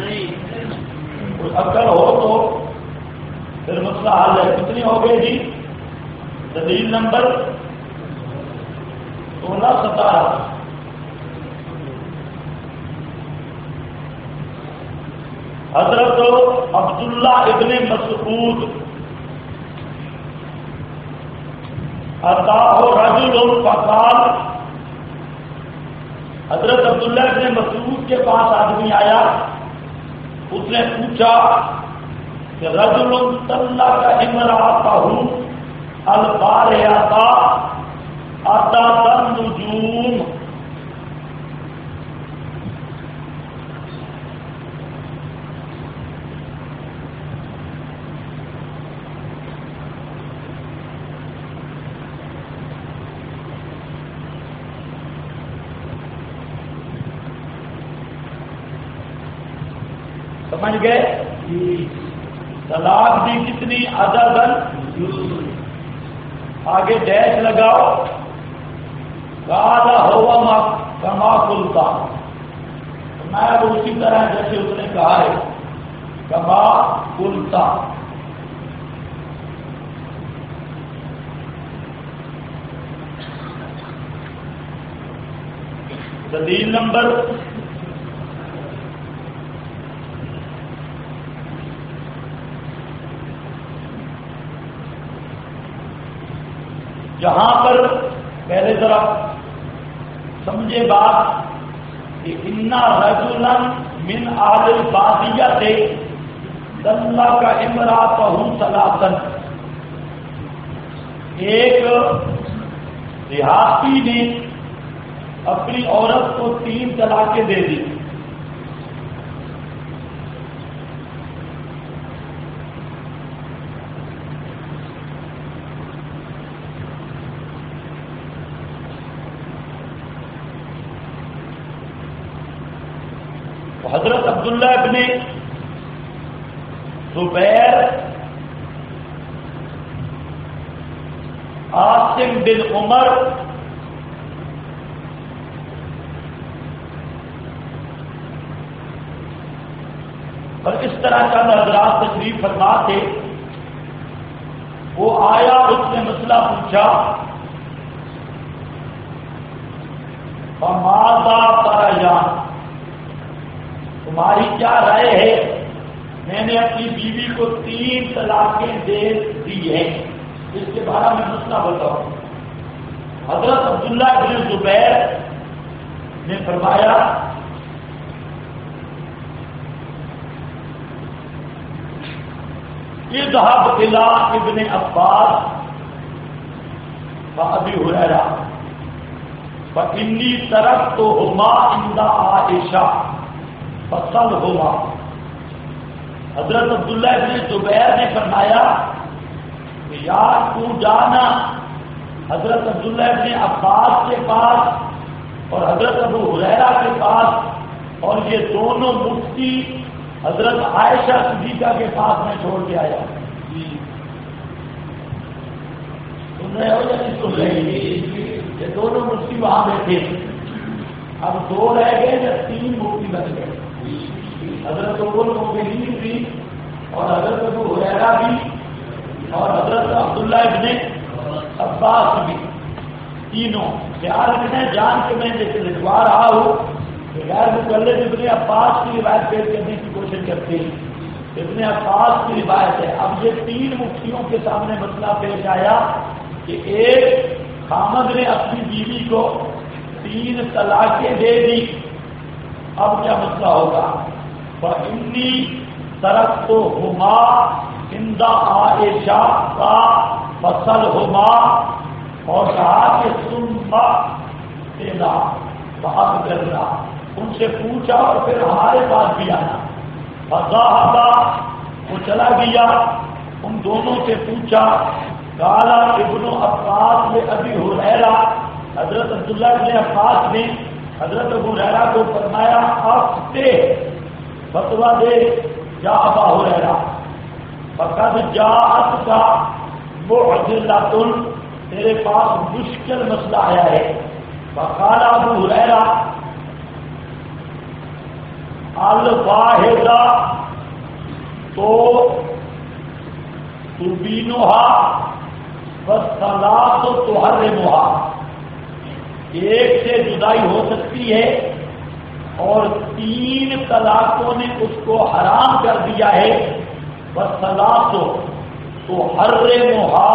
اگر ہو تو پھر مسئلہ حل ہے۔ کتنی ہو گئی جی؟ دلیل نمبر 16-17۔ حضرت عبداللہ ابن مسعود اتاہ رجل فقال، حضرت عبداللہ ابن مسعود کے پاس آدمی آیا، اس نے پوچھا کہ رجل طلق امرأته البارحة أتت النجوم، سمجھ گئے؟ طلاق دی کتنی عددن، آگے ڈیش لگاؤ، قال هو كما قلت، میں اسی طرح جیسے اس نے کہا ہے، كما قلت۔ دلیل نمبر جہاں پر پہلے ذرا سمجھے بات کہ انا رجلا من اہل البادیہ طلق امرأته ثلاثا، ایک دیہاتی نے اپنی عورت کو 3 طلاقیں دے دی۔ حضرت عبداللہ ابن زبیر، عاصم بن عمر، اور اس طرح کا حضرات تشریف فرما تھے، وہ آیا، اس نے مسئلہ پوچھا، فماذا ترجان، تمہاری کیا رائے ہے؟ میں نے اپنی بیوی کو 3 طلاقیں دے دی ہیں، اس کے بارے میں مسئلہ بتاؤ۔ حضرت عبداللہ بن زبیر نے فرمایا اذهب الى ابن عباس وابی ہریرہ فانی ترکتہما عند عائشہ فصلہما۔ حضرت عبداللہ ابن زبیر نے فرمایا کہ یار تو جانا حضرت عبداللہ ابن عباس کے پاس اور حضرت ابو ہریرہ کے پاس، اور یہ دونوں مفتی حضرت عائشہ صدیقہ کے پاس میں چھوڑ کے آیا۔ سن رہے ہو یا نہیں سن رہے؟ یہ دونوں مفتی وہاں بیٹھے، اب 2 رہ گئے یا 3 مفتی بن گئے، حضرت المؤمنین بھی اور حضرت ابو ہریرہ بھی اور حضرت عبداللہ ابن عباس بھی، تینوں خیال رکھنا جان کے میں جیسے لکھوا رہا ہوں کہ غیر مقلد ابن عباس کی روایت پیش کرنے کی کوشش کرتے ہیں، ابن عباس کی روایت ہے۔ اب یہ 3 مفتیوں کے سامنے مسئلہ پیش آیا کہ ایک خامد نے اپنی بیوی کو 3 طلاقیں دے دی، اب کیا مسئلہ ہوگا؟ فإنی ترکتہما عند عائشہ کا فصلہما، اور کہا کہ ثم اذا بات کرنا، ان سے پوچھا اور پھر ہمارے پاس بھی آنا۔ فذهب، وہ چلا گیا، ان دونوں سے پوچھا۔ قال ابن عباس لأبی ہریرہ، حضرت عبداللہ ابن عباس نے حضرت ابو ہریرہ کو فرمایا افتہ، فتویٰ دے یا ابا ہریرہ، فقد جاءتک معضلۃ، تیرے پاس مشکل مسئلہ آیا ہے۔ فقال ابو ہریرہ الواحدہ تو تبینھا والثلاث تحرمھا، ایک سے جدائی ہو سکتی ہے اور 3 طلاقوں نے اس کو حرام کر دیا ہے۔ والثلاث تحرمھا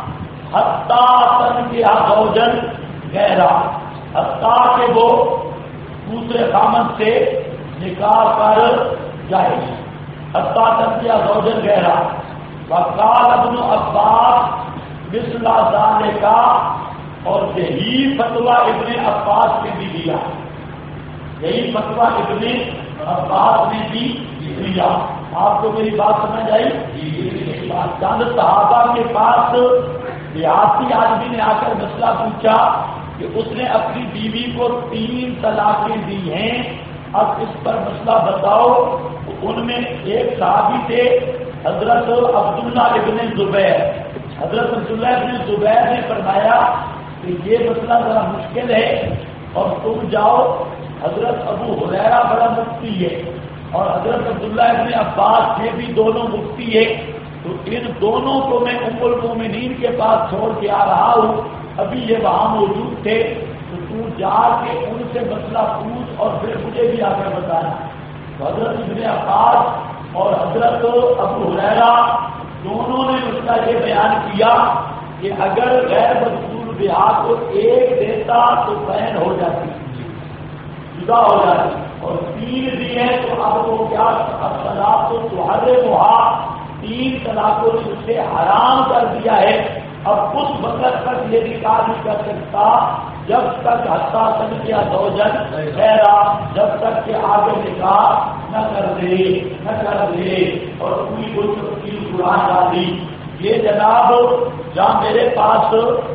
حتی تنکح زوجا غیرہ، حتیٰ کہ وہ دوسرے خامن سے نکاح کر جائے گی. حتیٰ تنکیہ زوجن غیرہ وقال ابن عباس مثل ذالک، اور یہی فتویٰ ابن عباس نے بھی دیا، یہی فتویٰ ابن عباس نے بھی دیا. آپ کو میری بات سمجھ آئی؟ چند صحابہ کے پاس دیہاتی آدمی نے آ کر مسئلہ پوچھا کہ اس نے اپنی بیوی کو 3 طلاقیں دی ہیں، اب اس پر مسئلہ بتاؤ. ان میں ایک صحابی تھے حضرت عبداللہ ابن زبیر. حضرت عبداللہ ابن زبیر نے فرمایا کہ یہ مسئلہ ذرا مشکل ہے اور تم جاؤ، حضرت ابو ہریرہ بڑا مفتی ہے اور حضرت عبداللہ ابن عباس یہ بھی دونوں مفتی ہے، تو ان دونوں کو میں ام المومنین کے پاس چھوڑ کے آ رہا ہوں، ابھی یہ وہاں موجود تھے، تو جا کے ان سے مسئلہ پوچھ اور پھر مجھے بھی آ کر بتانا. تو حضرت ابن عباس اور حضرت ابو ہریرہ دونوں نے مسئلہ یہ بیان کیا کہ اگر غیر مذکور بیاہ کو ایک دیتا تو بہن ہو جاتی، جدا ہو جاتی، اور 3 دیے تو اب وہ کیا طلاق تو تحرمھا، 3 طلاقوں نے اسے حرام کر دیا ہے. اب اس وقت تک یہ نکاح نہیں کر سکتا جب تک حتیٰ تنکیہ زوجن غیرہ، جب تک کہ آگے نکاح نہ کر دے اور پوری کوئی تفصیل قرآن ڈالی. یہ جناب جہاں میرے پاس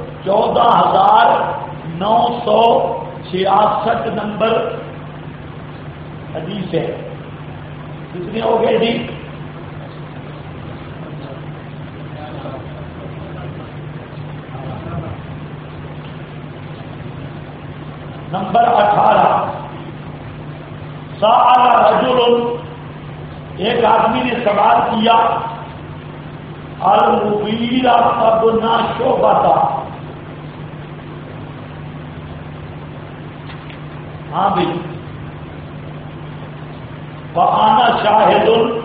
14,966 نمبر حدیث ہے. کتنے ہو گئے جی؟ نمبر 18. سأل رجل، ایک آدمی نے سوال کیا، المغیرہ ابن شعبہ. ہاں بھائی، وَأَنَا شَاهِدٌ،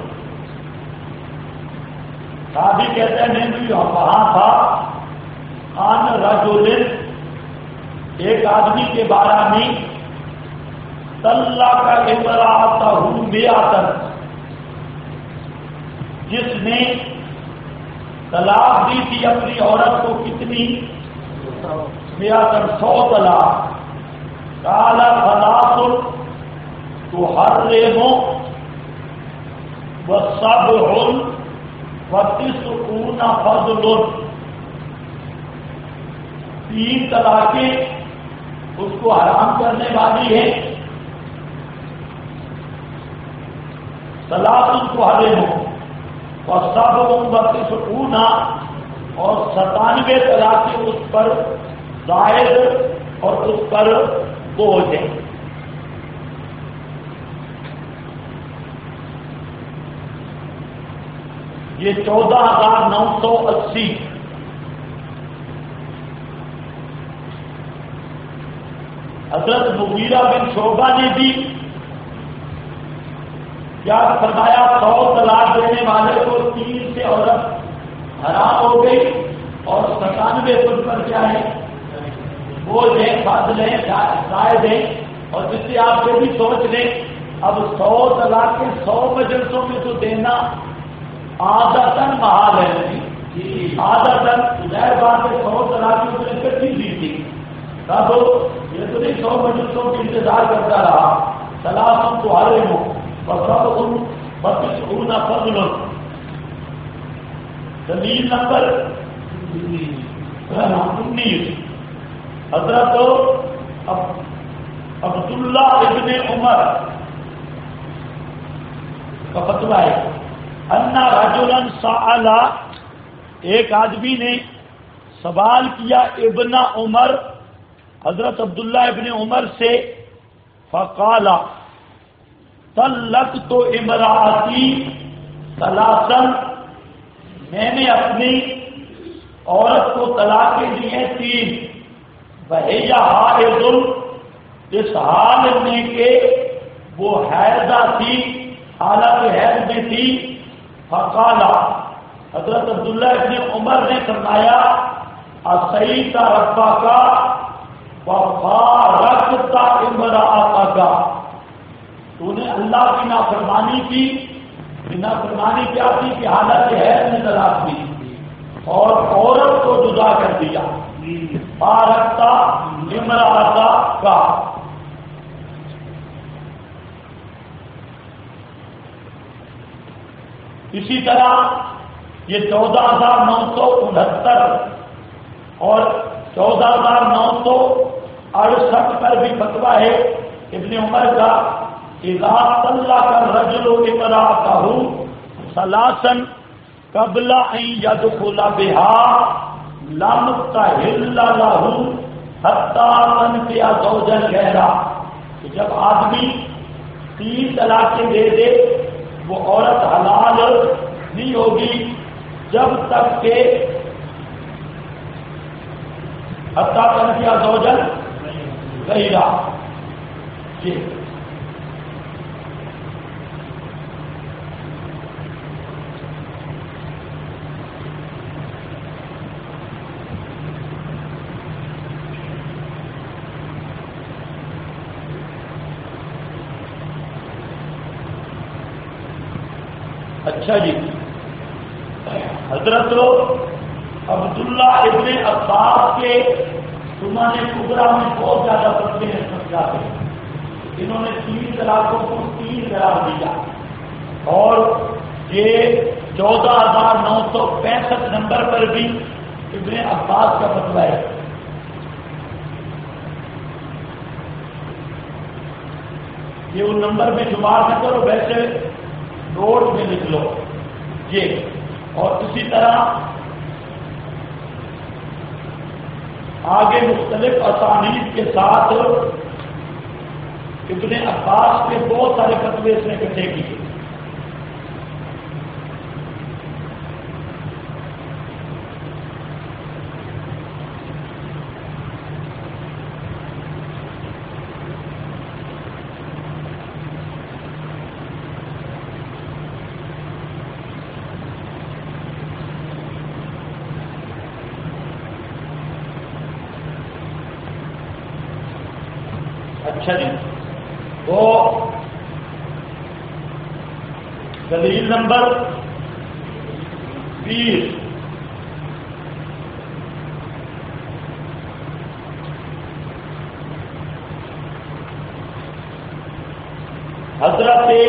صحابی کہتے ہیں میں بھی وہاں تھا. عن رجل، ایک آدمی کے بارے میں، طلق امرأتہ بیعتاً، جس نے طلاق دی تھی اپنی عورت کو کتنی؟ بیعتاً، 100 طلاق. قال ثلاث تحرم وسبع وتسعون فضل، 3 طلاقیں اس کو حرام کرنے والی ہے. ثلاث تحرم وسبع وتسعون، اور 97 طلاقیں اس پر زائد اور اس پر بوجھ ہے. یہ 14,980. حضرت مغیرہ بن شعبہ نے بھی کیا فرمایا؟ 100 طلاق دینے والے کو 3 سے عورت حرام ہو گئی اور 97 پر کیا ہے؟ وہ دیں، فضل ہیں، شاید ہیں. اور جس سے آپ یہ بھی سوچ لیں، اب 100 طلاق کے 100 مجلسوں میں تو دینا عادتاً محال ہے. عادتاً ظاہر بات ہے 100 طلاق کی اس نے کٹی دی تھی، تب یہ تو نہیں 100 مجلسوں کی انتظار کرتا رہا. ثلاث تحرم وسبع وتسعون فضل. دلیل نمبر 19. حضرت عبداللہ ابن عمر کا فتویٰ ہے، انا رجلا سأل، ایک آدمی نے سوال کیا ابن عمر، حضرت عبداللہ ابن عمر سے، فقال طلقت امراتی ثلاثا، میں نے اپنی عورت کو طلاقیں دی ہیں 3، وہی حائض، اس حال میں کہ وہ حیضہ تھی، حالت حیض میں تھی. فقال، حضرت عبداللہ ابن عمر نے فرمایا، اصیت ربک، فَفَارَقْتَ امْرَأَتَكَ، تو نے اللہ کی نافرمانی کی. نافرمانی کیا تھی کہ حالت حیض میں طلاق دی اور عورت کو جدا کر دیا. فَفَارَقْتَ امْرَأَتَكَ. اسی طرح یہ 14,969 اور 14,968 پر بھی فتویٰ ہے ابن عمر کا. اذا طلق الرجل امرأته ثلاثا قبل ان يدخل بها لم تحل له حتى تنكح زوجا غيره. جب آدمی 3 طلاقیں دے دے وہ عورت حلال نہیں ہوگی جب تک کہ حتیٰ تنکیہ زوجا غیرہ. جی اچھا جی. حضرت عبداللہ ابن عباس کے سنن کبریٰ میں بہت زیادہ فتوے ہیں سمجھاتے ہیں. انہوں نے 3 طلاقوں کو 3 قرار دیا اور یہ 14,965 نمبر پر بھی ابن عباس کا فتویٰ ہے. یہ ان نمبر میں شمار نہ کرو، ویسے نوٹ میں لکھ لو یہ. اور اسی طرح آگے مختلف اسانید کے ساتھ ابن عباس کے بہت سارے فتوے اس نے اکٹھے کیے. اچھا جی، وہ دلیل نمبر 20 حضرت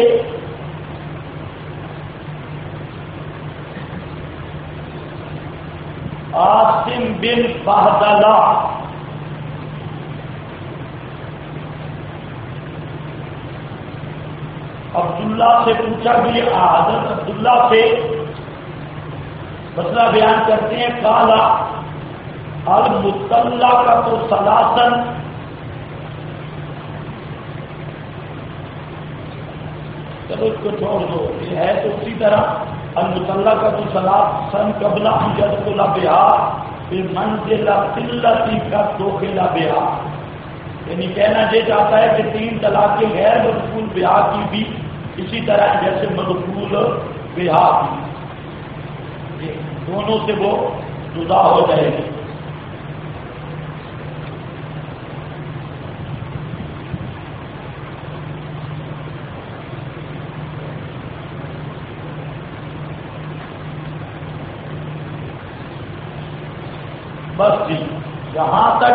عاصم بن بہدلہ عبداللہ سے پوچھا بھی. حضرت عبداللہ سے مسئلہ بیان کرتے ہیں. کالا المطلقہ تو ثلاثاً، چلو اس کو چھوڑ دو، یہ ہے تو اسی طرح المطلقہ تو ثلاثاً قبل ان يدخل بها بمنزلۃ التي قد دخل بها. یعنی کہنا یہ چاہتا ہے کہ 3 طلاقیں غیر مدخول بیاہ کی بھی اسی طرح جیسے مدخول بیاہ کی، دونوں سے وہ جدا ہو جائے گی. بس جی، جہاں تک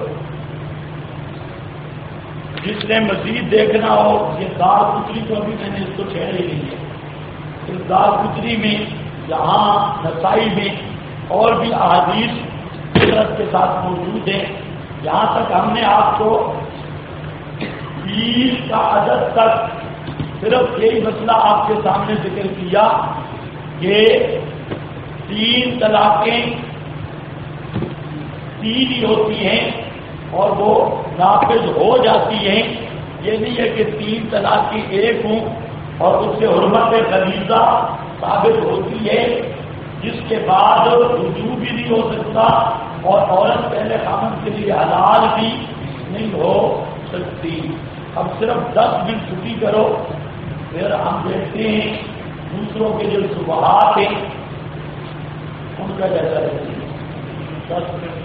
جس نے مزید دیکھنا ہو، یہ دال کچری کو ابھی میں نے اس کو چھیڑ ہی نہیں ہے. اس دال کچری میں یہاں نسائی میں اور بھی احادیث فطرت کے ساتھ موجود ہیں. یہاں تک ہم نے آپ کو 20 کا عدد تک صرف یہی مسئلہ آپ کے سامنے ذکر کیا کہ 3 طلاقیں 3 ہی ہوتی ہیں اور وہ نافذ ہو جاتی ہیں. یہ نہیں ہے کہ 3 طلاقیں 1 ہوں اور اس سے حرمت غلیظہ ثابت ہوتی ہے جس کے بعد رجوع بھی نہیں ہو سکتا اور عورت پہلے خامن کے لیے حلال بھی نہیں ہو سکتی. اب صرف 10 دن چھٹی کرو، پھر ہم دیکھتے ہیں دوسروں کے جو شبہات ہیں ان کا جیسا رہتی ہے. 10 منٹ